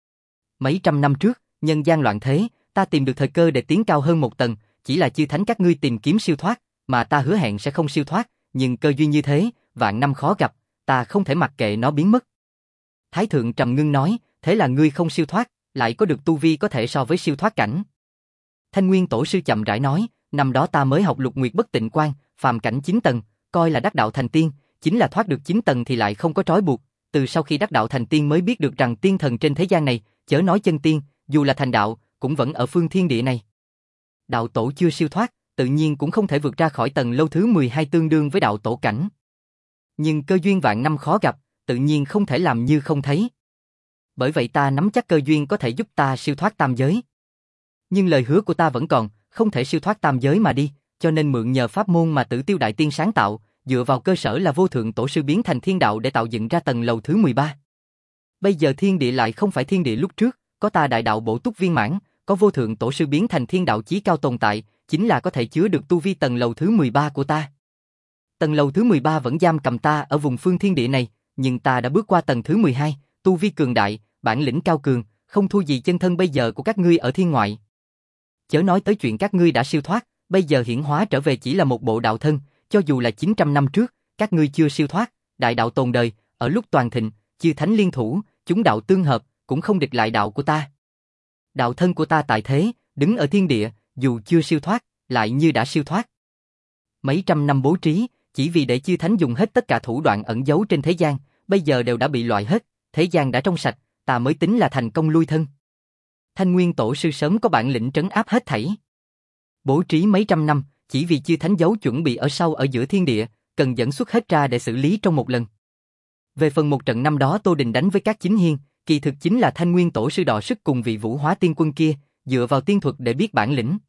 [SPEAKER 1] Mấy trăm năm trước, nhân gian loạn thế, ta tìm được thời cơ để tiến cao hơn một tầng, chỉ là chư thánh các ngươi tìm kiếm siêu thoát, mà ta hứa hẹn sẽ không siêu thoát, nhưng cơ duyên như thế, vạn năm khó gặp, ta không thể mặc kệ nó biến mất. Thái Thượng trầm ngưng nói, thế là ngươi không siêu thoát, lại có được tu vi có thể so với siêu thoát cảnh. Thanh Nguyên Tổ sư chậm rãi nói, năm đó ta mới học Lục Nguyệt Bất Tịnh Quan, phàm cảnh chín tầng, coi là đắc đạo thành tiên, chính là thoát được chín tầng thì lại không có trói buộc, từ sau khi đắc đạo thành tiên mới biết được rằng tiên thần trên thế gian này, chớ nói chân tiên, dù là thành đạo, cũng vẫn ở phương thiên địa này. Đạo tổ chưa siêu thoát, tự nhiên cũng không thể vượt ra khỏi tầng lâu thứ mười hai tương đương với đạo tổ cảnh. Nhưng cơ duyên vạn năm khó gặp, tự nhiên không thể làm như không thấy. Bởi vậy ta nắm chắc cơ duyên có thể giúp ta siêu thoát tam giới. Nhưng lời hứa của ta vẫn còn, không thể siêu thoát tam giới mà đi, cho nên mượn nhờ pháp môn mà Tử Tiêu Đại Tiên sáng tạo, dựa vào cơ sở là vô thượng tổ sư biến thành thiên đạo để tạo dựng ra tầng lầu thứ mười ba. Bây giờ thiên địa lại không phải thiên địa lúc trước, có ta đại đạo bổ túc viên mãn, có vô thượng tổ sư biến thành thiên đạo chí cao tồn tại, chính là có thể chứa được tu vi tầng lầu thứ mười ba của ta. Tầng lầu thứ mười ba vẫn giam cầm ta ở vùng phương thiên địa này, nhưng ta đã bước qua tầng thứ mười hai, tu vi cường đại, bản lĩnh cao cường, không thua gì chân thân bây giờ của các ngươi ở thiên ngoại. Chớ nói tới chuyện các ngươi đã siêu thoát, bây giờ hiển hóa trở về chỉ là một bộ đạo thân, cho dù là chín trăm năm trước, các ngươi chưa siêu thoát, đại đạo tồn đời, ở lúc toàn thịnh, chư thánh liên thủ, chúng đạo tương hợp, cũng không địch lại đạo của ta. Đạo thân của ta tại thế, đứng ở thiên địa, dù chưa siêu thoát, lại như đã siêu thoát. Mấy trăm năm bố trí, chỉ vì để chư thánh dùng hết tất cả thủ đoạn ẩn giấu trên thế gian, bây giờ đều đã bị loại hết, thế gian đã trong sạch, ta mới tính là thành công lui thân. Thanh Nguyên Tổ sư sớm có bản lĩnh trấn áp hết thảy. Bố trí mấy trăm năm, chỉ vì chư thánh giấu chuẩn bị ở sau ở giữa thiên địa, cần dẫn xuất hết ra để xử lý trong một lần. Về phần một trận năm đó Tô Đình đánh với các chính hiên, kỳ thực chính là Thanh Nguyên Tổ sư đọ sức cùng vị Vũ Hóa Tiên Quân kia, dựa vào tiên thuật để biết bản lĩnh.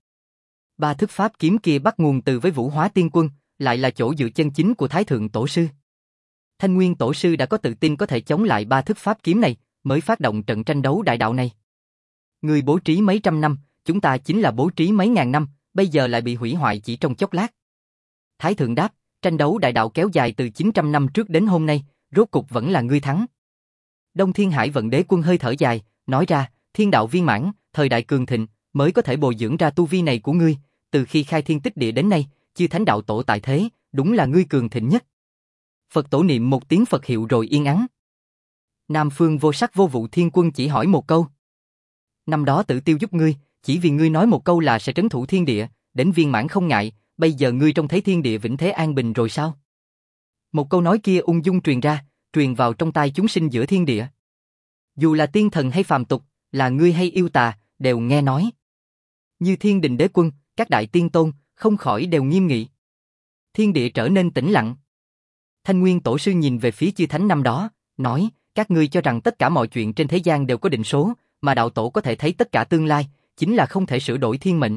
[SPEAKER 1] Ba thức pháp kiếm kia bắt nguồn từ với Vũ Hóa Tiên Quân, lại là chỗ dựa chân chính của Thái Thượng Tổ sư. Thanh Nguyên Tổ sư đã có tự tin có thể chống lại ba thức pháp kiếm này, mới phát động trận tranh đấu đại đạo này. Người bố trí mấy trăm năm, chúng ta chính là bố trí mấy ngàn năm, bây giờ lại bị hủy hoại chỉ trong chốc lát. Thái Thượng đáp, tranh đấu đại đạo kéo dài từ chín trăm năm trước đến hôm nay, rốt cục vẫn là ngươi thắng. Đông Thiên Hải Vận Đế Quân hơi thở dài, nói ra, thiên đạo viên mãn, thời đại cường thịnh, mới có thể bồi dưỡng ra tu vi này của ngươi, từ khi khai thiên tích địa đến nay, chư thánh đạo tổ tại thế, đúng là ngươi cường thịnh nhất. Phật tổ niệm một tiếng Phật hiệu rồi yên ắng. Nam Phương Vô Sắc Vô Vụ Thiên Quân chỉ hỏi một câu. Năm đó Tử Tiêu giúp ngươi, chỉ vì ngươi nói một câu là sẽ trấn thủ thiên địa, đến viên mãn không ngại, bây giờ ngươi trông thấy thiên địa vĩnh thế an bình rồi sao? Một câu nói kia ung dung truyền ra, truyền vào trong tai chúng sinh giữa thiên địa. Dù là tiên thần hay phàm tục, là ngươi hay yêu tà, đều nghe nói. Như Thiên Đình Đế Quân, các đại tiên tôn, không khỏi đều nghiêm nghị. Thiên địa trở nên tĩnh lặng. Thanh Nguyên Tổ sư nhìn về phía chư thánh năm đó, nói, các ngươi cho rằng tất cả mọi chuyện trên thế gian đều có định số, mà đạo tổ có thể thấy tất cả tương lai, chính là không thể sửa đổi thiên mệnh.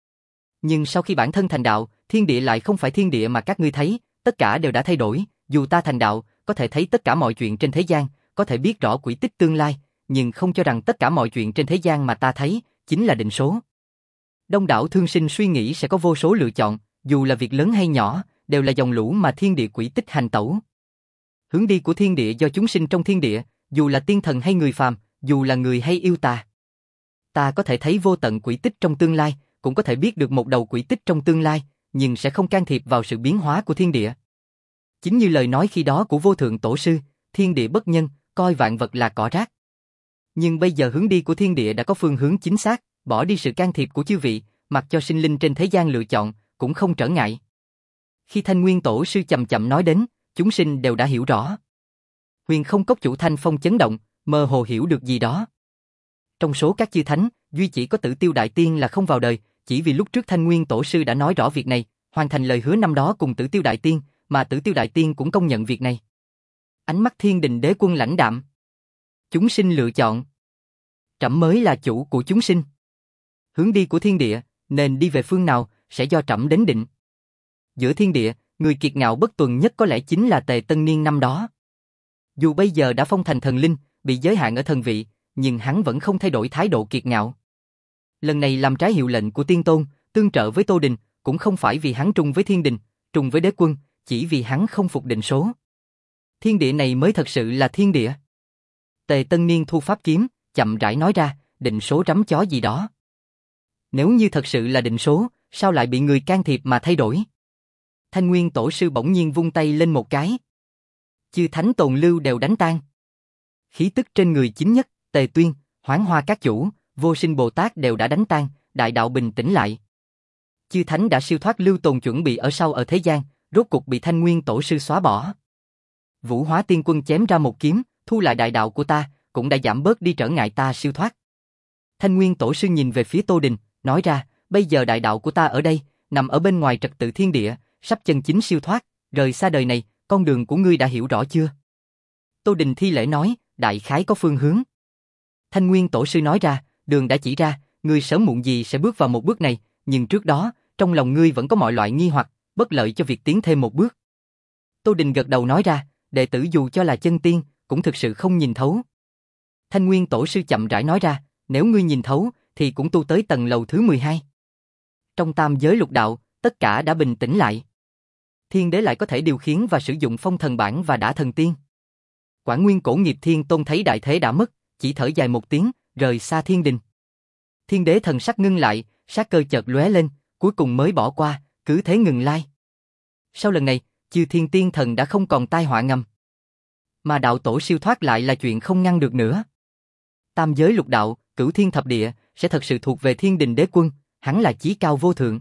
[SPEAKER 1] Nhưng sau khi bản thân thành đạo, thiên địa lại không phải thiên địa mà các ngươi thấy, tất cả đều đã thay đổi, dù ta thành đạo, có thể thấy tất cả mọi chuyện trên thế gian, có thể biết rõ quỹ tích tương lai, nhưng không cho rằng tất cả mọi chuyện trên thế gian mà ta thấy, chính là định số. Đông đảo thương sinh suy nghĩ sẽ có vô số lựa chọn, dù là việc lớn hay nhỏ, đều là dòng lũ mà thiên địa quỹ tích hành tẩu. Hướng đi của thiên địa do chúng sinh trong thiên địa, dù là tiên thần hay người phàm, dù là người hay yêu tà. Ta có thể thấy vô tận quỹ tích trong tương lai, cũng có thể biết được một đầu quỹ tích trong tương lai, nhưng sẽ không can thiệp vào sự biến hóa của thiên địa. Chính như lời nói khi đó của Vô Thượng Tổ sư, thiên địa bất nhân, coi vạn vật là cỏ rác. Nhưng bây giờ hướng đi của thiên địa đã có phương hướng chính xác, bỏ đi sự can thiệp của chư vị, mặc cho sinh linh trên thế gian lựa chọn, cũng không trở ngại. Khi Thanh Nguyên Tổ sư chậm chậm nói đến, chúng sinh đều đã hiểu rõ. Huyền Không Cốc chủ Thanh Phong chấn động, mơ hồ hiểu được gì đó. Trong số các chư thánh, duy chỉ có Tử Tiêu Đại Tiên là không vào đời, chỉ vì lúc trước Thanh Nguyên Tổ sư đã nói rõ việc này, hoàn thành lời hứa năm đó cùng Tử Tiêu Đại Tiên, mà Tử Tiêu Đại Tiên cũng công nhận việc này. Ánh mắt Thiên Đình Đế Quân lãnh đạm. Chúng sinh lựa chọn. Trẫm mới là chủ của chúng sinh. Hướng đi của thiên địa, nên đi về phương nào, sẽ do trẫm đến định. Giữa thiên địa, người kiệt ngạo bất tuần nhất có lẽ chính là Tề Tân Niên năm đó. Dù bây giờ đã phong thành thần linh, bị giới hạn ở thần vị, nhưng hắn vẫn không thay đổi thái độ kiệt ngạo. Lần này làm trái hiệu lệnh của Tiên Tôn, tương trợ với Tô Đình, cũng không phải vì hắn trung với Thiên Đình, trùng với Đế Quân, chỉ vì hắn không phục định số. Thiên địa này mới thật sự là thiên địa. Tề Tân Niên thu pháp kiếm, chậm rãi nói ra, định số rắm chó gì đó. Nếu như thật sự là định số, sao lại bị người can thiệp mà thay đổi? Thanh Nguyên Tổ sư bỗng nhiên vung tay lên một cái. Chư thánh tồn lưu đều đánh tan. Khí tức trên người chính nhất, Tề Tuyên, Hoán Hoa các chủ, Vô Sinh Bồ Tát đều đã đánh tan, đại đạo bình tĩnh lại. Chư thánh đã siêu thoát lưu tồn chuẩn bị ở sau ở thế gian, rốt cục bị Thanh Nguyên Tổ sư xóa bỏ. Vũ Hóa Tiên Quân chém ra một kiếm, thu lại đại đạo của ta, cũng đã giảm bớt đi trở ngại ta siêu thoát. Thanh Nguyên Tổ sư nhìn về phía Tô Đình, nói ra, bây giờ đại đạo của ta ở đây, nằm ở bên ngoài trật tự thiên địa, sắp chân chính siêu thoát, rời xa đời này, con đường của ngươi đã hiểu rõ chưa? Tô Đình thi lễ nói, đại khái có phương hướng. Thanh Nguyên Tổ sư nói ra, đường đã chỉ ra, ngươi sớm muộn gì sẽ bước vào một bước này, nhưng trước đó, trong lòng ngươi vẫn có mọi loại nghi hoặc, bất lợi cho việc tiến thêm một bước. Tô Đình gật đầu nói ra, đệ tử dù cho là chân tiên, cũng thực sự không nhìn thấu. Thanh Nguyên Tổ sư chậm rãi nói ra, nếu ngươi nhìn thấu, thì cũng tu tới tầng lầu thứ mười hai. Trong tam giới lục đạo, tất cả đã bình tĩnh lại. Thiên đế lại có thể điều khiển và sử dụng phong thần bản và đả thần tiên. Quản Nguyên Cổ Nghiệp Thiên Tôn thấy đại thế đã mất, chỉ thở dài một tiếng, rời xa thiên đình. Thiên đế thần sắc ngưng lại, sát cơ chợt lóe lên, cuối cùng mới bỏ qua, cứ thế ngừng lai. Sau lần này, chư thiên tiên thần đã không còn tai họa ngầm. Mà đạo tổ siêu thoát lại là chuyện không ngăn được nữa. Tam giới lục đạo, cửu thiên thập địa, sẽ thật sự thuộc về Thiên Đình Đế Quân, hắn là chí cao vô thượng.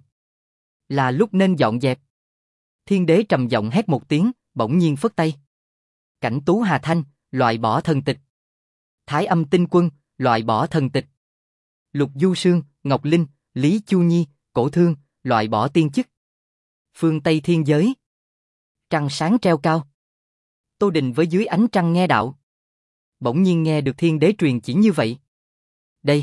[SPEAKER 1] Là lúc nên dọn dẹp. Thiên đế trầm giọng hét một tiếng, bỗng nhiên phất tay. Cảnh Tú Hà Thanh, loại bỏ thần tịch. Thái Âm Tinh Quân, loại bỏ thần tịch. Lục Du Sương, Ngọc Linh, Lý Chu Nhi, Cổ Thương, loại bỏ tiên chức. Phương Tây thiên giới. Trăng sáng treo cao. Tô Đình với dưới ánh trăng nghe đạo. Bỗng nhiên nghe được thiên đế truyền chỉ như vậy. Đây.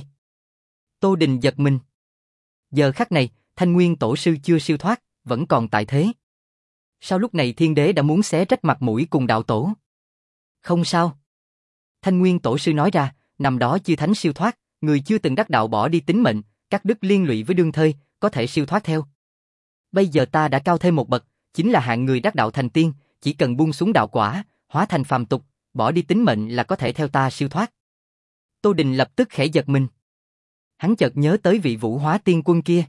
[SPEAKER 1] Tô Đình giật mình. Giờ khắc này, Thanh Nguyên tổ sư chưa siêu thoát, vẫn còn tại thế. Sao lúc này thiên đế đã muốn xé rách mặt mũi cùng đạo tổ? Không sao. Thanh Nguyên tổ sư nói ra, năm đó chư thánh siêu thoát, người chưa từng đắc đạo bỏ đi tính mệnh, cắt đứt liên lụy với đương thơi, có thể siêu thoát theo. Bây giờ ta đã cao thêm một bậc, chính là hạng người đắc đạo thành tiên, chỉ cần buông xuống đạo quả, hóa thành phàm tục, bỏ đi tính mệnh là có thể theo ta siêu thoát. Tô Đình lập tức khẽ giật mình. Hắn chợt nhớ tới vị Vũ Hóa Tiên Quân kia.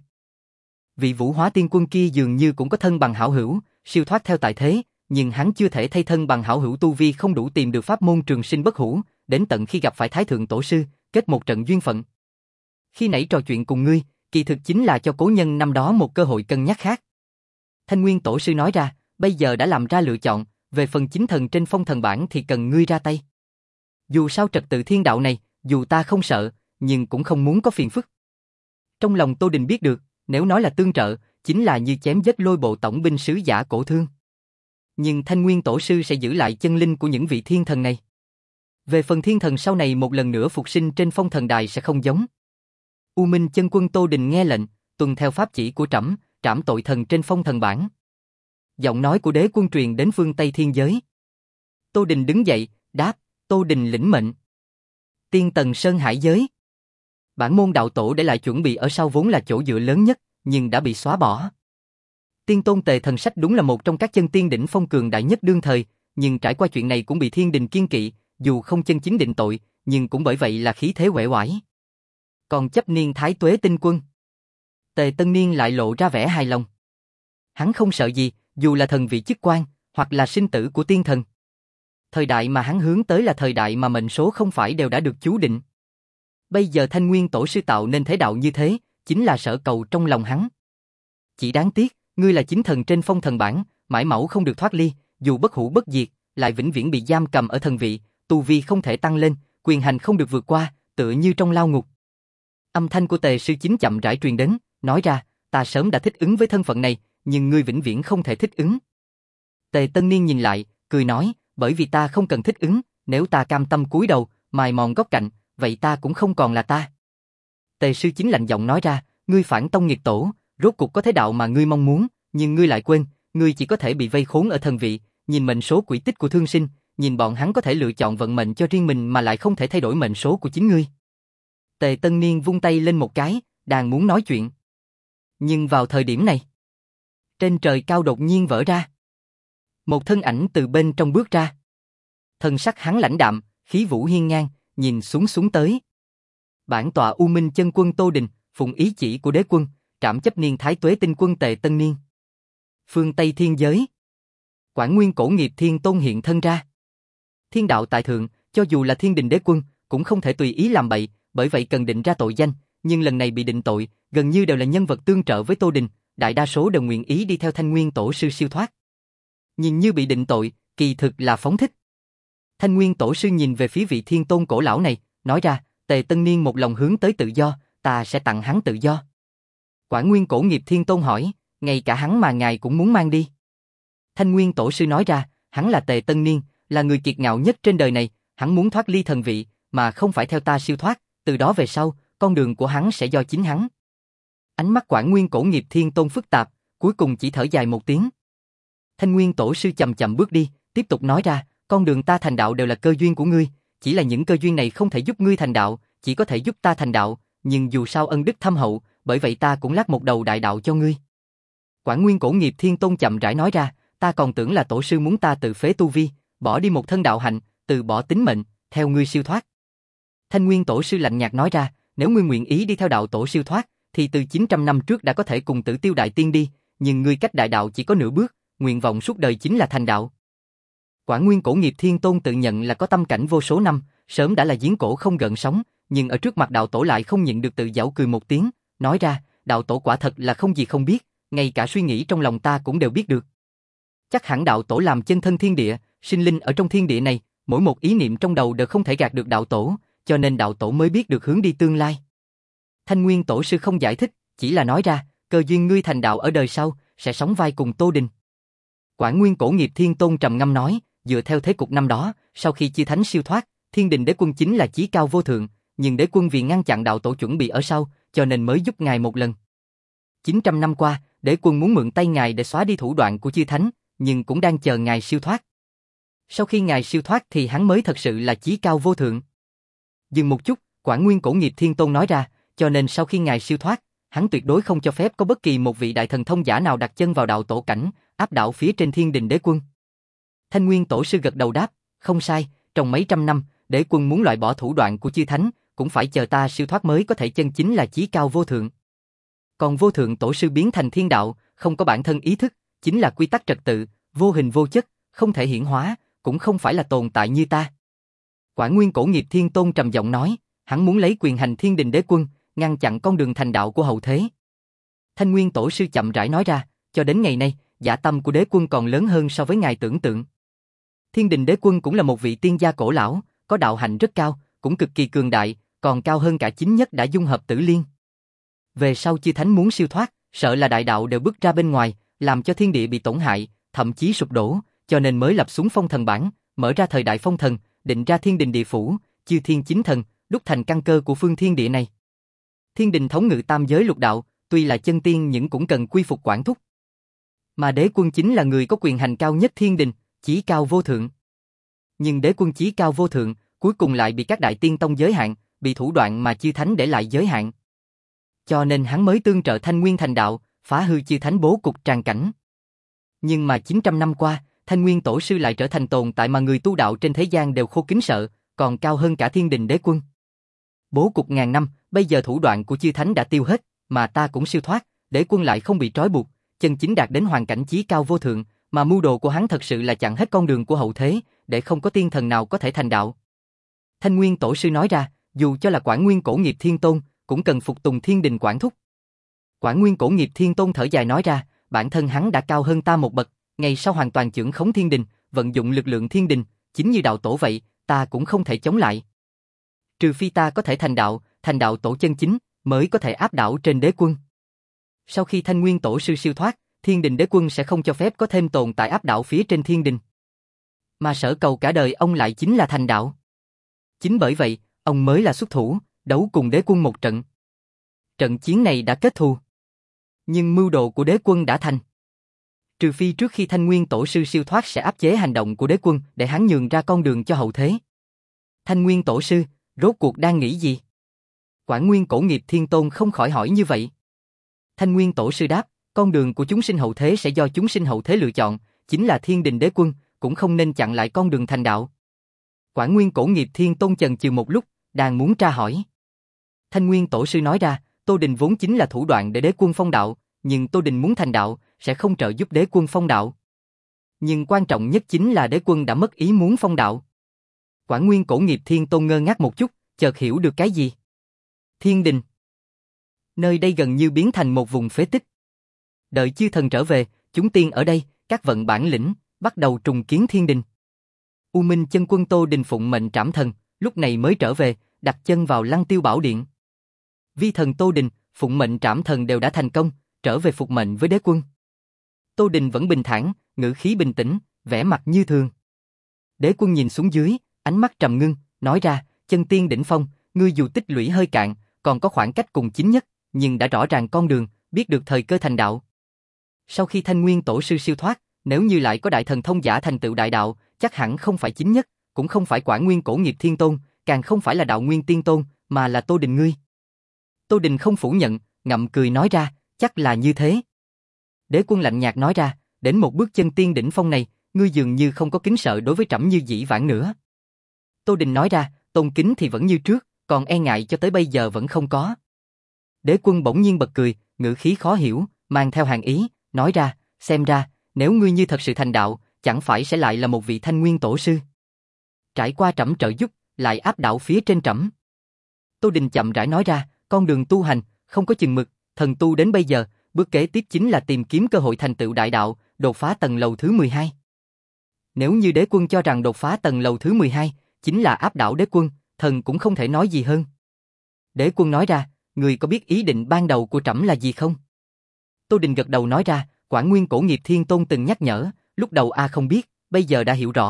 [SPEAKER 1] Vị Vũ Hóa Tiên Quân kia dường như cũng có thân bằng hảo hữu, siêu thoát theo tại thế, nhưng hắn chưa thể thay thân bằng hảo hữu tu vi không đủ tìm được pháp môn trường sinh bất hủ, đến tận khi gặp phải Thái Thượng Tổ Sư, kết một trận duyên phận. Khi nãy trò chuyện cùng ngươi, kỳ thực chính là cho cố nhân năm đó một cơ hội cân nhắc khác. Thanh Nguyên Tổ Sư nói ra, bây giờ đã làm ra lựa chọn, về phần chính thần trên phong thần bảng thì cần ngươi ra tay. Dù sao trật tự thiên đạo này, dù ta không sợ, nhưng cũng không muốn có phiền phức. Trong lòng Tô Đình biết được, nếu nói là tương trợ, chính là như chém giết lôi bộ tổng binh sứ giả cổ thương. Nhưng Thanh Nguyên Tổ Sư sẽ giữ lại chân linh của những vị thiên thần này. Về phần thiên thần sau này một lần nữa phục sinh trên phong thần đài sẽ không giống. U Minh Chân Quân Tô Đình nghe lệnh, tuân theo pháp chỉ của trẫm, trảm tội thần trên phong thần bảng. Giọng nói của đế quân truyền đến phương Tây thiên giới. Tô Đình đứng dậy, đáp, Tô Đình lĩnh mệnh. Tiên Tần Sơn Hải giới. Bản môn đạo tổ để lại chuẩn bị ở sau vốn là chỗ dựa lớn nhất, nhưng đã bị xóa bỏ. Tiên Tôn Tề Thần Sách đúng là một trong các chân tiên đỉnh phong cường đại nhất đương thời, nhưng trải qua chuyện này cũng bị thiên đình kiêng kỵ, dù không chân chính định tội, nhưng cũng bởi vậy là khí thế uể oải. Còn chấp niên Thái Tuế Tinh Quân, Tề Tân Niên lại lộ ra vẻ hài lòng. Hắn không sợ gì, dù là thần vị chức quan, hoặc là sinh tử của tiên thần. Thời đại mà hắn hướng tới là thời đại mà mệnh số không phải đều đã được chú định. Bây giờ Thanh Nguyên Tổ Sư tạo nên thế đạo như thế, chính là sở cầu trong lòng hắn. Chỉ đáng tiếc, ngươi là chính thần trên phong thần bảng, mãi mẫu không được thoát ly, dù bất hủ bất diệt, lại vĩnh viễn bị giam cầm ở thần vị, tu vi không thể tăng lên, quyền hành không được vượt qua, tựa như trong lao ngục. Âm thanh của Tề Sư Chính chậm rãi truyền đến, nói ra, ta sớm đã thích ứng với thân phận này, nhưng ngươi vĩnh viễn không thể thích ứng. Tề Tân Niên nhìn lại, cười nói, bởi vì ta không cần thích ứng, nếu ta cam tâm cúi đầu, mài mòn góc cạnh, vậy ta cũng không còn là ta. Tề Sư Chính lạnh giọng nói ra, ngươi phản tông nghiệt tổ, rốt cuộc có thế đạo mà ngươi mong muốn, nhưng ngươi lại quên, ngươi chỉ có thể bị vây khốn ở thần vị, nhìn mệnh số quỹ tích của thương sinh, nhìn bọn hắn có thể lựa chọn vận mệnh cho riêng mình mà lại không thể thay đổi mệnh số của chính ngươi. Tề Tân Niên vung tay lên một cái, đang muốn nói chuyện. Nhưng vào thời điểm này, trên trời cao đột nhiên vỡ ra. Một thân ảnh từ bên trong bước ra. Thân sắc hắn lãnh đạm, khí vũ hiên ngang, nhìn xuống xuống tới. Bản tọa U Minh Chân Quân Tô Đình, phụng ý chỉ của đế quân, trảm chấp niên Thái Tuế Tinh Quân Tề Tân Niên. Phương Tây thiên giới. Quảng Nguyên Cổ Nghiệp Thiên Tôn hiện thân ra. Thiên đạo tại thượng, cho dù là thiên đình đế quân, cũng không thể tùy ý làm bậy, bởi vậy cần định ra tội danh, nhưng lần này bị định tội, gần như đều là nhân vật tương trợ với Tô Đình, đại đa số đều nguyện ý đi theo Thanh Nguyên Tổ Sư siêu thoát. Nhìn như bị định tội, kỳ thực là phóng thích. Thanh Nguyên Tổ Sư nhìn về phía vị thiên tôn cổ lão này, nói ra, Tề Tân Niên một lòng hướng tới tự do, ta sẽ tặng hắn tự do. Quảng Nguyên Cổ Nghiệp Thiên Tôn hỏi, ngay cả hắn mà ngài cũng muốn mang đi. Thanh Nguyên Tổ Sư nói ra, hắn là Tề Tân Niên, là người kiệt ngạo nhất trên đời này, hắn muốn thoát ly thần vị, mà không phải theo ta siêu thoát, từ đó về sau, con đường của hắn sẽ do chính hắn. Ánh mắt Quảng Nguyên Cổ Nghiệp Thiên Tôn phức tạp, cuối cùng chỉ thở dài một tiếng. Thanh Nguyên Tổ Sư chậm chậm bước đi, tiếp tục nói ra, con đường ta thành đạo đều là cơ duyên của ngươi, chỉ là những cơ duyên này không thể giúp ngươi thành đạo, chỉ có thể giúp ta thành đạo, nhưng dù sao ân đức thâm hậu, bởi vậy ta cũng lát một đầu đại đạo cho ngươi. Quảng Nguyên Cổ Nghiệp Thiên Tôn chậm rãi nói ra, ta còn tưởng là tổ sư muốn ta tự phế tu vi, bỏ đi một thân đạo hạnh, từ bỏ tính mệnh, theo ngươi siêu thoát. Thanh Nguyên Tổ Sư lạnh nhạt nói ra, nếu ngươi nguyện ý đi theo đạo tổ siêu thoát, thì từ chín trăm năm trước đã có thể cùng Tử Tiêu Đại Tiên đi, nhưng ngươi cách đại đạo chỉ có nửa bước, nguyện vọng suốt đời chính là thành đạo. Quảng Nguyên Cổ Nghiệp Thiên Tôn tự nhận là có tâm cảnh vô số năm, sớm đã là giếng cổ không gợn sóng, nhưng ở trước mặt đạo tổ lại không nhịn được tự giễu cười một tiếng, nói ra, đạo tổ quả thật là không gì không biết, ngay cả suy nghĩ trong lòng ta cũng đều biết được. Chắc hẳn đạo tổ làm chân thân thiên địa, sinh linh ở trong thiên địa này, mỗi một ý niệm trong đầu đều không thể gạt được đạo tổ, cho nên đạo tổ mới biết được hướng đi tương lai. Thanh Nguyên Tổ Sư không giải thích, chỉ là nói ra, cơ duyên ngươi thành đạo ở đời sau, sẽ sóng vai cùng Tô Đình. Quảng Nguyên Cổ Nghiệp Thiên Tôn trầm ngâm nói, dựa theo thế cục năm đó, sau khi chư thánh siêu thoát, Thiên Đình Đế Quân chính là chí cao vô thượng, nhưng Đế Quân vì ngăn chặn đạo tổ chuẩn bị ở sau, cho nên mới giúp ngài một lần. chín trăm năm qua, Đế Quân muốn mượn tay ngài để xóa đi thủ đoạn của chư thánh, nhưng cũng đang chờ ngài siêu thoát. Sau khi ngài siêu thoát thì hắn mới thật sự là chí cao vô thượng. Dừng một chút, Quảng Nguyên Cổ Nghiệp Thiên Tôn nói ra, cho nên sau khi ngài siêu thoát, hắn tuyệt đối không cho phép có bất kỳ một vị đại thần thông giả nào đặt chân vào đạo tổ cảnh, áp đảo phía trên Thiên Đình Đế Quân. Thanh Nguyên Tổ sư gật đầu đáp, không sai, trong mấy trăm năm, Đế Quân muốn loại bỏ thủ đoạn của chư thánh, cũng phải chờ ta siêu thoát mới có thể chân chính là chí cao vô thượng. Còn vô thượng tổ sư biến thành thiên đạo, không có bản thân ý thức, chính là quy tắc trật tự, vô hình vô chất, không thể hiển hóa, cũng không phải là tồn tại như ta. Quảng Nguyên Cổ Nghiệp Thiên Tôn trầm giọng nói, hắn muốn lấy quyền hành Thiên Đình Đế Quân, ngăn chặn con đường thành đạo của hậu thế. Thanh Nguyên Tổ sư chậm rãi nói ra, cho đến ngày nay, dạ tâm của Đế Quân còn lớn hơn so với ngài tưởng tượng. Thiên Đình Đế Quân cũng là một vị tiên gia cổ lão, có đạo hạnh rất cao, cũng cực kỳ cường đại, còn cao hơn cả chính nhất đã dung hợp Tử Liên. Về sau chư thánh muốn siêu thoát, sợ là đại đạo đều bước ra bên ngoài, làm cho thiên địa bị tổn hại, thậm chí sụp đổ, cho nên mới lập xuống phong thần bản, mở ra thời đại phong thần, định ra thiên đình địa phủ, chư thiên chính thần, đúc thành căn cơ của phương thiên địa này. Thiên đình thống ngự tam giới lục đạo, tuy là chân tiên nhưng cũng cần quy phục quản thúc. Mà Đế Quân chính là người có quyền hành cao nhất thiên đình, chí cao vô thượng. Nhưng Đế Quân chí cao vô thượng, cuối cùng lại bị các đại tiên tông giới hạn, bị thủ đoạn mà chư thánh để lại giới hạn. Cho nên hắn mới tương trợ Thanh Nguyên thành đạo, phá hư chư thánh bố cục tràn cảnh. Nhưng mà chín trăm năm qua, Thanh Nguyên Tổ sư lại trở thành tồn tại mà người tu đạo trên thế gian đều khô kính sợ, còn cao hơn cả Thiên Đình Đế Quân. Bố cục ngàn năm, bây giờ thủ đoạn của chư thánh đã tiêu hết, mà ta cũng siêu thoát, Đế Quân lại không bị trói buộc, chân chính đạt đến hoàn cảnh chí cao vô thượng, mà mưu đồ của hắn thật sự là chặn hết con đường của hậu thế, để không có tiên thần nào có thể thành đạo. Thanh Nguyên Tổ sư nói ra, dù cho là Quảng Nguyên Cổ Nghiệp Thiên Tôn, cũng cần phục tùng Thiên Đình quản thúc. Quảng Nguyên Cổ Nghiệp Thiên Tôn thở dài nói ra, bản thân hắn đã cao hơn ta một bậc, ngày sau hoàn toàn chưởng khống Thiên Đình, vận dụng lực lượng Thiên Đình, chính như đạo tổ vậy, ta cũng không thể chống lại. Trừ phi ta có thể thành đạo, thành đạo tổ chân chính, mới có thể áp đảo trên Đế Quân. Sau khi Thanh Nguyên Tổ sư siêu thoát, Thiên Đình Đế Quân sẽ không cho phép có thêm tồn tại áp đảo phía trên Thiên Đình. Mà sở cầu cả đời ông lại chính là thành đạo. Chính bởi vậy, ông mới là xuất thủ, đấu cùng Đế Quân một trận. Trận chiến này đã kết thù. Nhưng mưu đồ của Đế Quân đã thành. Trừ phi trước khi Thanh Nguyên Tổ sư siêu thoát sẽ áp chế hành động của Đế Quân để hắn nhường ra con đường cho hậu thế. Thanh Nguyên Tổ sư, rốt cuộc đang nghĩ gì? Quảng Nguyên Cổ Nghiệp Thiên Tôn không khỏi hỏi như vậy. Thanh Nguyên Tổ sư đáp, con đường của chúng sinh hậu thế sẽ do chúng sinh hậu thế lựa chọn, chính là Thiên Đình Đế Quân, cũng không nên chặn lại con đường thành đạo. Quảng Nguyên Cổ Nghiệp Thiên Tôn chần chừ một lúc, đang muốn tra hỏi. Thanh Nguyên Tổ sư nói ra, Tô Đình vốn chính là thủ đoạn để Đế Quân phong đạo, nhưng Tô Đình muốn thành đạo, sẽ không trợ giúp Đế Quân phong đạo. Nhưng quan trọng nhất chính là Đế Quân đã mất ý muốn phong đạo. Quảng Nguyên Cổ Nghiệp Thiên Tôn ngơ ngác một chút, chợt hiểu được cái gì. Thiên Đình. Nơi đây gần như biến thành một vùng phế tích. Đợi chư thần trở về, chúng tiên ở đây, các vận bản lĩnh, bắt đầu trùng kiến Thiên Đình. U Minh Chân Quân Tô Đình phụng mệnh trảm thần, lúc này mới trở về, đặt chân vào Lăng Tiêu Bảo Điện. Vi thần Tô Đình, phụng mệnh trảm thần đều đã thành công, trở về phục mệnh với Đế Quân. Tô Đình vẫn bình thản, ngữ khí bình tĩnh, vẻ mặt như thường. Đế Quân nhìn xuống dưới, ánh mắt trầm ngưng, nói ra, chân tiên đỉnh phong, ngươi dù tích lũy hơi cạn, còn có khoảng cách cùng chính nhất, nhưng đã rõ ràng con đường, biết được thời cơ thành đạo. Sau khi Thanh Nguyên Tổ sư siêu thoát, nếu như lại có đại thần thông giả thành tựu đại đạo, chắc hẳn không phải chính nhất, cũng không phải Quảng Nguyên Cổ Nghiệp Thiên Tôn, càng không phải là Đạo Nguyên Tiên Tôn, mà là Tô Đình ngươi. Tô Đình không phủ nhận, ngậm cười nói ra, chắc là như thế. Đế Quân lạnh nhạt nói ra, đến một bước chân tiên đỉnh phong này, ngươi dường như không có kính sợ đối với trẫm như dĩ vãng nữa. Tô Đình nói ra, tôn kính thì vẫn như trước, còn e ngại cho tới bây giờ vẫn không có. Đế Quân bỗng nhiên bật cười, ngữ khí khó hiểu, mang theo hàn ý, nói ra, xem ra, nếu ngươi như thật sự thành đạo, chẳng phải sẽ lại là một vị Thanh Nguyên Tổ sư. Trải qua trẫm trợ giúp, lại áp đảo phía trên trẫm. Tô Đình chậm rãi nói ra, con đường tu hành, không có chừng mực, thần tu đến bây giờ, bước kế tiếp chính là tìm kiếm cơ hội thành tựu đại đạo, đột phá tầng lầu thứ mười hai. Nếu như Đế Quân cho rằng đột phá tầng lầu thứ mười hai, chính là áp đảo Đế Quân, thần cũng không thể nói gì hơn. Đế Quân nói ra, người có biết ý định ban đầu của trẫm là gì không? Tô Đình gật đầu nói ra, Quảng Nguyên Cổ Nghiệp Thiên Tôn từng nhắc nhở, lúc đầu a không biết, bây giờ đã hiểu rõ,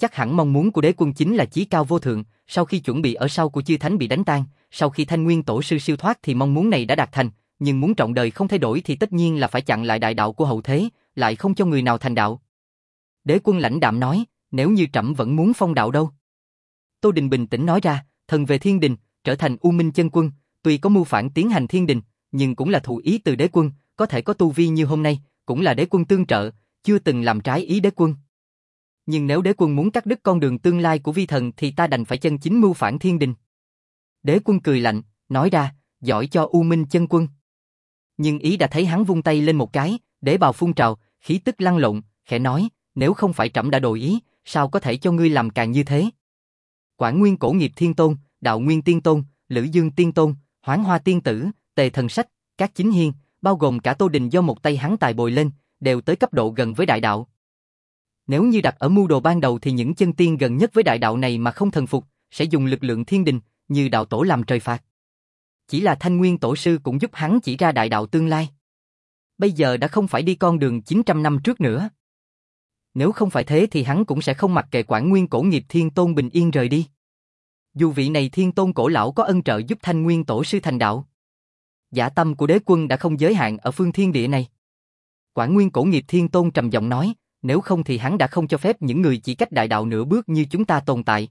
[SPEAKER 1] chắc hẳn mong muốn của đế quân chính là chí cao vô thượng, sau khi chuẩn bị ở sau của chư thánh bị đánh tan, sau khi Thanh Nguyên Tổ sư siêu thoát thì mong muốn này đã đạt thành, nhưng muốn trọn đời không thay đổi thì tất nhiên là phải chặn lại đại đạo của hậu thế, lại không cho người nào thành đạo. Đế quân lãnh đạm nói, nếu như trẫm vẫn muốn phong đạo đâu? Tô Đình bình tĩnh nói ra, thần về thiên đình, trở thành U Minh chân quân, tuy có mưu phản tiến hành thiên đình, nhưng cũng là thụ ý từ đế quân, có thể có tu vi như hôm nay, cũng là đế quân tương trợ, chưa từng làm trái ý đế quân. Nhưng nếu đế quân muốn cắt đứt con đường tương lai của vi thần thì ta đành phải chân chính mưu phản thiên đình. Đế quân cười lạnh, nói ra, giỏi cho U Minh chân quân. Nhưng ý đã thấy hắn vung tay lên một cái, đế bào phun trào, khí tức lăn lộn, khẽ nói, nếu không phải trẫm đã đổi ý, sao có thể cho ngươi làm càng như thế? Quảng Nguyên Cổ Nghiệp Thiên Tôn, Đạo Nguyên Tiên Tôn, Lữ Dương Tiên Tôn, Hoáng Hoa Tiên Tử, Tề Thần Sách, các chính hiên, bao gồm cả Tô Đình do một tay hắn tài bồi lên, đều tới cấp độ gần với đại đạo. Nếu như đặt ở mưu đồ ban đầu thì những chân tiên gần nhất với đại đạo này mà không thần phục, sẽ dùng lực lượng thiên đình, như đạo tổ làm trời phạt. Chỉ là Thanh Nguyên Tổ sư cũng giúp hắn chỉ ra đại đạo tương lai. Bây giờ đã không phải đi con đường chín trăm năm trước nữa. Nếu không phải thế thì hắn cũng sẽ không mặc kệ Quảng Nguyên Cổ Nghiệp Thiên Tôn bình yên rời đi. Dù vị này Thiên Tôn cổ lão có ân trợ giúp Thanh Nguyên Tổ sư thành đạo. Dã tâm của đế quân đã không giới hạn ở phương thiên địa này. Quảng Nguyên Cổ Nghiệp Thiên Tôn trầm giọng nói, nếu không thì hắn đã không cho phép những người chỉ cách đại đạo nửa bước như chúng ta tồn tại.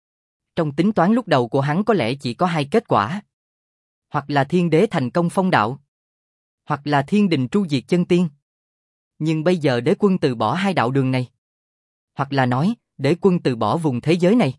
[SPEAKER 1] Trong tính toán lúc đầu của hắn có lẽ chỉ có hai kết quả. Hoặc là thiên đế thành công phong đạo, hoặc là thiên đình tru diệt chân tiên. Nhưng bây giờ đế quân từ bỏ hai đạo đường này. Hoặc là nói, đế quân từ bỏ vùng thế giới này.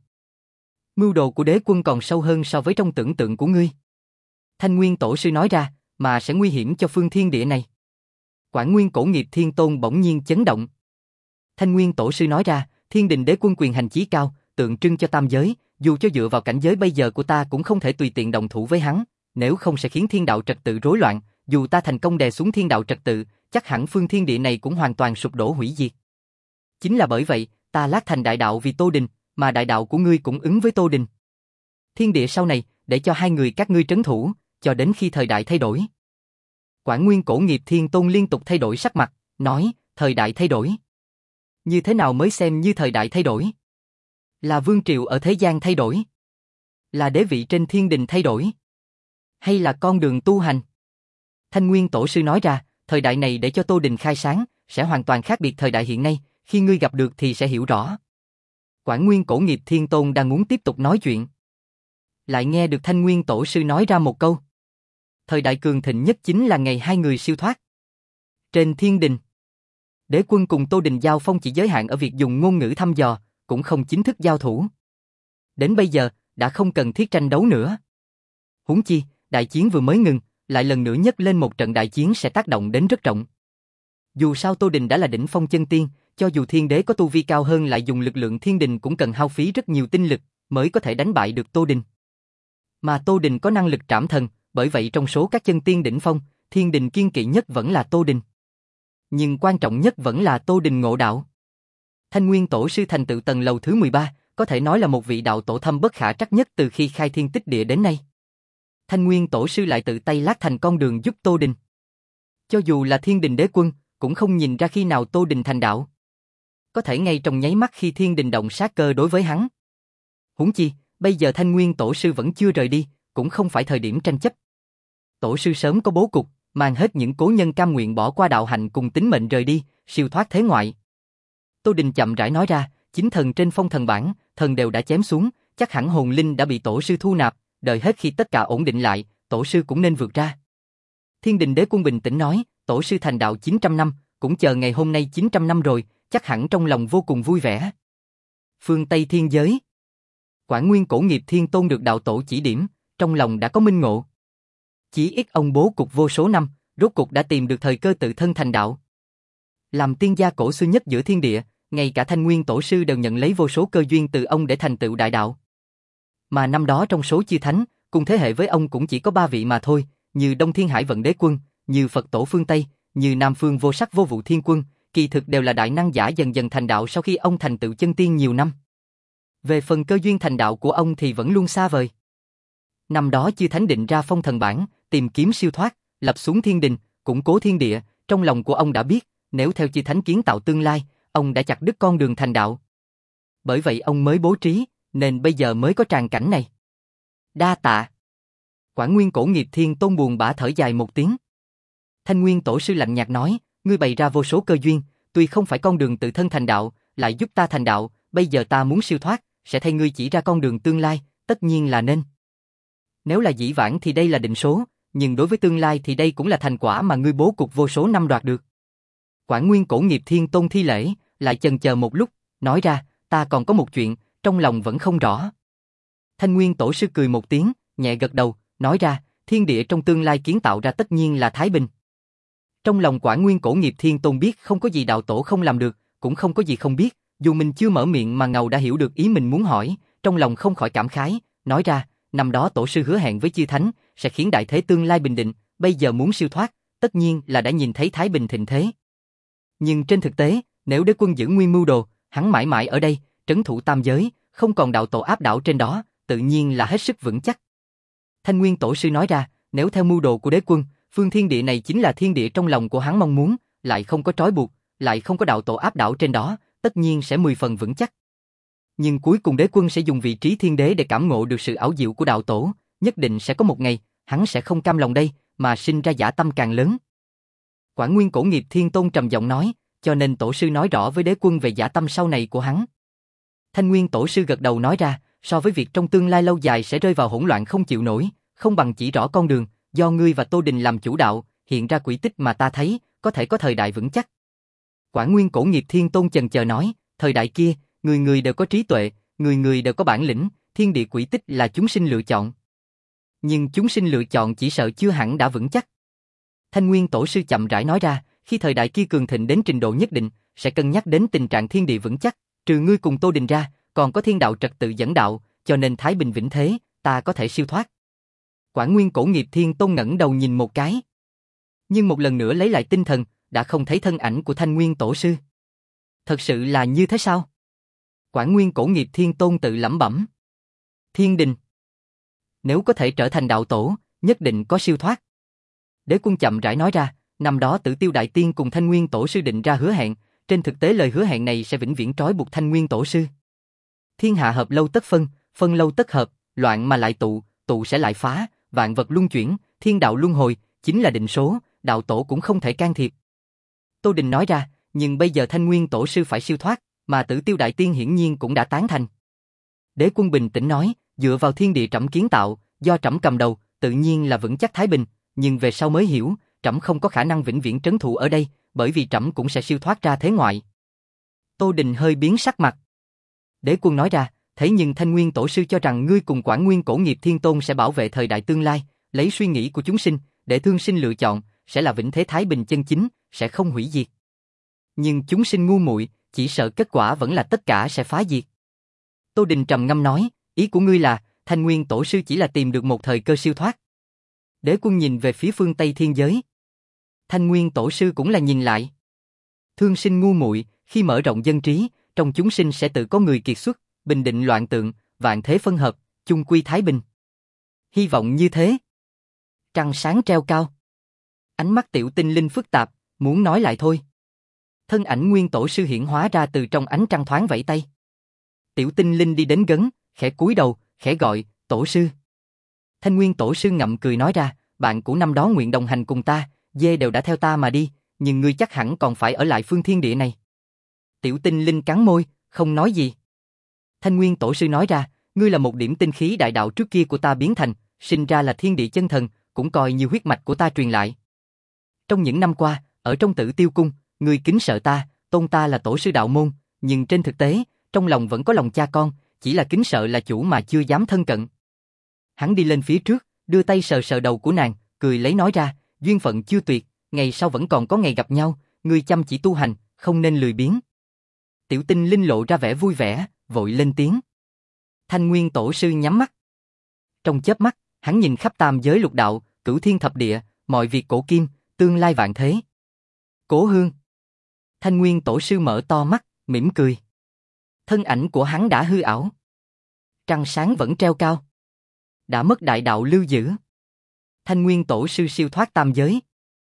[SPEAKER 1] Mưu đồ của đế quân còn sâu hơn so với trong tưởng tượng của ngươi. Thanh Nguyên Tổ sư nói ra, mà sẽ nguy hiểm cho phương thiên địa này. Quảng Nguyên Cổ Nghiệp Thiên Tôn bỗng nhiên chấn động. Thanh Nguyên Tổ sư nói ra, thiên đình đế quân quyền hành chí cao, tượng trưng cho tam giới, dù cho dựa vào cảnh giới bây giờ của ta cũng không thể tùy tiện động thủ với hắn, nếu không sẽ khiến thiên đạo trật tự rối loạn, dù ta thành công đè xuống thiên đạo trật tự, chắc hẳn phương thiên địa này cũng hoàn toàn sụp đổ hủy diệt. Chính là bởi vậy, ta lát thành đại đạo vì Tô Đình, mà đại đạo của ngươi cũng ứng với Tô Đình. Thiên địa sau này, để cho hai người các ngươi trấn thủ, cho đến khi thời đại thay đổi. Quảng Nguyên Cổ Nghiệp Thiên Tôn liên tục thay đổi sắc mặt, nói, thời đại thay đổi. Như thế nào mới xem như thời đại thay đổi? Là vương triều ở thế gian thay đổi? Là đế vị trên thiên đình thay đổi? Hay là con đường tu hành? Thanh Nguyên Tổ sư nói ra, thời đại này để cho Tô Đình khai sáng, sẽ hoàn toàn khác biệt thời đại hiện nay, khi ngươi gặp được thì sẽ hiểu rõ. Quảng Nguyên Cổ Nghiệp Thiên Tôn đang muốn tiếp tục nói chuyện. Lại nghe được Thanh Nguyên Tổ sư nói ra một câu. Thời đại cường thịnh nhất chính là ngày hai người siêu thoát. Trên thiên đình, đế quân cùng Tô Đình giao phong chỉ giới hạn ở việc dùng ngôn ngữ thăm dò, cũng không chính thức giao thủ. Đến bây giờ, đã không cần thiết tranh đấu nữa. Huống chi, đại chiến vừa mới ngừng, lại lần nữa nhấc lên một trận đại chiến sẽ tác động đến rất rộng. Dù sao Tô Đình đã là đỉnh phong chân tiên, cho dù thiên đế có tu vi cao hơn lại dùng lực lượng thiên đình cũng cần hao phí rất nhiều tinh lực, mới có thể đánh bại được Tô Đình. Mà Tô Đình có năng lực trảm thần, bởi vậy trong số các chân tiên đỉnh phong, thiên đình kiên kỵ nhất vẫn là Tô Đình. Nhưng quan trọng nhất vẫn là Tô Đình ngộ đạo. Thanh Nguyên Tổ sư thành tựu tầng lầu thứ mười ba, có thể nói là một vị đạo tổ thâm bất khả trắc nhất từ khi khai thiên tích địa đến nay. Thanh Nguyên Tổ sư lại tự tay lát thành con đường giúp Tô Đình. Cho dù là thiên đình đế quân, cũng không nhìn ra khi nào Tô Đình thành đạo. Có thể ngay trong nháy mắt khi thiên đình động sát cơ đối với hắn. Huống chi, bây giờ Thanh Nguyên Tổ sư vẫn chưa rời đi, cũng không phải thời điểm tranh chấp. Tổ sư sớm có bố cục, mang hết những cố nhân cam nguyện bỏ qua đạo hạnh cùng tính mệnh rời đi, siêu thoát thế ngoại. Tô Đình chậm rãi nói ra, chính thần trên phong thần bảng, thần đều đã chém xuống, chắc hẳn hồn linh đã bị tổ sư thu nạp, đợi hết khi tất cả ổn định lại, tổ sư cũng nên vượt ra. Thiên đình đế quân bình tĩnh nói, tổ sư thành đạo chín trăm năm, cũng chờ ngày hôm nay chín trăm năm rồi, chắc hẳn trong lòng vô cùng vui vẻ. Phương Tây thiên giới, Quảng Nguyên Cổ Nghiệp Thiên Tôn được đạo tổ chỉ điểm, trong lòng đã có minh ngộ. Chỉ ít ông bố cục vô số năm, rốt cục đã tìm được thời cơ tự thân thành đạo. Làm tiên gia cổ xưa nhất giữa thiên địa, ngay cả Thanh Nguyên Tổ sư đều nhận lấy vô số cơ duyên từ ông để thành tựu đại đạo. Mà năm đó trong số chư thánh, cùng thế hệ với ông cũng chỉ có ba vị mà thôi, như Đông Thiên Hải Vận Đế Quân, như Phật Tổ phương Tây, như Nam Phương Vô Sắc Vô Vụ Thiên Quân, kỳ thực đều là đại năng giả dần dần thành đạo sau khi ông thành tựu chân tiên nhiều năm. Về phần cơ duyên thành đạo của ông thì vẫn luôn xa vời. Năm đó chư thánh định ra phong thần bảng, tìm kiếm siêu thoát, lập xuống thiên đình, củng cố thiên địa, trong lòng của ông đã biết, nếu theo chư thánh kiến tạo tương lai, ông đã chặt đứt con đường thành đạo. bởi vậy ông mới bố trí, nên bây giờ mới có tràng cảnh này. Đa tạ. Quản Nguyên Cổ Nghiệp Thiên Tôn buồn bã thở dài một tiếng. Thanh Nguyên Tổ sư lạnh nhạt nói, ngươi bày ra vô số cơ duyên, tuy không phải con đường tự thân thành đạo, lại giúp ta thành đạo, bây giờ ta muốn siêu thoát, sẽ thay ngươi chỉ ra con đường tương lai, tất nhiên là nên. Nếu là dĩ vãng thì đây là định số, nhưng đối với tương lai thì đây cũng là thành quả mà ngươi bố cục vô số năm đoạt được. Quản Nguyên Cổ Nghiệp Thiên Tôn thi lễ, lại chần chờ một lúc, nói ra, ta còn có một chuyện, trong lòng vẫn không rõ. Thanh Nguyên Tổ sư cười một tiếng, nhẹ gật đầu, nói ra, thiên địa trong tương lai kiến tạo ra tất nhiên là thái bình. Trong lòng Quản Nguyên Cổ Nghiệp Thiên Tôn biết không có gì đạo tổ không làm được, cũng không có gì không biết, dù mình chưa mở miệng mà ngầu đã hiểu được ý mình muốn hỏi, trong lòng không khỏi cảm khái, nói ra, năm đó tổ sư hứa hẹn với chư thánh, sẽ khiến đại thế tương lai bình định, bây giờ muốn siêu thoát, tất nhiên là đã nhìn thấy thái bình thịnh thế. Nhưng trên thực tế, nếu đế quân giữ nguyên mưu đồ, hắn mãi mãi ở đây, trấn thủ tam giới, không còn đạo tổ áp đảo trên đó, tự nhiên là hết sức vững chắc. Thanh Nguyên Tổ sư nói ra, nếu theo mưu đồ của đế quân, phương thiên địa này chính là thiên địa trong lòng của hắn mong muốn, lại không có trói buộc, lại không có đạo tổ áp đảo trên đó, tất nhiên sẽ mười phần vững chắc. Nhưng cuối cùng đế quân sẽ dùng vị trí thiên đế để cảm ngộ được sự ảo diệu của đạo tổ, nhất định sẽ có một ngày, hắn sẽ không cam lòng đây, mà sinh ra dã tâm càng lớn. Quản Nguyên Cổ Nghiệp Thiên Tôn trầm giọng nói, cho nên tổ sư nói rõ với đế quân về dã tâm sau này của hắn. Thanh Nguyên Tổ sư gật đầu nói ra, so với việc trong tương lai lâu dài sẽ rơi vào hỗn loạn không chịu nổi, không bằng chỉ rõ con đường, do ngươi và Tô Đình làm chủ đạo, hiện ra quỹ tích mà ta thấy, có thể có thời đại vững chắc. Quản Nguyên Cổ Nghiệp Thiên Tôn chần chờ nói, thời đại kia, người người đều có trí tuệ, người người đều có bản lĩnh, thiên địa quỹ tích là chúng sinh lựa chọn. Nhưng chúng sinh lựa chọn chỉ sợ chưa hẳn đã vững chắc. Thanh Nguyên Tổ sư chậm rãi nói ra, khi thời đại kia cường thịnh đến trình độ nhất định, sẽ cân nhắc đến tình trạng thiên địa vững chắc, trừ ngươi cùng Tô Đình ra, còn có thiên đạo trật tự dẫn đạo, cho nên thái bình vĩnh thế, ta có thể siêu thoát. Quản Nguyên Cổ Nghiệp Thiên Tôn ngẩng đầu nhìn một cái, nhưng một lần nữa lấy lại tinh thần, đã không thấy thân ảnh của Thanh Nguyên Tổ sư. Thật sự là như thế sao? Quản Nguyên Cổ Nghiệp Thiên Tôn tự lẩm bẩm. Thiên đình, nếu có thể trở thành đạo tổ, nhất định có siêu thoát. Đế quân chậm rãi nói ra, năm đó Tử Tiêu Đại Tiên cùng Thanh Nguyên Tổ sư định ra hứa hẹn, trên thực tế lời hứa hẹn này sẽ vĩnh viễn trói buộc Thanh Nguyên Tổ sư. Thiên hạ hợp lâu tất phân, phân lâu tất hợp, loạn mà lại tụ, tụ sẽ lại phá, vạn vật luân chuyển, thiên đạo luân hồi, chính là định số, đạo tổ cũng không thể can thiệp. Tô Đình nói ra, nhưng bây giờ Thanh Nguyên Tổ sư phải siêu thoát, mà Tử Tiêu Đại Tiên hiển nhiên cũng đã tán thành. Đế quân bình tĩnh nói, dựa vào thiên địa trẫm kiến tạo, do trẫm cầm đầu, tự nhiên là vững chắc thái bình, nhưng về sau mới hiểu, trẫm không có khả năng vĩnh viễn trấn thủ ở đây, bởi vì trẫm cũng sẽ siêu thoát ra thế ngoại. Tô Đình hơi biến sắc mặt. Đế quân nói ra, thế nhưng Thanh Nguyên Tổ sư cho rằng ngươi cùng Quản Nguyên Cổ Nghiệp Thiên Tôn sẽ bảo vệ thời đại tương lai, lấy suy nghĩ của chúng sinh, để thương sinh lựa chọn, sẽ là vĩnh thế thái bình chân chính, sẽ không hủy diệt. Nhưng chúng sinh ngu muội, chỉ sợ kết quả vẫn là tất cả sẽ phá diệt. Tô Đình trầm ngâm nói, ý của ngươi là, Thanh Nguyên Tổ sư chỉ là tìm được một thời cơ siêu thoát. Đế quân nhìn về phía phương Tây thiên giới. Thanh Nguyên Tổ sư cũng là nhìn lại. Thương sinh ngu muội, khi mở rộng dân trí, trong chúng sinh sẽ tự có người kiệt xuất, bình định loạn tượng, vạn thế phân hợp, chung quy thái bình. Hy vọng như thế. Trăng sáng treo cao. Ánh mắt Tiểu Tinh Linh phức tạp, muốn nói lại thôi. Thân ảnh Nguyên Tổ sư hiển hóa ra từ trong ánh trăng thoáng vẫy tay. Tiểu Tinh Linh đi đến gần, khẽ cúi đầu, khẽ gọi, Tổ sư. Thanh Nguyên Tổ sư ngậm cười nói ra, bạn của năm đó nguyện đồng hành cùng ta, dê đều đã theo ta mà đi, nhưng ngươi chắc hẳn còn phải ở lại phương thiên địa này. Tiểu Tinh Linh cắn môi, không nói gì. Thanh Nguyên Tổ sư nói ra, ngươi là một điểm tinh khí đại đạo trước kia của ta biến thành, sinh ra là thiên địa chân thần, cũng coi như huyết mạch của ta truyền lại. Trong những năm qua, ở trong Tử Tiêu Cung, ngươi kính sợ ta, tôn ta là tổ sư đạo môn, nhưng trên thực tế, trong lòng vẫn có lòng cha con, chỉ là kính sợ là chủ mà chưa dám thân cận. Hắn đi lên phía trước, đưa tay sờ sờ đầu của nàng, cười lấy nói ra, duyên phận chưa tuyệt, ngày sau vẫn còn có ngày gặp nhau, ngươi chăm chỉ tu hành, không nên lười biếng. Tiểu Tinh Linh lộ ra vẻ vui vẻ, vội lên tiếng. Thanh Nguyên Tổ sư nhắm mắt. Trong chớp mắt, hắn nhìn khắp tam giới lục đạo, cửu thiên thập địa, mọi việc cổ kim, tương lai vạn thế. Cố Hương. Thanh Nguyên Tổ sư mở to mắt, mỉm cười. Thân ảnh của hắn đã hư ảo. Trăng sáng vẫn treo cao. Đã mất đại đạo lưu giữ. Thanh Nguyên Tổ sư siêu thoát tam giới.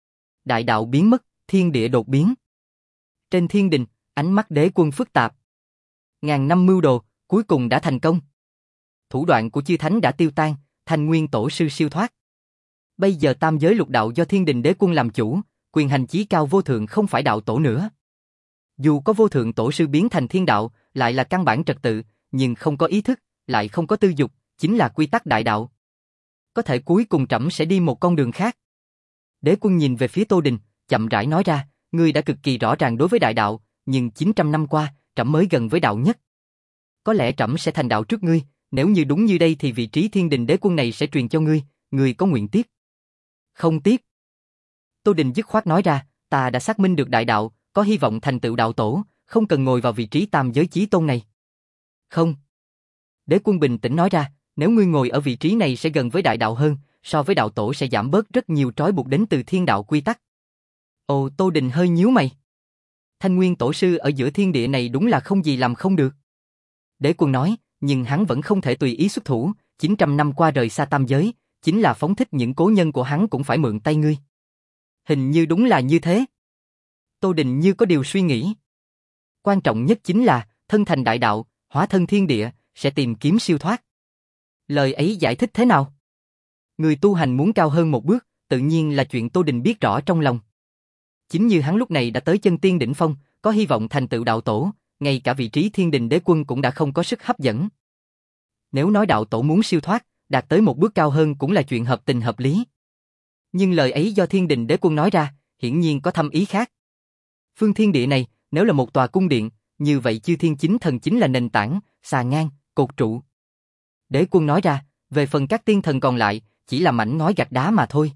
[SPEAKER 1] Đại đạo biến mất, thiên địa đột biến. Trên thiên đình, ánh mắt đế quân phức tạp. Ngàn năm mưu đồ, cuối cùng đã thành công. Thủ đoạn của chư thánh đã tiêu tan, Thanh Nguyên Tổ sư siêu thoát. Bây giờ tam giới lục đạo do Thiên Đình Đế Quân làm chủ, quyền hành chí cao vô thượng không phải đạo tổ nữa. Dù có vô thượng tổ sư biến thành thiên đạo, lại là căn bản trật tự, nhưng không có ý thức, lại không có tư dục, chính là quy tắc đại đạo. Có thể cuối cùng trẫm sẽ đi một con đường khác. Đế Quân nhìn về phía Tô Đình, chậm rãi nói ra, ngươi đã cực kỳ rõ ràng đối với đại đạo, nhưng chín trăm năm qua, trẫm mới gần với đạo nhất. Có lẽ trẫm sẽ thành đạo trước ngươi, nếu như đúng như đây thì vị trí Thiên Đình Đế Quân này sẽ truyền cho ngươi, ngươi có nguyện tiếp? Không tiếp. Tô Đình dứt khoát nói ra, ta đã xác minh được đại đạo, có hy vọng thành tựu đạo tổ, không cần ngồi vào vị trí tam giới chí tôn này. Không. Đế Quân bình tĩnh nói ra, nếu ngươi ngồi ở vị trí này sẽ gần với đại đạo hơn, so với đạo tổ sẽ giảm bớt rất nhiều trói buộc đến từ thiên đạo quy tắc. Ồ, Tô Đình hơi nhíu mày. Thanh Nguyên Tổ sư ở giữa thiên địa này đúng là không gì làm không được. Đế Quân nói, nhưng hắn vẫn không thể tùy ý xuất thủ, chín trăm năm qua rời xa tam giới, chính là phóng thích những cố nhân của hắn cũng phải mượn tay ngươi. Hình như đúng là như thế. Tô Đình như có điều suy nghĩ. Quan trọng nhất chính là, thân thành đại đạo, hóa thân thiên địa, sẽ tìm kiếm siêu thoát. Lời ấy giải thích thế nào? Người tu hành muốn cao hơn một bước, tự nhiên là chuyện Tô Đình biết rõ trong lòng. Chính như hắn lúc này đã tới chân tiên đỉnh phong, có hy vọng thành tựu đạo tổ, ngay cả vị trí Thiên Đình Đế Quân cũng đã không có sức hấp dẫn. Nếu nói đạo tổ muốn siêu thoát, đạt tới một bước cao hơn cũng là chuyện hợp tình hợp lý. Nhưng lời ấy do Thiên Đình Đế Quân nói ra, hiển nhiên có thâm ý khác. Phương thiên địa này, nếu là một tòa cung điện, như vậy chư thiên chính thần chính là nền tảng, xà ngang, cột trụ. Đế Quân nói ra, về phần các tiên thần còn lại, chỉ là mảnh ngói gạch đá mà thôi.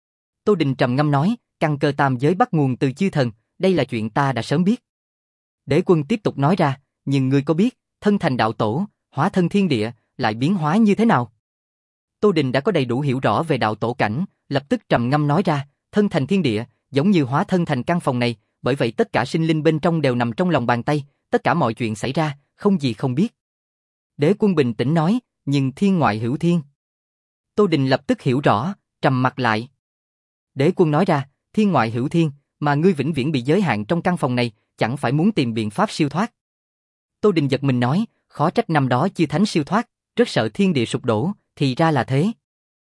[SPEAKER 1] Tô Đình trầm ngâm nói, căn cơ tam giới bắt nguồn từ chư thần, đây là chuyện ta đã sớm biết. Đế Quân tiếp tục nói ra, nhưng ngươi có biết, thân thành đạo tổ, hóa thân thiên địa, lại biến hóa như thế nào? Tô Đình đã có đầy đủ hiểu rõ về đạo tổ cảnh, lập tức trầm ngâm nói ra, thân thành thiên địa, giống như hóa thân thành căn phòng này, bởi vậy tất cả sinh linh bên trong đều nằm trong lòng bàn tay, tất cả mọi chuyện xảy ra, không gì không biết. Đế Quân bình tĩnh nói, nhưng thiên ngoại hữu thiên. Tô Đình lập tức hiểu rõ, trầm mặt lại. Đế Quân nói ra, thiên ngoại hữu thiên, mà ngươi vĩnh viễn bị giới hạn trong căn phòng này, chẳng phải muốn tìm biện pháp siêu thoát. Tô Đình giật mình nói, khó trách năm đó chư thánh siêu thoát, rất sợ thiên địa sụp đổ, thì ra là thế.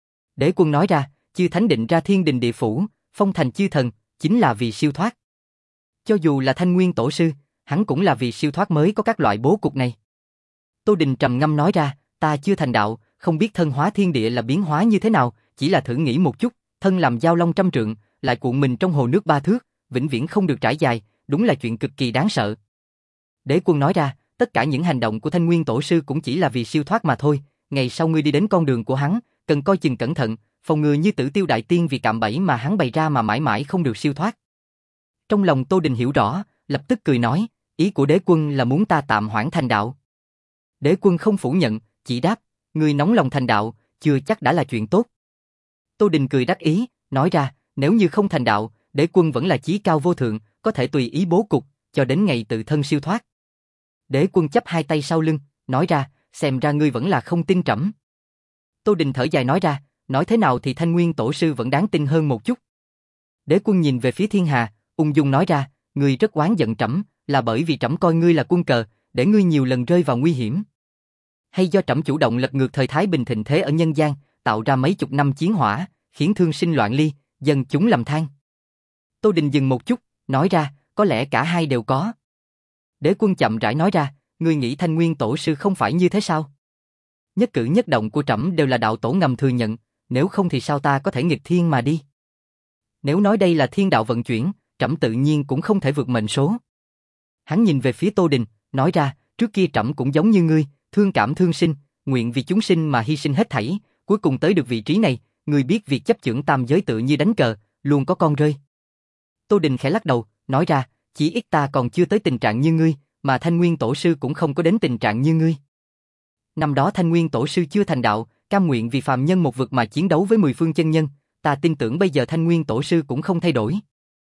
[SPEAKER 1] Đế Quân nói ra, chư thánh định ra thiên đình địa phủ, phong thành chư thần, chính là vì siêu thoát. Cho dù là Thanh Nguyên Tổ sư, hắn cũng là vì siêu thoát mới có các loại bố cục này. Tô Đình trầm ngâm nói ra, ta chưa thành đạo, không biết thân hóa thiên địa là biến hóa như thế nào, chỉ là thử nghĩ một chút, thân làm giao long trăm trượng, lại cuộn mình trong hồ nước ba thước, vĩnh viễn không được trải dài, đúng là chuyện cực kỳ đáng sợ. Đế Quân nói ra, tất cả những hành động của Thanh Nguyên Tổ sư cũng chỉ là vì siêu thoát mà thôi, ngày sau ngươi đi đến con đường của hắn, cần coi chừng cẩn thận, phòng ngừa như Tử Tiêu Đại Tiên vì cạm bẫy mà hắn bày ra mà mãi mãi không được siêu thoát. Trong lòng Tô Đình hiểu rõ, lập tức cười nói, ý của Đế Quân là muốn ta tạm hoãn thành đạo. Đế Quân không phủ nhận, chỉ đáp, ngươi nóng lòng thành đạo, chưa chắc đã là chuyện tốt. Tô Đình cười đắc ý, nói ra, nếu như không thành đạo, Đế Quân vẫn là chí cao vô thượng, có thể tùy ý bố cục, cho đến ngày tự thân siêu thoát. Đế Quân chắp hai tay sau lưng, nói ra, xem ra ngươi vẫn là không tin trẫm. Tô Đình thở dài nói ra, nói thế nào thì Thanh Nguyên Tổ sư vẫn đáng tin hơn một chút. Đế Quân nhìn về phía Thiên Hà, ung dung nói ra, ngươi rất oán giận trẫm, là bởi vì trẫm coi ngươi là quân cờ, để ngươi nhiều lần rơi vào nguy hiểm. Hay do trẫm chủ động lật ngược thời thái bình thịnh thế ở nhân gian, tạo ra mấy chục năm chiến hỏa, khiến thương sinh loạn ly, dân chúng lầm than. Tô Đình dừng một chút, nói ra, có lẽ cả hai đều có. Đế Quân chậm rãi nói ra, ngươi nghĩ Thanh Nguyên Tổ sư không phải như thế sao? Nhất cử nhất động của trẫm đều là đạo tổ ngầm thừa nhận, nếu không thì sao ta có thể nghịch thiên mà đi? Nếu nói đây là thiên đạo vận chuyển, trẫm tự nhiên cũng không thể vượt mệnh số. Hắn nhìn về phía Tô Đình, nói ra, trước kia trẫm cũng giống như ngươi, thương cảm thương sinh, nguyện vì chúng sinh mà hy sinh hết thảy, cuối cùng tới được vị trí này, ngươi biết việc chấp chưởng tam giới tự như đánh cờ, luôn có con rơi. Tô Đình khẽ lắc đầu, nói ra, chỉ ít ta còn chưa tới tình trạng như ngươi, mà Thanh Nguyên Tổ sư cũng không có đến tình trạng như ngươi. Năm đó Thanh Nguyên Tổ sư chưa thành đạo, cam nguyện vì phàm nhân một vực mà chiến đấu với mười phương chân nhân, ta tin tưởng bây giờ Thanh Nguyên Tổ sư cũng không thay đổi.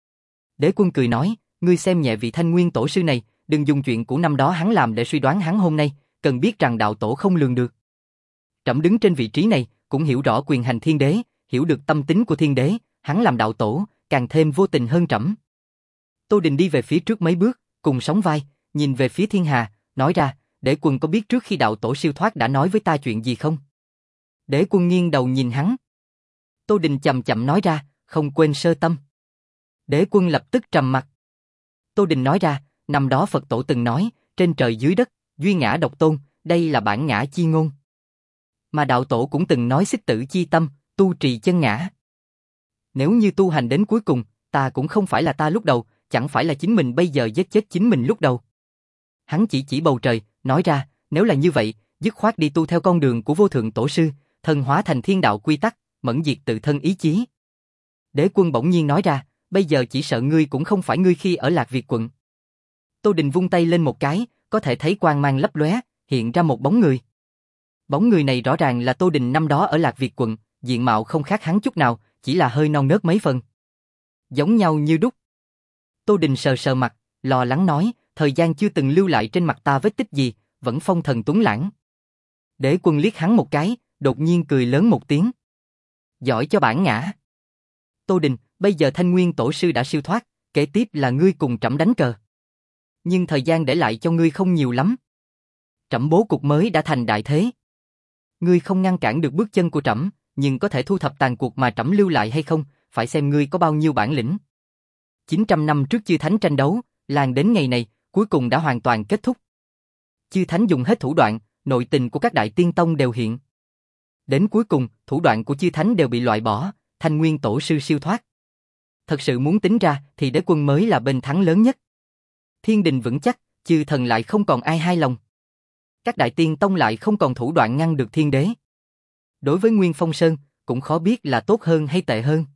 [SPEAKER 1] Đế Quân cười nói, ngươi xem nhẹ vị Thanh Nguyên Tổ sư này, đừng dùng chuyện của năm đó hắn làm để suy đoán hắn hôm nay, cần biết rằng đạo tổ không lường được. Trẫm đứng trên vị trí này, cũng hiểu rõ quyền hành thiên đế, hiểu được tâm tính của thiên đế, hắn làm đạo tổ, càng thêm vô tình hơn trẫm. Tô Đình đi về phía trước mấy bước, cùng sóng vai, nhìn về phía Thiên Hà, nói ra, Đế Quân có biết trước khi đạo tổ siêu thoát đã nói với ta chuyện gì không? Đế Quân nghiêng đầu nhìn hắn. Tô Đình chậm chậm nói ra, không quên sơ tâm. Đế Quân lập tức trầm mặt. Tô Đình nói ra, năm đó Phật tổ từng nói, trên trời dưới đất, duy ngã độc tôn, đây là bản ngã chi ngôn. Mà đạo tổ cũng từng nói xích tử chi tâm, tu trì chân ngã. Nếu như tu hành đến cuối cùng, ta cũng không phải là ta lúc đầu, chẳng phải là chính mình bây giờ giết chết chính mình lúc đầu. Hắn chỉ chỉ bầu trời, nói ra, nếu là như vậy, dứt khoát đi tu theo con đường của vô thượng tổ sư, thân hóa thành thiên đạo quy tắc, mẫn diệt tự thân ý chí. Đế Quân bỗng nhiên nói ra, bây giờ chỉ sợ ngươi cũng không phải ngươi khi ở Lạc Việt quận. Tô Đình vung tay lên một cái, có thể thấy quang mang lấp lóe, hiện ra một bóng người. Bóng người này rõ ràng là Tô Đình năm đó ở Lạc Việt quận, diện mạo không khác hắn chút nào, chỉ là hơi non nớt mấy phần. Giống nhau như đúc. Tô Đình sờ sờ mặt, lo lắng nói, thời gian chưa từng lưu lại trên mặt ta vết tích gì, vẫn phong thần tuấn lãng. Đế Quân liếc hắn một cái, đột nhiên cười lớn một tiếng. Giỏi cho bản ngã. Tô Đình, bây giờ Thanh Nguyên tổ sư đã siêu thoát, kế tiếp là ngươi cùng trẫm đánh cờ. Nhưng thời gian để lại cho ngươi không nhiều lắm. Trẫm bố cục mới đã thành đại thế. Ngươi không ngăn cản được bước chân của trẫm, nhưng có thể thu thập tàn cuộc mà trẫm lưu lại hay không, phải xem ngươi có bao nhiêu bản lĩnh. chín trăm năm trước chư thánh tranh đấu, làng đến ngày này, cuối cùng đã hoàn toàn kết thúc. Chư thánh dùng hết thủ đoạn, nội tình của các đại tiên tông đều hiện. Đến cuối cùng, thủ đoạn của chư thánh đều bị loại bỏ, Thanh Nguyên tổ sư siêu thoát. Thật sự muốn tính ra thì Đế Quân mới là bên thắng lớn nhất. Thiên đình vững chắc, chư thần lại không còn ai hài lòng. Các đại tiên tông lại không còn thủ đoạn ngăn được thiên đế. Đối với Nguyên Phong Sơn, cũng khó biết là tốt hơn hay tệ hơn.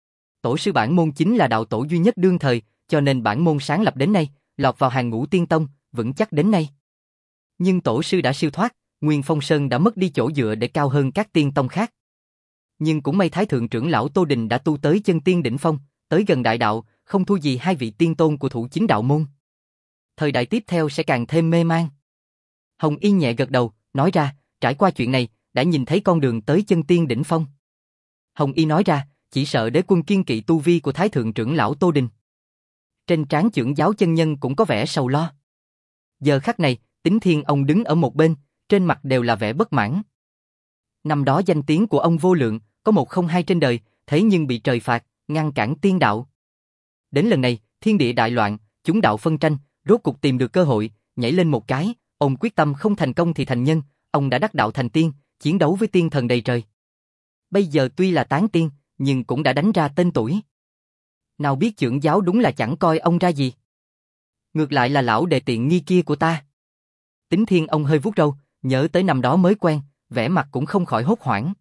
[SPEAKER 1] Tổ sư bản môn chính là đạo tổ duy nhất đương thời, cho nên bản môn sáng lập đến nay, lọt vào hàng ngũ tiên tông, vững chắc đến nay. Nhưng tổ sư đã siêu thoát, Nguyên Phong Sơn đã mất đi chỗ dựa để cao hơn các tiên tông khác. Nhưng cũng may Thái Thượng trưởng lão Tô Đình đã tu tới chân tiên đỉnh phong, tới gần đại đạo, không thua gì hai vị tiên tôn của thủ chính đạo môn. Thời đại tiếp theo sẽ càng thêm mê man. Hồng Y nhẹ gật đầu, nói ra, trải qua chuyện này, đã nhìn thấy con đường tới chân tiên đỉnh phong. Hồng Y nói ra, chỉ sợ Đế Quân kiên kỵ tu vi của Thái Thượng trưởng lão Tô Đình. Trên trán trưởng giáo chân nhân cũng có vẻ sầu lo. Giờ khắc này, Tính Thiên ông đứng ở một bên, trên mặt đều là vẻ bất mãn. Năm đó danh tiếng của ông vô lượng, có một không hai trên đời, thế nhưng bị trời phạt, ngăn cản tiên đạo. Đến lần này, thiên địa đại loạn, chúng đạo phân tranh, rốt cục tìm được cơ hội, nhảy lên một cái, ông quyết tâm không thành công thì thành nhân, ông đã đắc đạo thành tiên, chiến đấu với tiên thần đầy trời. Bây giờ tuy là tán tiên, nhưng cũng đã đánh ra tên tuổi. Nào biết trưởng giáo đúng là chẳng coi ông ra gì. Ngược lại là lão đệ tiện nghi kia của ta. Tính Thiên ông hơi vuốt râu, nhớ tới năm đó mới quen, vẻ mặt cũng không khỏi hốt hoảng.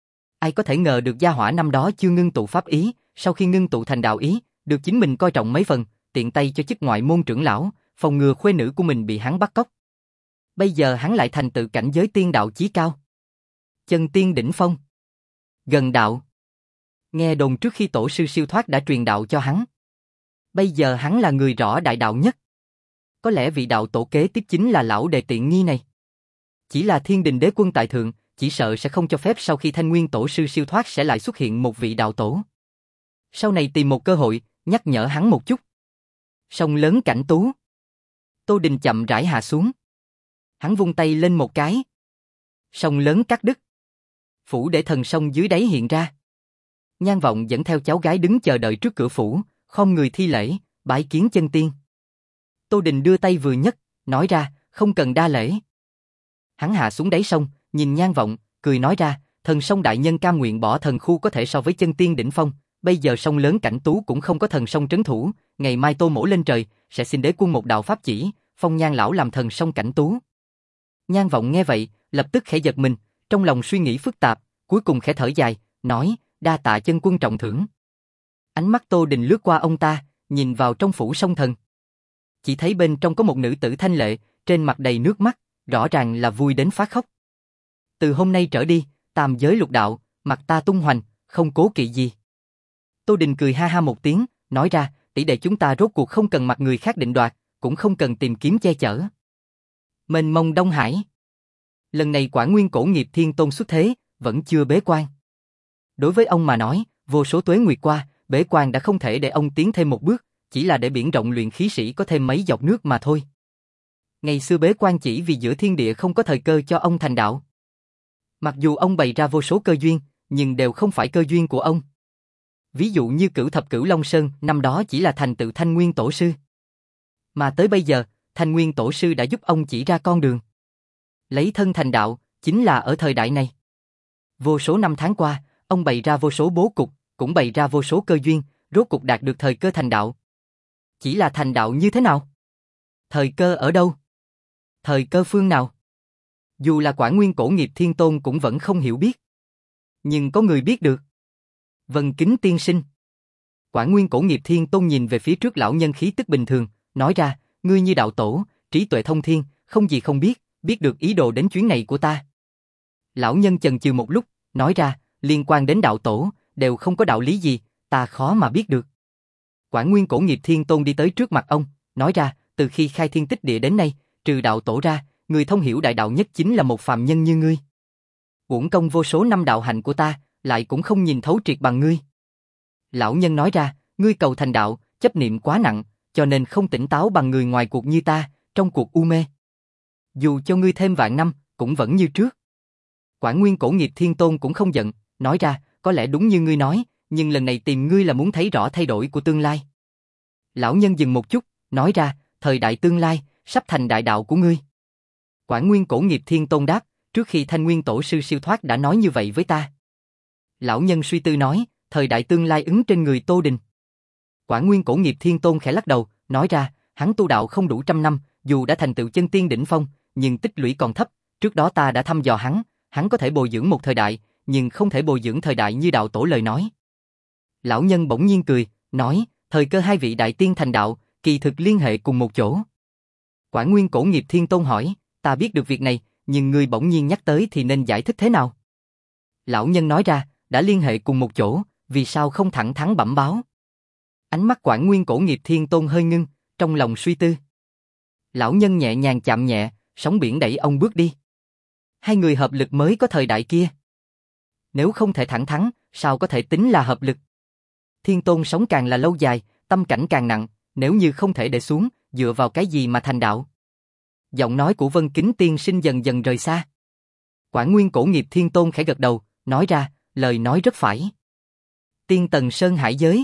[SPEAKER 1] Ai có thể ngờ được gia hỏa năm đó chưa ngưng tụ pháp ý, sau khi ngưng tụ thành đạo ý, được chính mình coi trọng mấy phần, tiện tay cho chức ngoại môn trưởng lão, phòng ngừa khuê nữ của mình bị hắn bắt cóc. Bây giờ hắn lại thành tựu cảnh giới tiên đạo chí cao. Chân tiên đỉnh phong. Gần đạo. Nghe đồn trước khi tổ sư siêu thoát đã truyền đạo cho hắn. Bây giờ hắn là người rõ đại đạo nhất. Có lẽ vị đạo tổ kế tiếp chính là lão đệ tiện nghi này. Chỉ là Thiên Đình Đế Quân tại thượng, chỉ sợ sẽ không cho phép sau khi Thanh Nguyên tổ sư siêu thoát sẽ lại xuất hiện một vị đạo tổ. Sau này tìm một cơ hội, nhắc nhở hắn một chút. Sông lớn cảnh tú. Tô Đình chậm rãi hạ xuống. Hắn vung tay lên một cái. Sông lớn cắt đứt. Phủ để thần sông dưới đáy hiện ra. Nhan Vọng dẫn theo cháu gái đứng chờ đợi trước cửa phủ, khom người thi lễ, bái kiến chân tiên. Tô Đình đưa tay vừa nhấc, nói ra, không cần đa lễ. Hắn hạ xuống đáy sông, nhìn Nhan Vọng, cười nói ra, thần sông đại nhân cam nguyện bỏ thần khu có thể so với chân tiên đỉnh phong, bây giờ sông lớn cảnh tú cũng không có thần sông trấn thủ, ngày mai Tô mổ lên trời, sẽ xin Đế Quân một đạo pháp chỉ, phong Nhan lão làm thần sông cảnh tú. Nhan Vọng nghe vậy, lập tức khẽ giật mình, trong lòng suy nghĩ phức tạp, cuối cùng khẽ thở dài, nói, đa tạ chân quân trọng thưởng. Ánh mắt Tô Đình lướt qua ông ta, nhìn vào trong phủ sông thần. Chỉ thấy bên trong có một nữ tử thanh lệ, trên mặt đầy nước mắt, rõ ràng là vui đến phát khóc. Từ hôm nay trở đi, tam giới lục đạo, mặt ta tung hoành, không cố kỵ gì. Tô Đình cười ha ha một tiếng, nói ra, tỷ đệ chúng ta rốt cuộc không cần mặt người khác định đoạt, cũng không cần tìm kiếm che chở. Mênh mông Đông Hải. Lần này Quả Nguyên Cổ Nghiệp Thiên Tôn xuất thế, vẫn chưa bế quan. Đối với ông mà nói, vô số tuế nguyệt qua, bế quan đã không thể để ông tiến thêm một bước, chỉ là để biển rộng luyện khí sĩ có thêm mấy giọt nước mà thôi. Ngày xưa bế quan chỉ vì giữa thiên địa không có thời cơ cho ông thành đạo. Mặc dù ông bày ra vô số cơ duyên, nhưng đều không phải cơ duyên của ông. Ví dụ như Cửu Thập Cửu Long Sơn, năm đó chỉ là thành tựu Thanh Nguyên Tổ Sư. Mà tới bây giờ, Thanh Nguyên Tổ Sư đã giúp ông chỉ ra con đường. Lấy thân thành đạo, chính là ở thời đại này. Vô số năm tháng qua, ông bày ra vô số bố cục, cũng bày ra vô số cơ duyên, rốt cục đạt được thời cơ thành đạo. Chỉ là thành đạo như thế nào? Thời cơ ở đâu? Thời cơ phương nào? Dù là Quảng Nguyên Cổ Nghiệp Thiên Tôn cũng vẫn không hiểu biết. Nhưng có người biết được. Vân Kính tiên sinh. Quảng Nguyên Cổ Nghiệp Thiên Tôn nhìn về phía trước lão nhân khí tức bình thường, nói ra, ngươi như đạo tổ, trí tuệ thông thiên, không gì không biết, biết được ý đồ đến chuyến này của ta. Lão nhân chần chừ một lúc, nói ra, liên quan đến đạo tổ, đều không có đạo lý gì, ta khó mà biết được. Quảng Nguyên Cổ Nghiệp Thiên Tôn đi tới trước mặt ông, nói ra, từ khi khai thiên tích địa đến nay, trừ đạo tổ ra, người thông hiểu đại đạo nhất chính là một phàm nhân như ngươi. Uổng công vô số năm đạo hạnh của ta, lại cũng không nhìn thấu triệt bằng ngươi. Lão nhân nói ra, ngươi cầu thành đạo, chấp niệm quá nặng, cho nên không tỉnh táo bằng người ngoài cuộc như ta, trong cuộc u mê. Dù cho ngươi thêm vạn năm, cũng vẫn như trước. Quảng Nguyên Cổ Nghiệp Thiên Tôn cũng không giận, nói ra, có lẽ đúng như ngươi nói, nhưng lần này tìm ngươi là muốn thấy rõ thay đổi của tương lai. Lão nhân dừng một chút, nói ra, thời đại tương lai, sắp thành đại đạo của ngươi. Quảng Nguyên Cổ Nghiệp Thiên Tôn đáp, trước khi Thanh Nguyên Tổ Sư siêu thoát đã nói như vậy với ta. Lão nhân suy tư nói, thời đại tương lai ứng trên người Tô Đình. Quảng Nguyên Cổ Nghiệp Thiên Tôn khẽ lắc đầu, nói ra, hắn tu đạo không đủ trăm năm, dù đã thành tựu chân tiên đỉnh phong, nhưng tích lũy còn thấp, trước đó ta đã thăm dò hắn, hắn có thể bồi dưỡng một thời đại, nhưng không thể bồi dưỡng thời đại như đạo tổ lời nói. Lão nhân bỗng nhiên cười, nói, thời cơ hai vị đại tiên thành đạo, kỳ thực liên hệ cùng một chỗ. Quảng Nguyên Cổ Nghiệp Thiên Tôn hỏi, ta biết được việc này, nhưng ngươi bỗng nhiên nhắc tới thì nên giải thích thế nào? Lão nhân nói ra, đã liên hệ cùng một chỗ, vì sao không thẳng thắn bẩm báo? Ánh mắt Quảng Nguyên Cổ Nghiệp Thiên Tôn hơi ngưng, trong lòng suy tư. Lão nhân nhẹ nhàng chạm nhẹ, sóng biển đẩy ông bước đi. Hai người hợp lực mới có thời đại kia. Nếu không thể thẳng thắn, sao có thể tính là hợp lực? Thiên Tôn sống càng là lâu dài, tâm cảnh càng nặng, nếu như không thể để xuống, dựa vào cái gì mà thành đạo? Giọng nói của Vân Kính tiên sinh dần dần rời xa. Quảng Nguyên Cổ Nghiệp Thiên Tôn khẽ gật đầu, nói ra, lời nói rất phải. Tiên Tần Sơn Hải giới.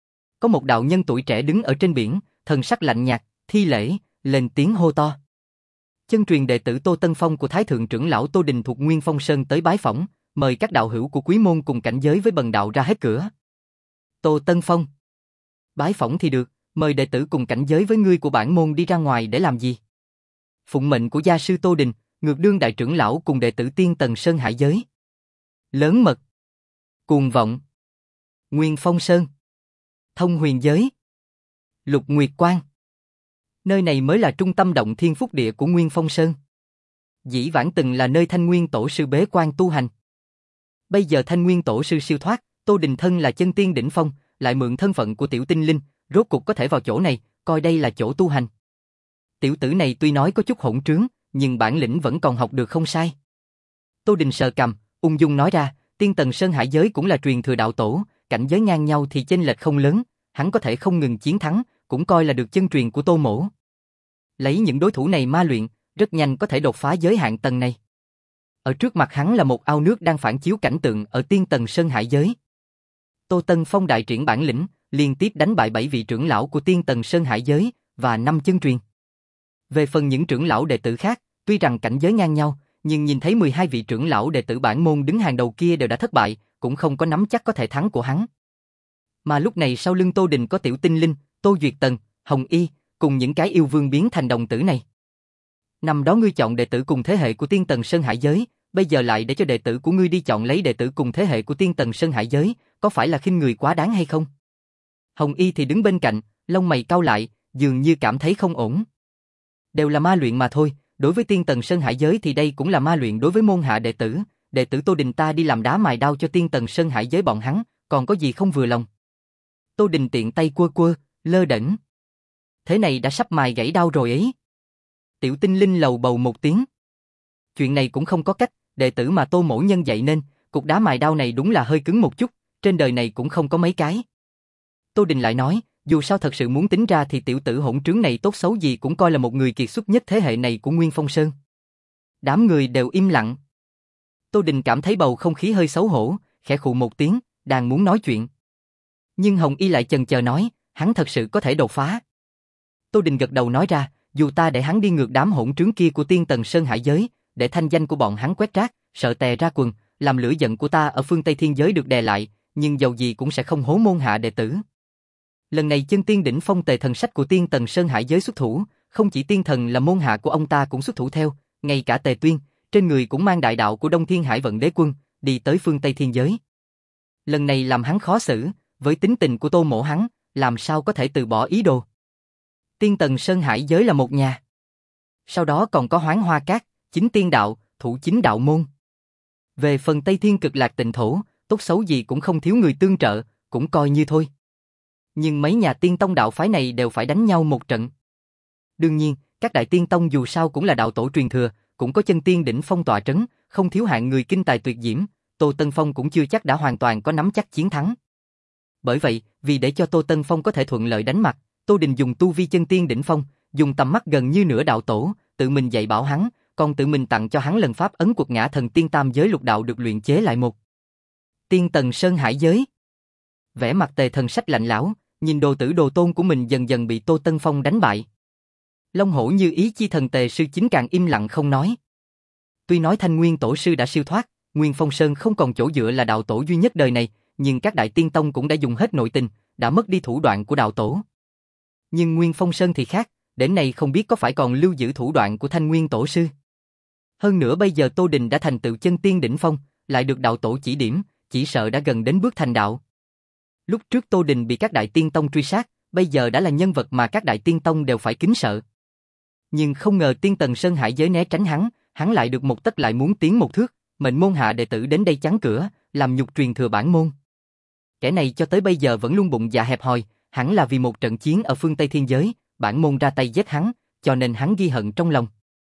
[SPEAKER 1] Có một đạo nhân tuổi trẻ đứng ở trên biển, thần sắc lạnh nhạt, thi lễ, lên tiếng hô to. Chân truyền đệ tử Tô Tân Phong của Thái Thượng trưởng lão Tô Đình thuộc Nguyên Phong Sơn tới bái phỏng, mời các đạo hữu của quý môn cùng cảnh giới với bần đạo ra hết cửa. Tô Tân Phong. Bái phỏng thì được, mời đệ tử cùng cảnh giới với ngươi của bản môn đi ra ngoài để làm gì? Phụng mệnh của gia sư Tô Đình, ngược đương đại trưởng lão cùng đệ tử Tiên Tần Sơn Hải giới. Lớn mật. Cuồng vọng. Nguyên Phong Sơn. Thông huyền giới. Lục Nguyệt Quan. Nơi này mới là trung tâm động thiên phúc địa của Nguyên Phong Sơn. Dĩ vãng từng là nơi Thanh Nguyên Tổ Sư bế quan tu hành. Bây giờ Thanh Nguyên Tổ Sư siêu thoát, Tô Đình thân là chân tiên đỉnh phong, lại mượn thân phận của tiểu tinh linh, rốt cục có thể vào chỗ này, coi đây là chỗ tu hành. Tiểu tử này tuy nói có chút hỗn trướng, nhưng bản lĩnh vẫn còn học được không sai. Tô Đình sờ cằm, ung dung nói ra, Tiên Tần Sơn Hải giới cũng là truyền thừa đạo tổ, cảnh giới ngang nhau thì chênh lệch không lớn, hắn có thể không ngừng chiến thắng, cũng coi là được chân truyền của Tô Mỗ. Lấy những đối thủ này ma luyện, rất nhanh có thể đột phá giới hạn tầng này. Ở trước mặt hắn là một ao nước đang phản chiếu cảnh tượng ở Tiên Tần Sơn Hải giới. Tô Tân Phong đại triển bản lĩnh, liên tiếp đánh bại bảy vị trưởng lão của Tiên Tần Sơn Hải giới và năm chân truyền. Về phần những trưởng lão đệ tử khác, tuy rằng cảnh giới ngang nhau, nhưng nhìn thấy mười hai vị trưởng lão đệ tử bản môn đứng hàng đầu kia đều đã thất bại, cũng không có nắm chắc có thể thắng của hắn. Mà lúc này sau lưng Tô Đình có Tiểu Tinh Linh, Tô Duyệt Tần, Hồng Y, cùng những cái yêu vương biến thành đồng tử này. Năm đó ngươi chọn đệ tử cùng thế hệ của Tiên Tần Sơn Hải giới, bây giờ lại để cho đệ tử của ngươi đi chọn lấy đệ tử cùng thế hệ của Tiên Tần Sơn Hải giới, có phải là khinh người quá đáng hay không? Hồng Y thì đứng bên cạnh, lông mày cau lại, dường như cảm thấy không ổn. Đều là ma luyện mà thôi, đối với Tiên Tần Sơn Hải giới thì đây cũng là ma luyện đối với môn hạ đệ tử, đệ tử Tô Đình ta đi làm đá mài đao cho Tiên Tần Sơn Hải giới bọn hắn, còn có gì không vừa lòng. Tô Đình tiện tay quơ quơ, lơ đễnh. Thế này đã sắp mài gãy đao rồi ấy. Tiểu Tinh Linh lầu bầu một tiếng. Chuyện này cũng không có cách, đệ tử mà Tô Mỗ nhân dạy nên, cục đá mài đao này đúng là hơi cứng một chút, trên đời này cũng không có mấy cái. Tô Đình lại nói, Dù sao thật sự muốn tính ra thì tiểu tử hỗn trướng này tốt xấu gì cũng coi là một người kiệt xuất nhất thế hệ này của Nguyên Phong Sơn. Đám người đều im lặng. Tô Đình cảm thấy bầu không khí hơi xấu hổ, khẽ khụ một tiếng, đang muốn nói chuyện. Nhưng Hồng Y lại chần chờ nói, hắn thật sự có thể đột phá. Tô Đình gật đầu nói ra, dù ta để hắn đi ngược đám hỗn trướng kia của Tiên Tần Sơn Hải giới, để thanh danh của bọn hắn quét rác, sợ tè ra quần, làm lửa giận của ta ở phương Tây Thiên giới được đè lại, nhưng dầu gì cũng sẽ không hố môn hạ đệ tử. Lần này chân tiên đỉnh phong Tề Thần Sách của Tiên Tần Sơn Hải giới xuất thủ, không chỉ tiên thần là môn hạ của ông ta cũng xuất thủ theo, ngay cả Tề Tuyên, trên người cũng mang đại đạo của Đông Thiên Hải Vận Đế Quân, đi tới phương Tây Thiên giới. Lần này làm hắn khó xử, với tính tình của Tô Mỗ hắn, làm sao có thể từ bỏ ý đồ. Tiên Tần Sơn Hải giới là một nhà. Sau đó còn có Hoán Hoa Cát, Chính Tiên Đạo, Thủ Chính Đạo Môn. Về phần Tây Thiên Cực Lạc Tịnh Thổ, tốt xấu gì cũng không thiếu người tương trợ, cũng coi như thôi. Nhưng mấy nhà tiên tông đạo phái này đều phải đánh nhau một trận. Đương nhiên, các đại tiên tông dù sao cũng là đạo tổ truyền thừa, cũng có chân tiên đỉnh phong tọa trấn, không thiếu hạng người kinh tài tuyệt diễm, Tô Tân Phong cũng chưa chắc đã hoàn toàn có nắm chắc chiến thắng. Bởi vậy, vì để cho Tô Tân Phong có thể thuận lợi đánh mặt, Tô Đình dùng tu vi chân tiên đỉnh phong, dùng tầm mắt gần như nửa đạo tổ, tự mình dạy bảo hắn, còn tự mình tặng cho hắn lần pháp ấn quật ngã thần tiên tam giới lục đạo được luyện chế lại một. Tiên Tần Sơn Hải giới. Vẻ mặt Tề Thần Sách lạnh lẽo, nhìn đồ tử đồ tôn của mình dần dần bị Tô Tân Phong đánh bại. Long hổ như ý chi thần Tề sư chính càng im lặng không nói. Tuy nói Thanh Nguyên tổ sư đã siêu thoát, Nguyên Phong Sơn không còn chỗ dựa là đạo tổ duy nhất đời này, nhưng các đại tiên tông cũng đã dùng hết nội tình, đã mất đi thủ đoạn của đạo tổ. Nhưng Nguyên Phong Sơn thì khác, đến nay không biết có phải còn lưu giữ thủ đoạn của Thanh Nguyên tổ sư. Hơn nữa bây giờ Tô Đình đã thành tựu chân tiên đỉnh phong, lại được đạo tổ chỉ điểm, chỉ sợ đã gần đến bước thành đạo. Lúc trước Tô Đình bị các đại tiên tông truy sát, bây giờ đã là nhân vật mà các đại tiên tông đều phải kính sợ. Nhưng không ngờ Tiên Tần Sơn Hải giới né tránh hắn, hắn lại được một tấc lại muốn tiến một thước, mệnh môn hạ đệ tử đến đây chắn cửa, làm nhục truyền thừa bản môn. Kẻ này cho tới bây giờ vẫn luôn bụng dạ hẹp hòi, hẳn là vì một trận chiến ở phương Tây Thiên giới, bản môn ra tay giết hắn, cho nên hắn ghi hận trong lòng.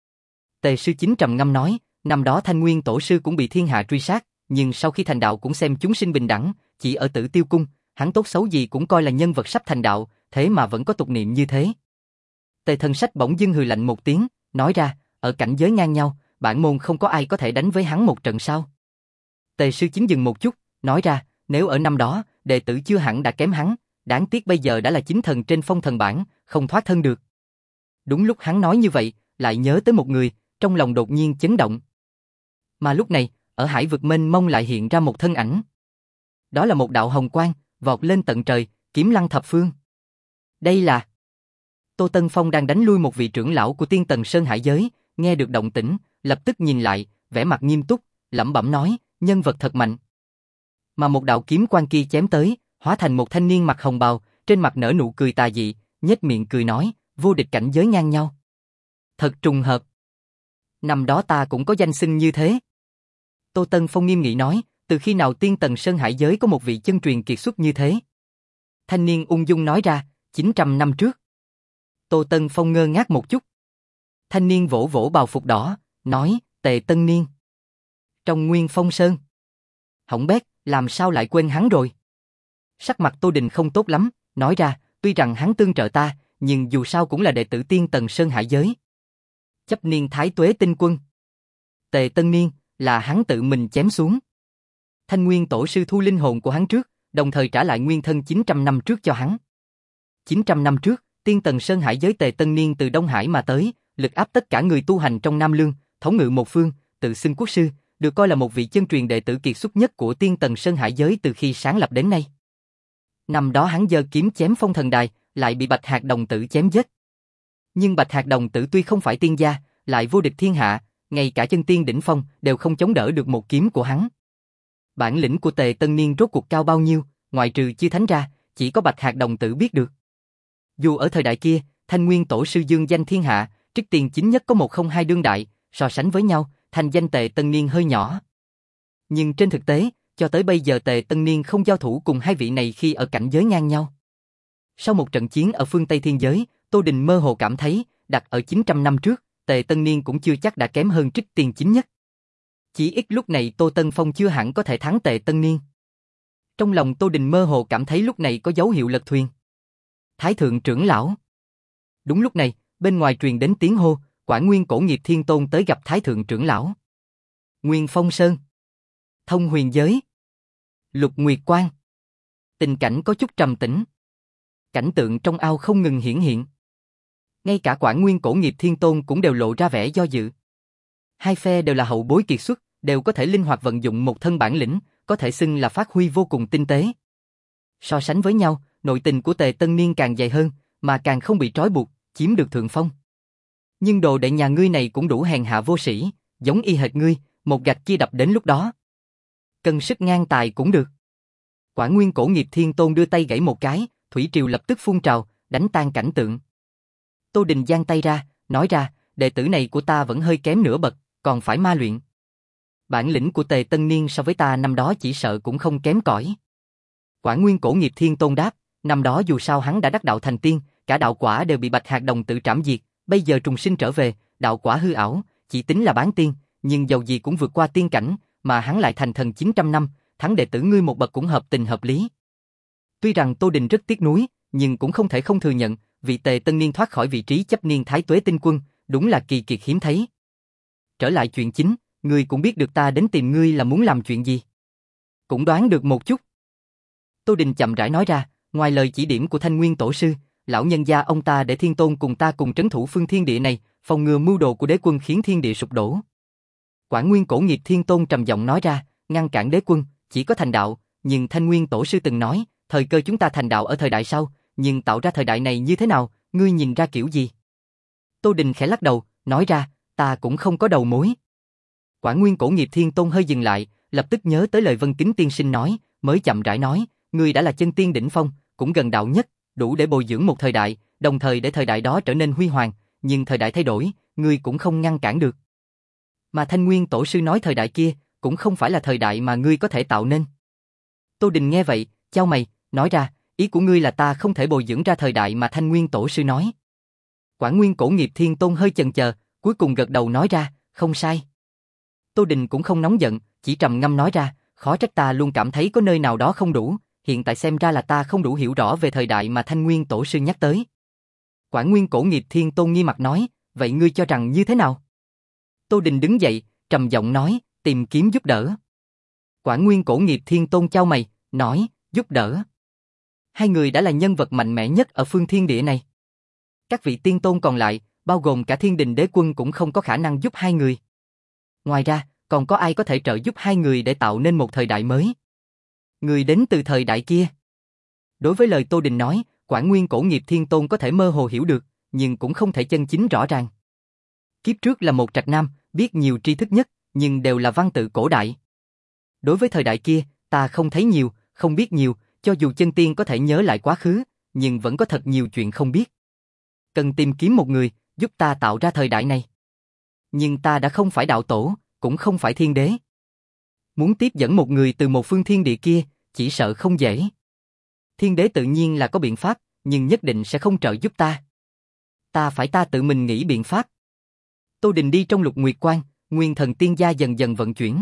[SPEAKER 1] Tề sư chính trầm ngâm nói, năm đó Thanh Nguyên tổ sư cũng bị thiên hạ truy sát, nhưng sau khi thành đạo cũng xem chúng sinh bình đẳng, chỉ ở Tử Tiêu cung, hắn tốt xấu gì cũng coi là nhân vật sắp thành đạo, thế mà vẫn có tục niệm như thế. Tề Thần Sách bỗng dưng hừ lạnh một tiếng, nói ra, ở cảnh giới ngang nhau, bản môn không có ai có thể đánh với hắn một trận sao? Tề sư chính dừng một chút, nói ra, nếu ở năm đó, đệ tử chưa hẳn đã kém hắn, đáng tiếc bây giờ đã là chính thần trên phong thần bảng, không thoát thân được. Đúng lúc hắn nói như vậy, lại nhớ tới một người, trong lòng đột nhiên chấn động. Mà lúc này, ở hải vực mênh mông lại hiện ra một thân ảnh. Đó là một đạo hồng quang, vọt lên tận trời, kiếm lăng thập phương. Đây là... Tô Tân Phong đang đánh lui một vị trưởng lão của Tiên Tần Sơn Hải giới, nghe được động tĩnh, lập tức nhìn lại, vẻ mặt nghiêm túc, lẩm bẩm nói, nhân vật thật mạnh. Mà một đạo kiếm quang kia chém tới, hóa thành một thanh niên mặc hồng bào, trên mặt nở nụ cười tà dị, nhếch miệng cười nói, vô địch cảnh giới ngang nhau. Thật trùng hợp. Năm đó ta cũng có danh xưng như thế. Tô Tân Phong nghiêm nghị nói, từ khi nào Tiên Tần Sơn Hải giới có một vị chân truyền kiệt xuất như thế? Thanh niên ung dung nói ra, chín trăm năm trước. Tô Tân Phong ngơ ngác một chút. Thanh niên vỗ vỗ bào phục đỏ, nói, Tề Tân Niên. Trong Nguyên Phong Sơn. Hỏng bét, làm sao lại quên hắn rồi? Sắc mặt Tô Đình không tốt lắm, nói ra, tuy rằng hắn tương trợ ta, nhưng dù sao cũng là đệ tử Tiên Tần Sơn Hải giới. Chấp niên Thái Tuế Tinh Quân. Tề Tân Niên, là hắn tự mình chém xuống. Thanh Nguyên tổ sư thu linh hồn của hắn trước, đồng thời trả lại nguyên thân chín trăm năm trước cho hắn. chín trăm năm trước, Tiên Tần Sơn Hải giới Tề Tân Niên từ Đông Hải mà tới, lực áp tất cả người tu hành trong Nam Lương, thống ngự một phương, tự xưng quốc sư, được coi là một vị chân truyền đệ tử kiệt xuất nhất của Tiên Tần Sơn Hải giới từ khi sáng lập đến nay. Năm đó hắn giơ kiếm chém Phong Thần Đài, lại bị Bạch Hạc Đồng Tử chém giết. Nhưng Bạch Hạc Đồng Tử tuy không phải tiên gia, lại vô địch thiên hạ, ngay cả chân tiên đỉnh phong đều không chống đỡ được một kiếm của hắn. Bản lĩnh của Tề Tân Niên rốt cuộc cao bao nhiêu, ngoại trừ chư thánh ra, chỉ có Bạch Hạc Đồng Tử biết được. Dù ở thời đại kia, Thanh Nguyên tổ sư dương danh thiên hạ, trích tiền chính nhất có một không hai đương đại, so sánh với nhau, thành danh Tề Tân Niên hơi nhỏ. Nhưng trên thực tế, cho tới bây giờ Tề Tân Niên không giao thủ cùng hai vị này khi ở cảnh giới ngang nhau. Sau một trận chiến ở phương Tây Thiên giới, Tô Đình mơ hồ cảm thấy, đặt ở chín trăm năm trước, Tề Tân Niên cũng chưa chắc đã kém hơn trích tiền chính nhất. Chỉ ít lúc này Tô Tân Phong chưa hẳn có thể thắng Tề Tân Niên. Trong lòng Tô Đình mơ hồ cảm thấy lúc này có dấu hiệu lật thuyền. Thái thượng trưởng lão. Đúng lúc này, bên ngoài truyền đến tiếng hô, Quản Nguyên Cổ Nghiệp Thiên Tôn tới gặp Thái thượng trưởng lão. Nguyên Phong Sơn, Thông Huyền Giới, Lục Nguyệt Quan. Tình cảnh có chút trầm tĩnh. Cảnh tượng trong ao không ngừng hiển hiện. Ngay cả Quản Nguyên Cổ Nghiệp Thiên Tôn cũng đều lộ ra vẻ do dự. Hai phe đều là hậu bối kiệt xuất, đều có thể linh hoạt vận dụng một thân bản lĩnh, có thể xưng là phát huy vô cùng tinh tế. So sánh với nhau, nội tình của Tề Tân Niên càng dày hơn, mà càng không bị trói buộc, chiếm được thượng phong. Nhưng đồ đệ nhà ngươi này cũng đủ hèn hạ vô sĩ, giống y hệt ngươi, một gạch chia đập đến lúc đó. Cân sức ngang tài cũng được. Quản Nguyên Cổ Nghiệp Thiên Tôn đưa tay gãy một cái, thủy triều lập tức phun trào, đánh tan cảnh tượng. Tô Đình giang tay ra, nói ra, đệ tử này của ta vẫn hơi kém nửa bậc, còn phải ma luyện. Bản lĩnh của Tề Tân Niên so với ta năm đó chỉ sợ cũng không kém cỏi. Quản Nguyên Cổ Nghiệp Thiên Tôn đáp, năm đó dù sao hắn đã đắc đạo thành tiên, cả đạo quả đều bị Bạch Hạc Đồng tự trảm diệt, bây giờ trùng sinh trở về, đạo quả hư ảo, chỉ tính là bán tiên, nhưng dầu gì cũng vượt qua tiên cảnh, mà hắn lại thành thần chín trăm năm, thắng đệ tử ngươi một bậc cũng hợp tình hợp lý. Tuy rằng Tô Đình rất tiếc nuối, nhưng cũng không thể không thừa nhận, vị Tề Tân Niên thoát khỏi vị trí chấp niên Thái Tuế Tinh Quân, đúng là kỳ kiệt hiếm thấy. Trở lại chuyện chính, ngươi cũng biết được ta đến tìm ngươi là muốn làm chuyện gì. Cũng đoán được một chút. Tô Đình chậm rãi nói ra, ngoài lời chỉ điểm của Thanh Nguyên Tổ sư, lão nhân gia ông ta để Thiên Tôn cùng ta cùng trấn thủ phương thiên địa này, phòng ngừa mưu đồ của đế quân khiến thiên địa sụp đổ. Quản Nguyên Cổ Nghiệp Thiên Tôn trầm giọng nói ra, ngăn cản đế quân, chỉ có thành đạo, nhưng Thanh Nguyên Tổ sư từng nói, thời cơ chúng ta thành đạo ở thời đại sau, nhưng tạo ra thời đại này như thế nào, ngươi nhìn ra kiểu gì? Tô Đình khẽ lắc đầu, nói ra, ta cũng không có đầu mối. Quản Nguyên Cổ Nghiệp Thiên Tôn hơi dừng lại, lập tức nhớ tới lời Vân Kính tiên sinh nói, mới chậm rãi nói, ngươi đã là chân tiên đỉnh phong, cũng gần đạo nhất, đủ để bồi dưỡng một thời đại, đồng thời để thời đại đó trở nên huy hoàng, nhưng thời đại thay đổi, ngươi cũng không ngăn cản được. Mà Thanh Nguyên Tổ sư nói thời đại kia, cũng không phải là thời đại mà ngươi có thể tạo nên. Tô Đình nghe vậy, chau mày, nói ra, ý của ngươi là ta không thể bồi dưỡng ra thời đại mà Thanh Nguyên Tổ sư nói. Quản Nguyên Cổ Nghiệp Thiên Tôn hơi chần chờ, cuối cùng gật đầu nói ra, không sai. Tô Đình cũng không nóng giận, chỉ trầm ngâm nói ra, khó trách ta luôn cảm thấy có nơi nào đó không đủ, hiện tại xem ra là ta không đủ hiểu rõ về thời đại mà Thanh Nguyên Tổ sư nhắc tới. Quản Nguyên Cổ Nghiệp Thiên Tôn nghi mặt nói, vậy ngươi cho rằng như thế nào? Tô Đình đứng dậy, trầm giọng nói, tìm kiếm giúp đỡ. Quản Nguyên Cổ Nghiệp Thiên Tôn chau mày, nói, giúp đỡ. Hai người đã là nhân vật mạnh mẽ nhất ở phương thiên địa này. Các vị tiên tôn còn lại, bao gồm cả Thiên Đình Đế Quân cũng không có khả năng giúp hai người. Ngoài ra, còn có ai có thể trợ giúp hai người để tạo nên một thời đại mới? Người đến từ thời đại kia. Đối với lời Tô Đình nói, Quản Nguyên Cổ Nghiệp Thiên Tôn có thể mơ hồ hiểu được, nhưng cũng không thể chân chính rõ ràng. Kiếp trước là một trạch nam, biết nhiều tri thức nhất, nhưng đều là văn tự cổ đại. Đối với thời đại kia, ta không thấy nhiều, không biết nhiều, cho dù chân tiên có thể nhớ lại quá khứ, nhưng vẫn có thật nhiều chuyện không biết. Cần tìm kiếm một người, giúp ta tạo ra thời đại này. Nhưng ta đã không phải đạo tổ, cũng không phải thiên đế. Muốn tiếp dẫn một người từ một phương thiên địa kia, chỉ sợ không dễ. Thiên đế tự nhiên là có biện pháp, nhưng nhất định sẽ không trợ giúp ta. Ta phải ta tự mình nghĩ biện pháp. Tô Đình đi trong Lục Nguyệt Quan, Nguyên Thần Tiên Gia dần dần vận chuyển.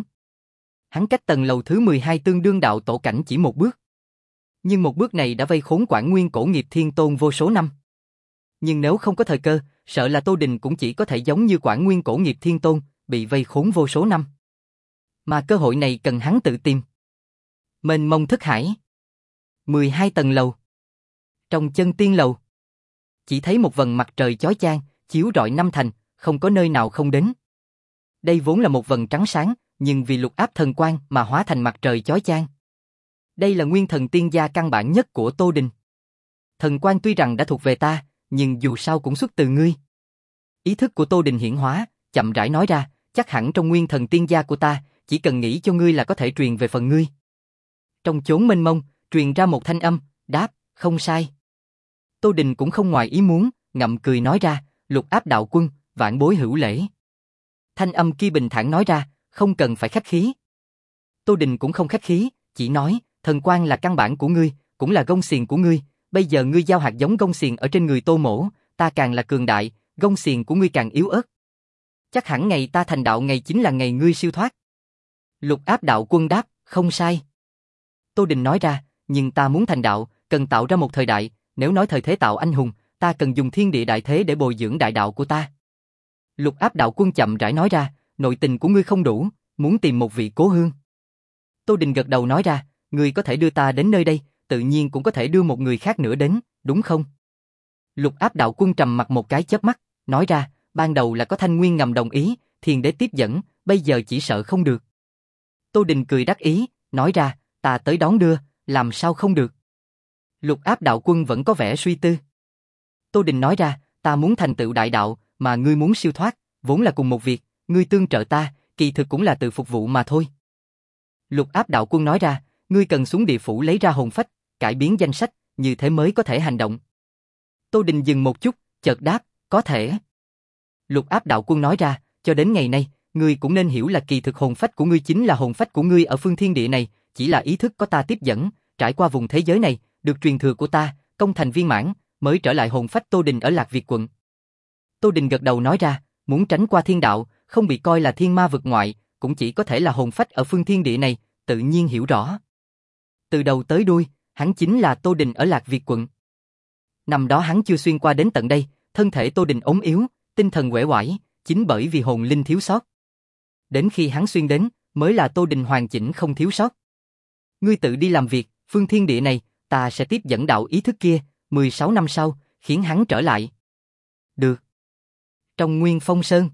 [SPEAKER 1] Hắn cách tầng lầu thứ mười hai tương đương đạo tổ cảnh chỉ một bước. Nhưng một bước này đã vây khốn Quản Nguyên Cổ Nghiệp Thiên Tôn vô số năm. Nhưng nếu không có thời cơ, sợ là Tô Đình cũng chỉ có thể giống như Quản Nguyên Cổ Nghiệp Thiên Tôn, bị vây khốn vô số năm. Mà cơ hội này cần hắn tự tìm. Mênh mông thức hải. mười hai tầng lầu. Trong chân tiên lầu, chỉ thấy một vầng mặt trời chói chang, chiếu rọi năm thành, không có nơi nào không đến. Đây vốn là một vầng trắng sáng, nhưng vì lục áp thần quang mà hóa thành mặt trời chói chang. Đây là Nguyên Thần Tiên Gia căn bản nhất của Tô Đình. Thần quang tuy rằng đã thuộc về ta, nhưng dù sao cũng xuất từ ngươi. Ý thức của Tô Đình hiển hóa, chậm rãi nói ra, chắc hẳn trong Nguyên Thần Tiên Gia của ta, chỉ cần nghĩ cho ngươi là có thể truyền về phần ngươi. Trong chốn mênh mông, truyền ra một thanh âm, đáp, không sai. Tô Đình cũng không ngoài ý muốn, ngậm cười nói ra, lục áp đạo quân, vạn bối hữu lễ. Thanh âm kia bình thản nói ra, không cần phải khách khí. Tô Đình cũng không khách khí, chỉ nói, thần quang là căn bản của ngươi, cũng là gông xiềng của ngươi, bây giờ ngươi giao hạt giống gông xiềng ở trên người Tô Mỗ, ta càng là cường đại, gông xiềng của ngươi càng yếu ớt. Chắc hẳn ngày ta thành đạo ngày chính là ngày ngươi siêu thoát. Lục áp đạo quân đáp, không sai. Tô Đình nói ra, nhưng ta muốn thành đạo, cần tạo ra một thời đại, nếu nói thời thế tạo anh hùng, ta cần dùng thiên địa đại thế để bồi dưỡng đại đạo của ta. Lục Áp đạo quân chậm rãi nói ra, nội tình của ngươi không đủ, muốn tìm một vị cố hương. Tô Đình gật đầu nói ra, ngươi có thể đưa ta đến nơi đây, tự nhiên cũng có thể đưa một người khác nữa đến, đúng không? Lục Áp đạo quân trầm mặt một cái chớp mắt, nói ra, ban đầu là có Thanh Nguyên ngầm đồng ý, Thiên Đế tiếp dẫn, bây giờ chỉ sợ không được. Tô Đình cười đắc ý, nói ra, ta tới đón đưa, làm sao không được? Lục Áp đạo quân vẫn có vẻ suy tư. Tô Đình nói ra, ta muốn thành tựu đại đạo, mà ngươi muốn siêu thoát, vốn là cùng một việc, ngươi tương trợ ta, kỳ thực cũng là tự phục vụ mà thôi. Lục Áp đạo quân nói ra, ngươi cần xuống địa phủ lấy ra hồn phách, cải biến danh sách, như thế mới có thể hành động. Tô Đình dừng một chút, chợt đáp, có thể. Lục Áp đạo quân nói ra, cho đến ngày nay, ngươi cũng nên hiểu là kỳ thực hồn phách của ngươi chính là hồn phách của ngươi ở phương thiên địa này, chỉ là ý thức có ta tiếp dẫn, trải qua vùng thế giới này, được truyền thừa của ta, công thành viên mãn, mới trở lại hồn phách Tô Đình ở Lạc Việt quận. Tô Đình gật đầu nói ra, muốn tránh qua thiên đạo, không bị coi là thiên ma vực ngoại, cũng chỉ có thể là hồn phách ở phương thiên địa này, tự nhiên hiểu rõ. Từ đầu tới đuôi, hắn chính là Tô Đình ở Lạc Việt quận. Năm đó hắn chưa xuyên qua đến tận đây, thân thể Tô Đình ốm yếu, tinh thần uể oải, chính bởi vì hồn linh thiếu sót. Đến khi hắn xuyên đến, mới là Tô Đình hoàn chỉnh không thiếu sót. Ngươi tự đi làm việc, phương thiên địa này, ta sẽ tiếp dẫn đạo ý thức kia, mười sáu năm sau, khiến hắn trở lại. Được. Trong Nguyên Phong Sơn,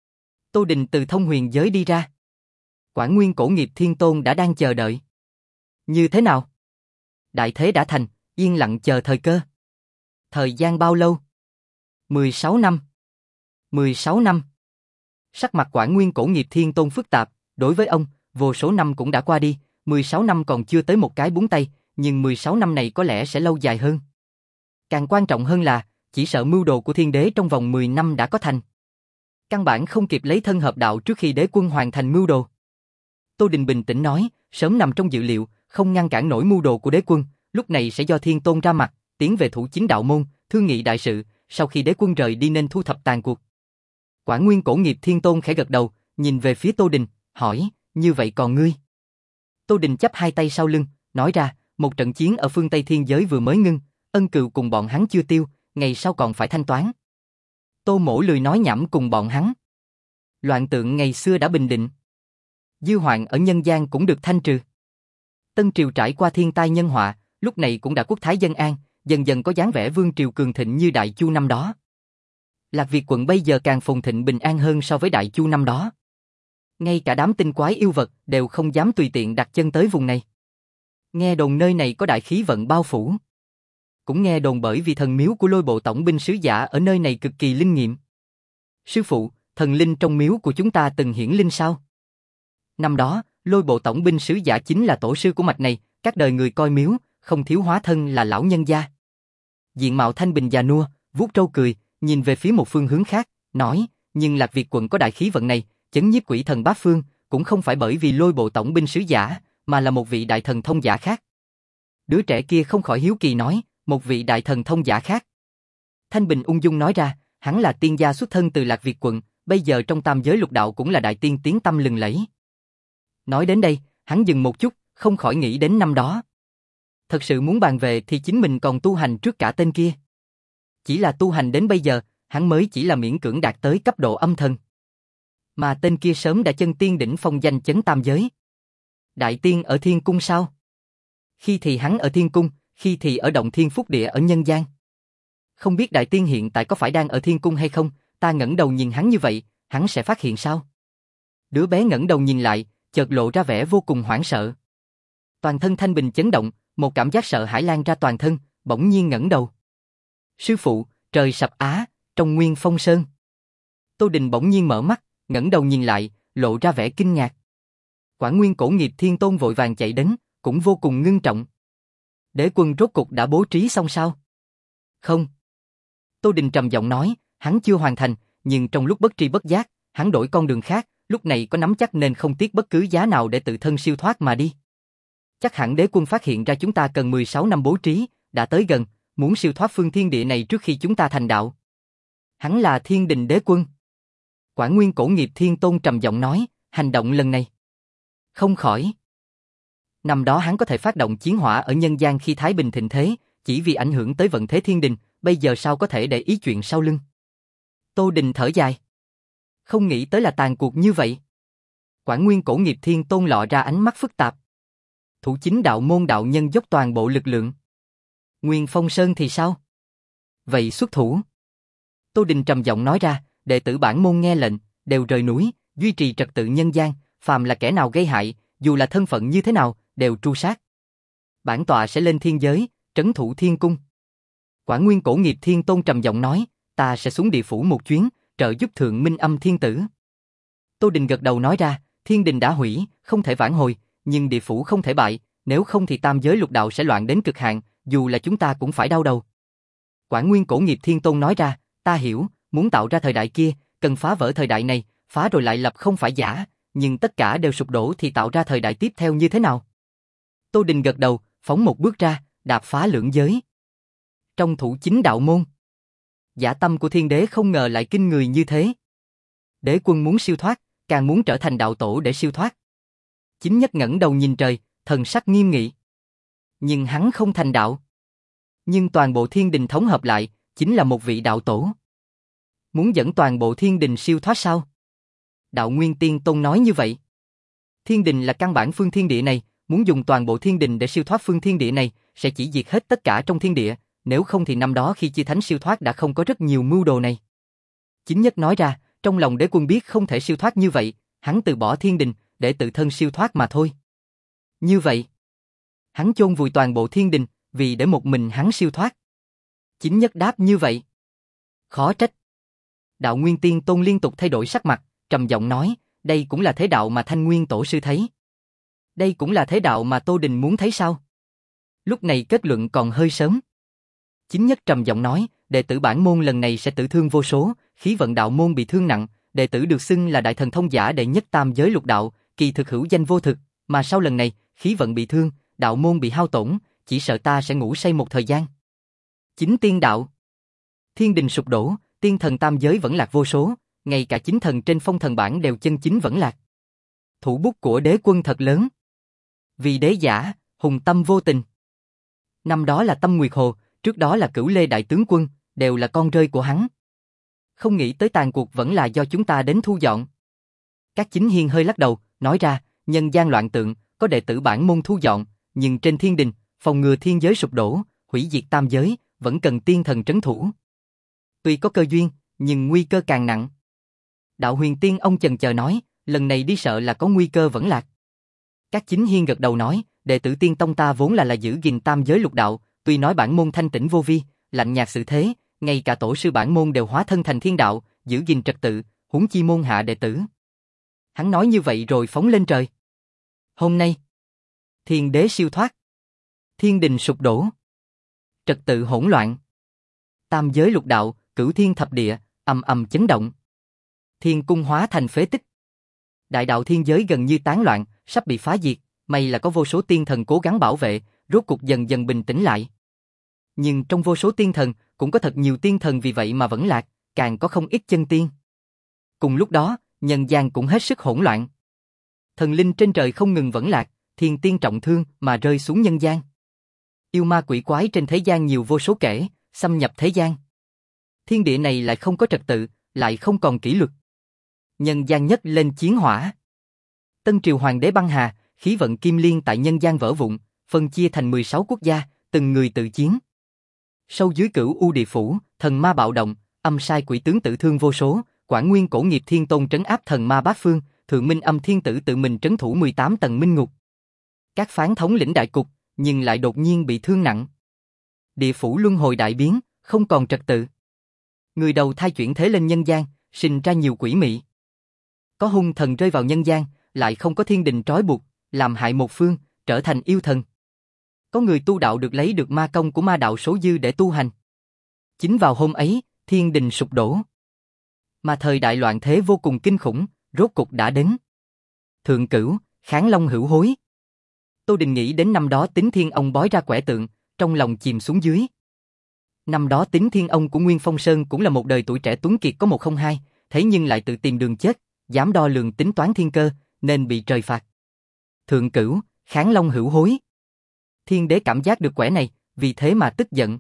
[SPEAKER 1] Tô Đình từ thông huyền giới đi ra. Quản Nguyên Cổ Nghiệp Thiên Tôn đã đang chờ đợi. Như thế nào? Đại thế đã thành, yên lặng chờ thời cơ. Thời gian bao lâu? mười sáu năm. mười sáu năm. Sắc mặt Quản Nguyên Cổ Nghiệp Thiên Tôn phức tạp, đối với ông, vô số năm cũng đã qua đi, mười sáu năm còn chưa tới một cái búng tay, nhưng mười sáu năm này có lẽ sẽ lâu dài hơn. Càng quan trọng hơn là, chỉ sợ mưu đồ của Thiên Đế trong vòng mười năm đã có thành. Căn bản không kịp lấy thân hợp đạo trước khi đế quân hoàn thành mưu đồ. Tô Đình bình tĩnh nói, sớm nằm trong dự liệu, không ngăn cản nổi mưu đồ của đế quân, lúc này sẽ do Thiên Tôn ra mặt, tiến về thủ chính đạo môn, thương nghị đại sự, sau khi đế quân rời đi nên thu thập tàn cuộc. Quản Nguyên Cổ Nghiệp Thiên Tôn khẽ gật đầu, nhìn về phía Tô Đình, hỏi, như vậy còn ngươi? Tô Đình chắp hai tay sau lưng, nói ra, một trận chiến ở phương Tây Thiên Giới vừa mới ngưng, ân cừu cùng bọn hắn chưa tiêu, ngày sau còn phải thanh toán. Tô Mỗ lười nói nhảm cùng bọn hắn. Loạn tượng ngày xưa đã bình định. Dư hoạn ở nhân gian cũng được thanh trừ. Tân triều trải qua thiên tai nhân họa, lúc này cũng đã quốc thái dân an, dần dần có dáng vẻ vương triều cường thịnh như Đại Chu năm đó. Lạc Việt quận bây giờ càng phồn thịnh bình an hơn so với Đại Chu năm đó. Ngay cả đám tinh quái yêu vật đều không dám tùy tiện đặt chân tới vùng này. Nghe đồn nơi này có đại khí vận bao phủ. Cũng nghe đồn bởi vì thần miếu của Lôi Bộ tổng binh sứ giả ở nơi này cực kỳ linh nghiệm. Sư phụ, thần linh trong miếu của chúng ta từng hiển linh sao? Năm đó, Lôi Bộ tổng binh sứ giả chính là tổ sư của mạch này, các đời người coi miếu, không thiếu hóa thân là lão nhân gia. Diện mạo thanh bình già nua, vuốt râu cười, nhìn về phía một phương hướng khác, nói, nhưng Lạc Việt quận có đại khí vận này, chấn nhiếp quỷ thần bát phương, cũng không phải bởi vì Lôi Bộ tổng binh sứ giả, mà là một vị đại thần thông giả khác. Đứa trẻ kia không khỏi hiếu kỳ nói, một vị đại thần thông giả khác. Thanh Bình ung dung nói ra, hắn là tiên gia xuất thân từ Lạc Việt quận, bây giờ trong tam giới lục đạo cũng là đại tiên tiếng tăm lừng lẫy. Nói đến đây, hắn dừng một chút, không khỏi nghĩ đến năm đó. Thật sự muốn bàn về thì chính mình còn tu hành trước cả tên kia. Chỉ là tu hành đến bây giờ, hắn mới chỉ là miễn cưỡng đạt tới cấp độ âm thần. Mà tên kia sớm đã chân tiên đỉnh phong danh chấn tam giới. Đại tiên ở thiên cung sao? Khi thì hắn ở thiên cung, khi thì ở động thiên phúc địa ở nhân gian. Không biết đại tiên hiện tại có phải đang ở thiên cung hay không, ta ngẩng đầu nhìn hắn như vậy, hắn sẽ phát hiện sao? Đứa bé ngẩng đầu nhìn lại, chợt lộ ra vẻ vô cùng hoảng sợ. Toàn thân Thanh Bình chấn động, một cảm giác sợ hãi lan ra toàn thân, bỗng nhiên ngẩng đầu. Sư phụ, trời sập á, trong Nguyên Phong Sơn. Tô Đình bỗng nhiên mở mắt, ngẩng đầu nhìn lại, lộ ra vẻ kinh ngạc. Quản Nguyên Cổ Nghiệp Thiên Tôn vội vàng chạy đến, cũng vô cùng ngưng trọng. Đế quân rốt cục đã bố trí xong sao? Không. Tô Đình trầm giọng nói, hắn chưa hoàn thành, nhưng trong lúc bất tri bất giác, hắn đổi con đường khác, lúc này có nắm chắc nên không tiếc bất cứ giá nào để tự thân siêu thoát mà đi. Chắc hẳn đế quân phát hiện ra chúng ta cần mười sáu năm bố trí, đã tới gần, muốn siêu thoát phương thiên địa này trước khi chúng ta thành đạo. Hắn là Thiên Đình đế quân. Quản Nguyên Cổ Nghiệp Thiên Tôn trầm giọng nói, hành động lần này không khỏi. Năm đó hắn có thể phát động chiến hỏa ở nhân gian khi Thái Bình thịnh thế, chỉ vì ảnh hưởng tới vận thế thiên đình, bây giờ sao có thể để ý chuyện sau lưng. Tô Đình thở dài. Không nghĩ tới là tàn cuộc như vậy. Quản Nguyên Cổ Nghiệp Thiên Tôn lọ ra ánh mắt phức tạp. Thủ chính đạo môn đạo nhân dốc toàn bộ lực lượng. Nguyên Phong Sơn thì sao? Vậy xuất thủ. Tô Đình trầm giọng nói ra, đệ tử bản môn nghe lệnh, đều rời núi, duy trì trật tự nhân gian, phàm là kẻ nào gây hại, dù là thân phận như thế nào, đều tru sát. Bản tọa sẽ lên thiên giới, trấn thủ thiên cung. Quản Nguyên Cổ Nghiệp Thiên Tôn trầm giọng nói, ta sẽ xuống địa phủ một chuyến, trợ giúp Thượng Minh Âm Thiên Tử. Tô Đình gật đầu nói ra, thiên đình đã hủy, không thể vãn hồi, nhưng địa phủ không thể bại, nếu không thì tam giới lục đạo sẽ loạn đến cực hạn, dù là chúng ta cũng phải đau đầu. Quản Nguyên Cổ Nghiệp Thiên Tôn nói ra, ta hiểu, muốn tạo ra thời đại kia, cần phá vỡ thời đại này, phá rồi lại lập không phải giả, nhưng tất cả đều sụp đổ thì tạo ra thời đại tiếp theo như thế nào? Tô Đình gật đầu, phóng một bước ra, đạp phá lưỡng giới. Trong thủ chính đạo môn, dã tâm của thiên đế không ngờ lại kinh người như thế. Đế quân muốn siêu thoát, càng muốn trở thành đạo tổ để siêu thoát. Chính Nhất ngẩng đầu nhìn trời, thần sắc nghiêm nghị. Nhưng hắn không thành đạo. Nhưng toàn bộ thiên đình thống hợp lại, chính là một vị đạo tổ. Muốn dẫn toàn bộ thiên đình siêu thoát sao? Đạo Nguyên Tiên Tôn nói như vậy. Thiên đình là căn bản phương thiên địa này, muốn dùng toàn bộ thiên đình để siêu thoát phương thiên địa này, sẽ chỉ diệt hết tất cả trong thiên địa, nếu không thì năm đó khi chư thánh siêu thoát đã không có rất nhiều mưu đồ này. Chính Nhất nói ra, trong lòng đế quân biết không thể siêu thoát như vậy, hắn từ bỏ thiên đình, để tự thân siêu thoát mà thôi. Như vậy, hắn chôn vùi toàn bộ thiên đình, vì để một mình hắn siêu thoát. Chính Nhất đáp như vậy. Khó trách. Đạo Nguyên Tiên Tôn liên tục thay đổi sắc mặt, trầm giọng nói, đây cũng là thế đạo mà Thanh Nguyên Tổ Sư thấy. Đây cũng là thế đạo mà Tô Đình muốn thấy sao? Lúc này kết luận còn hơi sớm. Chính Nhất trầm giọng nói, đệ tử bản môn lần này sẽ tử thương vô số, khí vận đạo môn bị thương nặng, đệ tử được xưng là đại thần thông giả đệ nhất tam giới lục đạo, kỳ thực hữu danh vô thực, mà sau lần này, khí vận bị thương, đạo môn bị hao tổn, chỉ sợ ta sẽ ngủ say một thời gian. Chính tiên đạo. Thiên đình sụp đổ, tiên thần tam giới vẫn lạc vô số, ngay cả chính thần trên phong thần bảng đều chân chính vẫn lạc. Thủ bút của đế quân thật lớn. Vì đế giả, hùng tâm vô tình. Năm đó là Tâm Nguyệt Hồ, trước đó là Cửu Lê Đại Tướng Quân, đều là con rơi của hắn. Không nghĩ tới tàn cuộc vẫn là do chúng ta đến thu dọn. Các chính hiên hơi lắc đầu, nói ra, nhân gian loạn tượng, có đệ tử bản môn thu dọn, nhưng trên thiên đình, phòng ngừa thiên giới sụp đổ, hủy diệt tam giới, vẫn cần tiên thần trấn thủ. Tuy có cơ duyên, nhưng nguy cơ càng nặng. Đạo Huyền Tiên ông chần chờ nói, lần này đi sợ là có nguy cơ vẫn lạc. Các chính hiên gật đầu nói, đệ tử Tiên Tông ta vốn là là giữ gìn tam giới lục đạo, tuy nói bản môn thanh tĩnh vô vi, lạnh nhạt sự thế, ngay cả tổ sư bản môn đều hóa thân thành thiên đạo, giữ gìn trật tự, huống chi môn hạ đệ tử. Hắn nói như vậy rồi phóng lên trời. Hôm nay, thiên đế siêu thoát, thiên đình sụp đổ, trật tự hỗn loạn, tam giới lục đạo, cửu thiên thập địa, ầm ầm chấn động. Thiên cung hóa thành phế tích. Đại đạo thiên giới gần như tán loạn, sắp bị phá diệt, may là có vô số tiên thần cố gắng bảo vệ, rốt cục dần dần bình tĩnh lại. Nhưng trong vô số tiên thần, cũng có thật nhiều tiên thần vì vậy mà vẫn lạc, càng có không ít chân tiên. Cùng lúc đó, nhân gian cũng hết sức hỗn loạn. Thần linh trên trời không ngừng vẫn lạc, thiên tiên trọng thương mà rơi xuống nhân gian. Yêu ma quỷ quái trên thế gian nhiều vô số kể, xâm nhập thế gian. Thiên địa này lại không có trật tự, lại không còn kỷ luật. Nhân gian nhất lên chiến hỏa. Tân triều hoàng đế băng hà, khí vận kim liên tại nhân gian vỡ vụn, phân chia thành mười sáu quốc gia, từng người tự chiến. Sâu dưới Cửu U địa phủ, thần ma bạo động, âm sai quỷ tướng tử thương vô số, Quản Nguyên Cổ Nghiệp Thiên Tôn trấn áp thần ma bát phương, Thượng Minh Âm Thiên Tử tự mình trấn thủ mười tám tầng minh ngục. Các phán thống lĩnh đại cục, nhưng lại đột nhiên bị thương nặng. Địa phủ luân hồi đại biến, không còn trật tự. Người đầu thai chuyển thế lên nhân gian, sinh ra nhiều quỷ mị. Có hung thần rơi vào nhân gian, lại không có thiên đình trói buộc, làm hại một phương, trở thành yêu thần. Có người tu đạo được lấy được ma công của ma đạo số dư để tu hành. Chính vào hôm ấy, thiên đình sụp đổ. Mà thời đại loạn thế vô cùng kinh khủng, rốt cục đã đến. Thượng Cửu, Kháng Long hữu hối. Tô Đình nghĩ đến năm đó Tính Thiên Ông bói ra quẻ tượng, trong lòng chìm xuống dưới. Năm đó Tính Thiên Ông của Nguyên Phong Sơn cũng là một đời tuổi trẻ tuấn kiệt có một không hai, thế nhưng lại tự tìm đường chết, dám đo lường tính toán thiên cơ, nên bị trời phạt. Thượng Cửu, Kháng Long hữu hối. Thiên đế cảm giác được quẻ này, vì thế mà tức giận.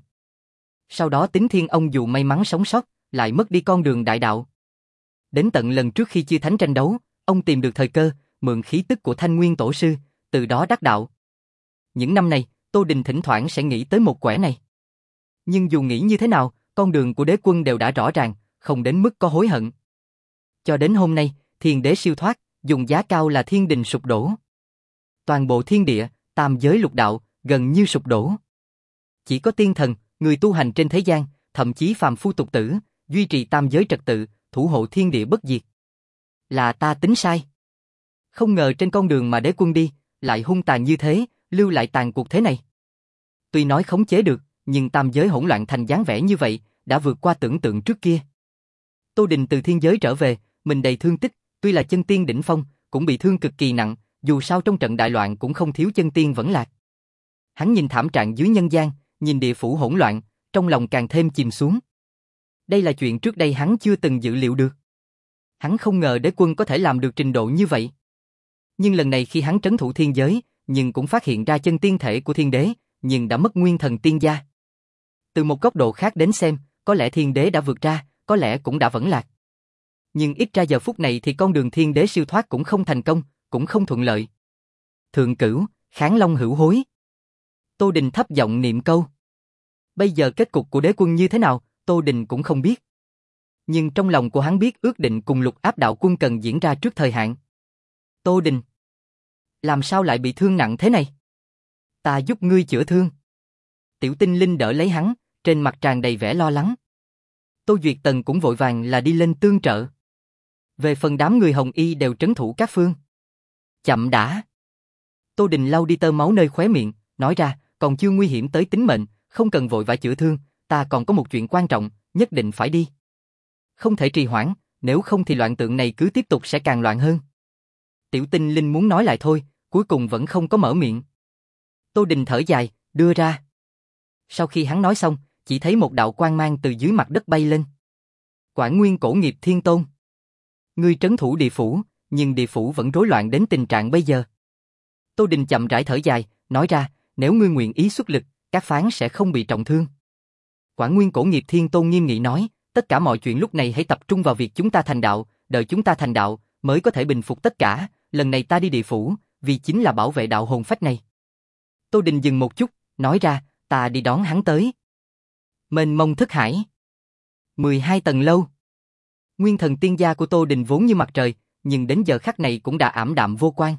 [SPEAKER 1] Sau đó Tính Thiên ông dù may mắn sống sót, lại mất đi con đường đại đạo. Đến tận lần trước khi chia thánh tranh đấu, ông tìm được thời cơ, mượn khí tức của Thanh Nguyên Tổ sư, từ đó đắc đạo. Những năm này, Tô Đình thỉnh thoảng sẽ nghĩ tới một quẻ này. Nhưng dù nghĩ như thế nào, con đường của đế quân đều đã rõ ràng, không đến mức có hối hận. Cho đến hôm nay, thiên đế siêu thoát, dùng giá cao là thiên đình sụp đổ. Toàn bộ thiên địa, tam giới lục đạo, gần như sụp đổ. Chỉ có tiên thần, người tu hành trên thế gian, thậm chí phàm phu tục tử, duy trì tam giới trật tự, thủ hộ thiên địa bất diệt. Là ta tính sai. Không ngờ trên con đường mà đế quân đi, lại hung tàn như thế, lưu lại tàn cuộc thế này. Tuy nói khống chế được, nhưng tam giới hỗn loạn thành dáng vẻ như vậy, đã vượt qua tưởng tượng trước kia. Tô Đình từ thiên giới trở về, mình đầy thương tích, tuy là chân tiên đỉnh phong, cũng bị thương cực kỳ nặng, dù sao trong trận đại loạn cũng không thiếu chân tiên vẫn lạc. Hắn nhìn thảm trạng dưới nhân gian, nhìn địa phủ hỗn loạn, trong lòng càng thêm chìm xuống. Đây là chuyện trước đây hắn chưa từng dự liệu được. Hắn không ngờ đế quân có thể làm được trình độ như vậy. Nhưng lần này khi hắn trấn thủ thiên giới, nhưng cũng phát hiện ra chân tiên thể của thiên đế, nhưng đã mất nguyên thần tiên gia. Từ một góc độ khác đến xem, có lẽ thiên đế đã vượt ra, có lẽ cũng đã vẫn lạc. Nhưng ít ra giờ phút này thì con đường thiên đế siêu thoát cũng không thành công, cũng không thuận lợi. Thượng cửu, kháng long hữu hối. Tô Đình thấp giọng niệm câu. Bây giờ kết cục của đế quân như thế nào, Tô Đình cũng không biết. Nhưng trong lòng của hắn biết ước định cùng Lục Áp đạo quân cần diễn ra trước thời hạn. Tô Đình, làm sao lại bị thương nặng thế này? Ta giúp ngươi chữa thương. Tiểu Tinh Linh đỡ lấy hắn, trên mặt tràn đầy vẻ lo lắng. Tô Duyệt Tần cũng vội vàng là đi lên tương trợ. Về phần đám người Hồng Y đều trấn thủ các phương. Chậm đã. Tô Đình lau đi tơ máu nơi khóe miệng, nói ra, còn chưa nguy hiểm tới tính mệnh, không cần vội vã chữa thương, ta còn có một chuyện quan trọng, nhất định phải đi. Không thể trì hoãn, nếu không thì loạn tượng này cứ tiếp tục sẽ càng loạn hơn. Tiểu Tinh Linh muốn nói lại thôi, cuối cùng vẫn không có mở miệng. Tô Đình thở dài, đưa ra. Sau khi hắn nói xong, chỉ thấy một đạo quang mang từ dưới mặt đất bay lên. Quản Nguyên Cổ Nghiệp Thiên Tôn. Ngươi trấn thủ địa phủ, nhưng địa phủ vẫn rối loạn đến tình trạng bây giờ. Tô Đình chậm rãi thở dài, nói ra, nếu ngươi nguyện ý xuất lực, các phán sẽ không bị trọng thương. Quản Nguyên Cổ Nghiệp Thiên Tôn nghiêm nghị nói, tất cả mọi chuyện lúc này hãy tập trung vào việc chúng ta thành đạo, đợi chúng ta thành đạo, mới có thể bình phục tất cả, lần này ta đi địa phủ, vì chính là bảo vệ đạo hồn phách này. Tô Đình dừng một chút, nói ra, ta đi đón hắn tới. Mênh mông thức hải. mười hai tầng lâu. Nguyên thần tiên gia của Tô Đình vốn như mặt trời, nhưng đến giờ khắc này cũng đã ảm đạm vô quang.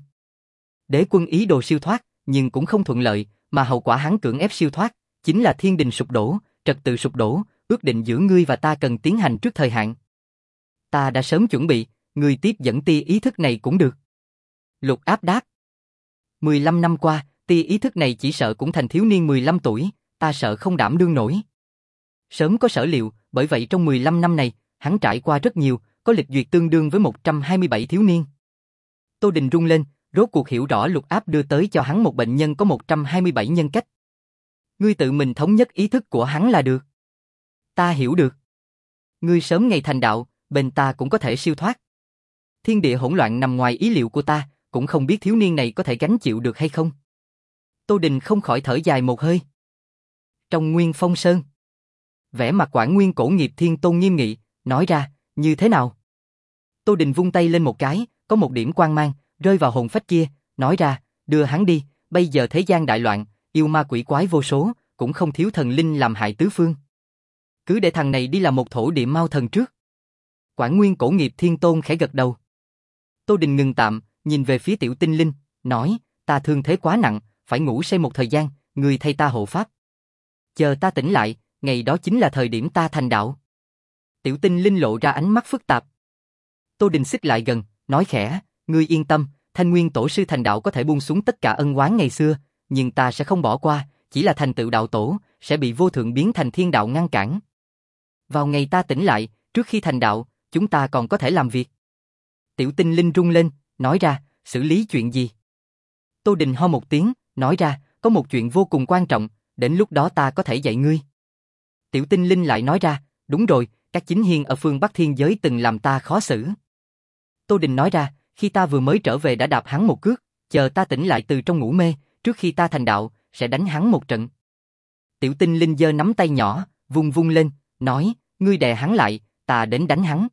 [SPEAKER 1] Đế quân ý đồ siêu thoát, nhưng cũng không thuận lợi, mà hậu quả hắn cưỡng ép siêu thoát, chính là thiên đình sụp đổ, trật tự sụp đổ, ước định giữa ngươi và ta cần tiến hành trước thời hạn. Ta đã sớm chuẩn bị, ngươi tiếp dẫn tia ý thức này cũng được. Lục Áp đáp. mười lăm năm qua, tia ý thức này chỉ sợ cũng thành thiếu niên mười lăm tuổi, ta sợ không đảm đương nổi. Sớm có sở liệu, bởi vậy trong mười lăm năm này, hắn trải qua rất nhiều, có lịch duyệt tương đương với một trăm hai mươi bảy thiếu niên. Tô Đình rung lên, rốt cuộc hiểu rõ Lục Áp đưa tới cho hắn một bệnh nhân có một trăm hai mươi bảy nhân cách. Ngươi tự mình thống nhất ý thức của hắn là được. Ta hiểu được. Ngươi sớm ngày thành đạo, bên ta cũng có thể siêu thoát. Thiên địa hỗn loạn nằm ngoài ý liệu của ta, cũng không biết thiếu niên này có thể gánh chịu được hay không. Tô Đình không khỏi thở dài một hơi. Trong Nguyên Phong Sơn, vẻ mặt Quản Nguyên Cổ Nghiệp Thiên Tôn nghiêm nghị, nói ra, như thế nào? Tô Đình vung tay lên một cái, có một điểm quang mang, rơi vào hồn phách kia, nói ra, đưa hắn đi, bây giờ thế gian đại loạn, yêu ma quỷ quái vô số, cũng không thiếu thần linh làm hại tứ phương. Cứ để thằng này đi làm một thổ địa mau thần trước. Quản Nguyên Cổ Nghiệp Thiên Tôn khẽ gật đầu. Tô Đình ngừng tạm, nhìn về phía Tiểu Tinh Linh, nói, ta thương thế quá nặng, phải ngủ say một thời gian, người thay ta hộ pháp. Chờ ta tỉnh lại, ngày đó chính là thời điểm ta thành đạo. Tiểu Tinh Linh lộ ra ánh mắt phức tạp. Tô Đình xích lại gần, nói khẽ, ngươi yên tâm, Thanh Nguyên Tổ sư thành đạo có thể buông xuống tất cả ân oán ngày xưa, nhưng ta sẽ không bỏ qua, chỉ là thành tựu đạo tổ, sẽ bị vô thượng biến thành thiên đạo ngăn cản. Vào ngày ta tỉnh lại, trước khi thành đạo, chúng ta còn có thể làm việc. Tiểu Tinh Linh rung lên, nói ra, xử lý chuyện gì? Tô Đình ho một tiếng, nói ra, có một chuyện vô cùng quan trọng, đến lúc đó ta có thể dạy ngươi. Tiểu Tinh Linh lại nói ra, đúng rồi, các chính hiên ở phương Bắc Thiên Giới từng làm ta khó xử. Tô Đình nói ra, khi ta vừa mới trở về đã đạp hắn một cước, chờ ta tỉnh lại từ trong ngủ mê, trước khi ta thành đạo, sẽ đánh hắn một trận. Tiểu tinh linh giơ nắm tay nhỏ, vung vung lên, nói, ngươi đè hắn lại, ta đến đánh hắn.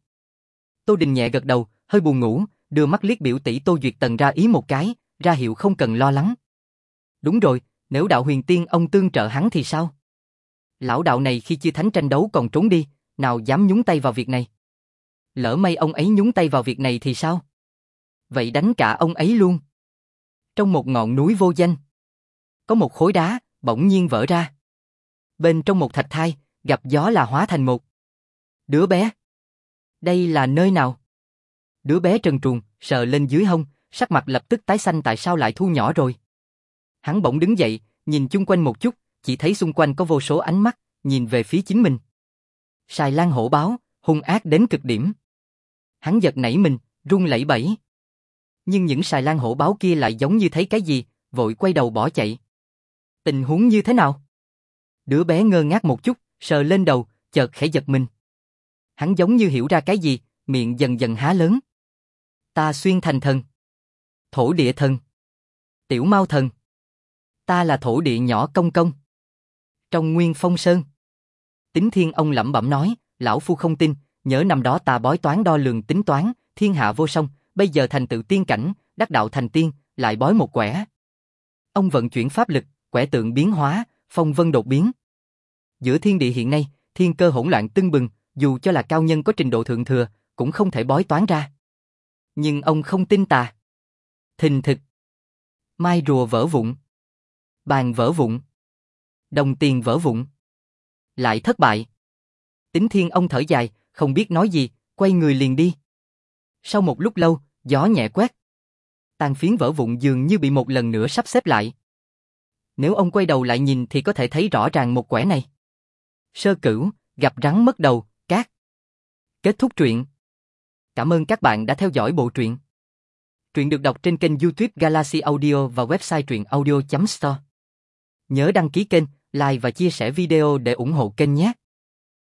[SPEAKER 1] Tô Đình nhẹ gật đầu, hơi buồn ngủ, đưa mắt liếc biểu tỷ Tô Duyệt Tần ra ý một cái, ra hiệu không cần lo lắng. Đúng rồi, nếu đạo huyền tiên ông tương trợ hắn thì sao? Lão đạo này khi chưa thánh tranh đấu còn trốn đi, nào dám nhúng tay vào việc này? Lỡ may ông ấy nhúng tay vào việc này thì sao? Vậy đánh cả ông ấy luôn. Trong một ngọn núi vô danh, có một khối đá, bỗng nhiên vỡ ra. Bên trong một thạch thai, gặp gió là hóa thành một đứa bé. Đây là nơi nào? Đứa bé trần truồng, sờ lên dưới hông, sắc mặt lập tức tái xanh tại sao lại thu nhỏ rồi. Hắn bỗng đứng dậy, nhìn chung quanh một chút, chỉ thấy xung quanh có vô số ánh mắt, nhìn về phía chính mình. Sài Lan hổ báo, hung ác đến cực điểm. Hắn giật nảy mình, run lẩy bẩy. Nhưng những Sài Lan hổ báo kia lại giống như thấy cái gì, vội quay đầu bỏ chạy. Tình huống như thế nào? Đứa bé ngơ ngác một chút, sờ lên đầu, chợt khẽ giật mình. Hắn giống như hiểu ra cái gì, miệng dần dần há lớn. Ta xuyên thành thần. Thổ địa thần. Tiểu Mao thần. Ta là thổ địa nhỏ công công. Trong Nguyên Phong Sơn. Tính Thiên ông lẩm bẩm nói, lão phu không tin, nhớ năm đó ta bói toán đo lường tính toán, thiên hạ vô song, bây giờ thành tựu tiên cảnh, đắc đạo thành tiên, lại bói một quẻ. Ông vận chuyển pháp lực, quẻ tượng biến hóa, phong vân đột biến. Giữa thiên địa hiện nay, thiên cơ hỗn loạn tưng bừng, dù cho là cao nhân có trình độ thượng thừa, cũng không thể bói toán ra. Nhưng ông không tin ta. Thình thịch. Mai rùa vỡ vụn. Bàn vỡ vụn. Đồng tiền vỡ vụn. Lại thất bại. Tính Thiên ông thở dài, không biết nói gì, quay người liền đi. Sau một lúc lâu, gió nhẹ quét. Tàn phiến vỡ vụn dường như bị một lần nữa sắp xếp lại. Nếu ông quay đầu lại nhìn thì có thể thấy rõ ràng một quẻ này. Sơ cửu, gặp rắn mất đầu, cát. Kết thúc truyện. Cảm ơn các bạn đã theo dõi bộ truyện. Truyện được đọc trên kênh YouTube Galaxy Audio và website truyện audio chấm store. Nhớ đăng ký kênh, like và chia sẻ video để ủng hộ kênh nhé.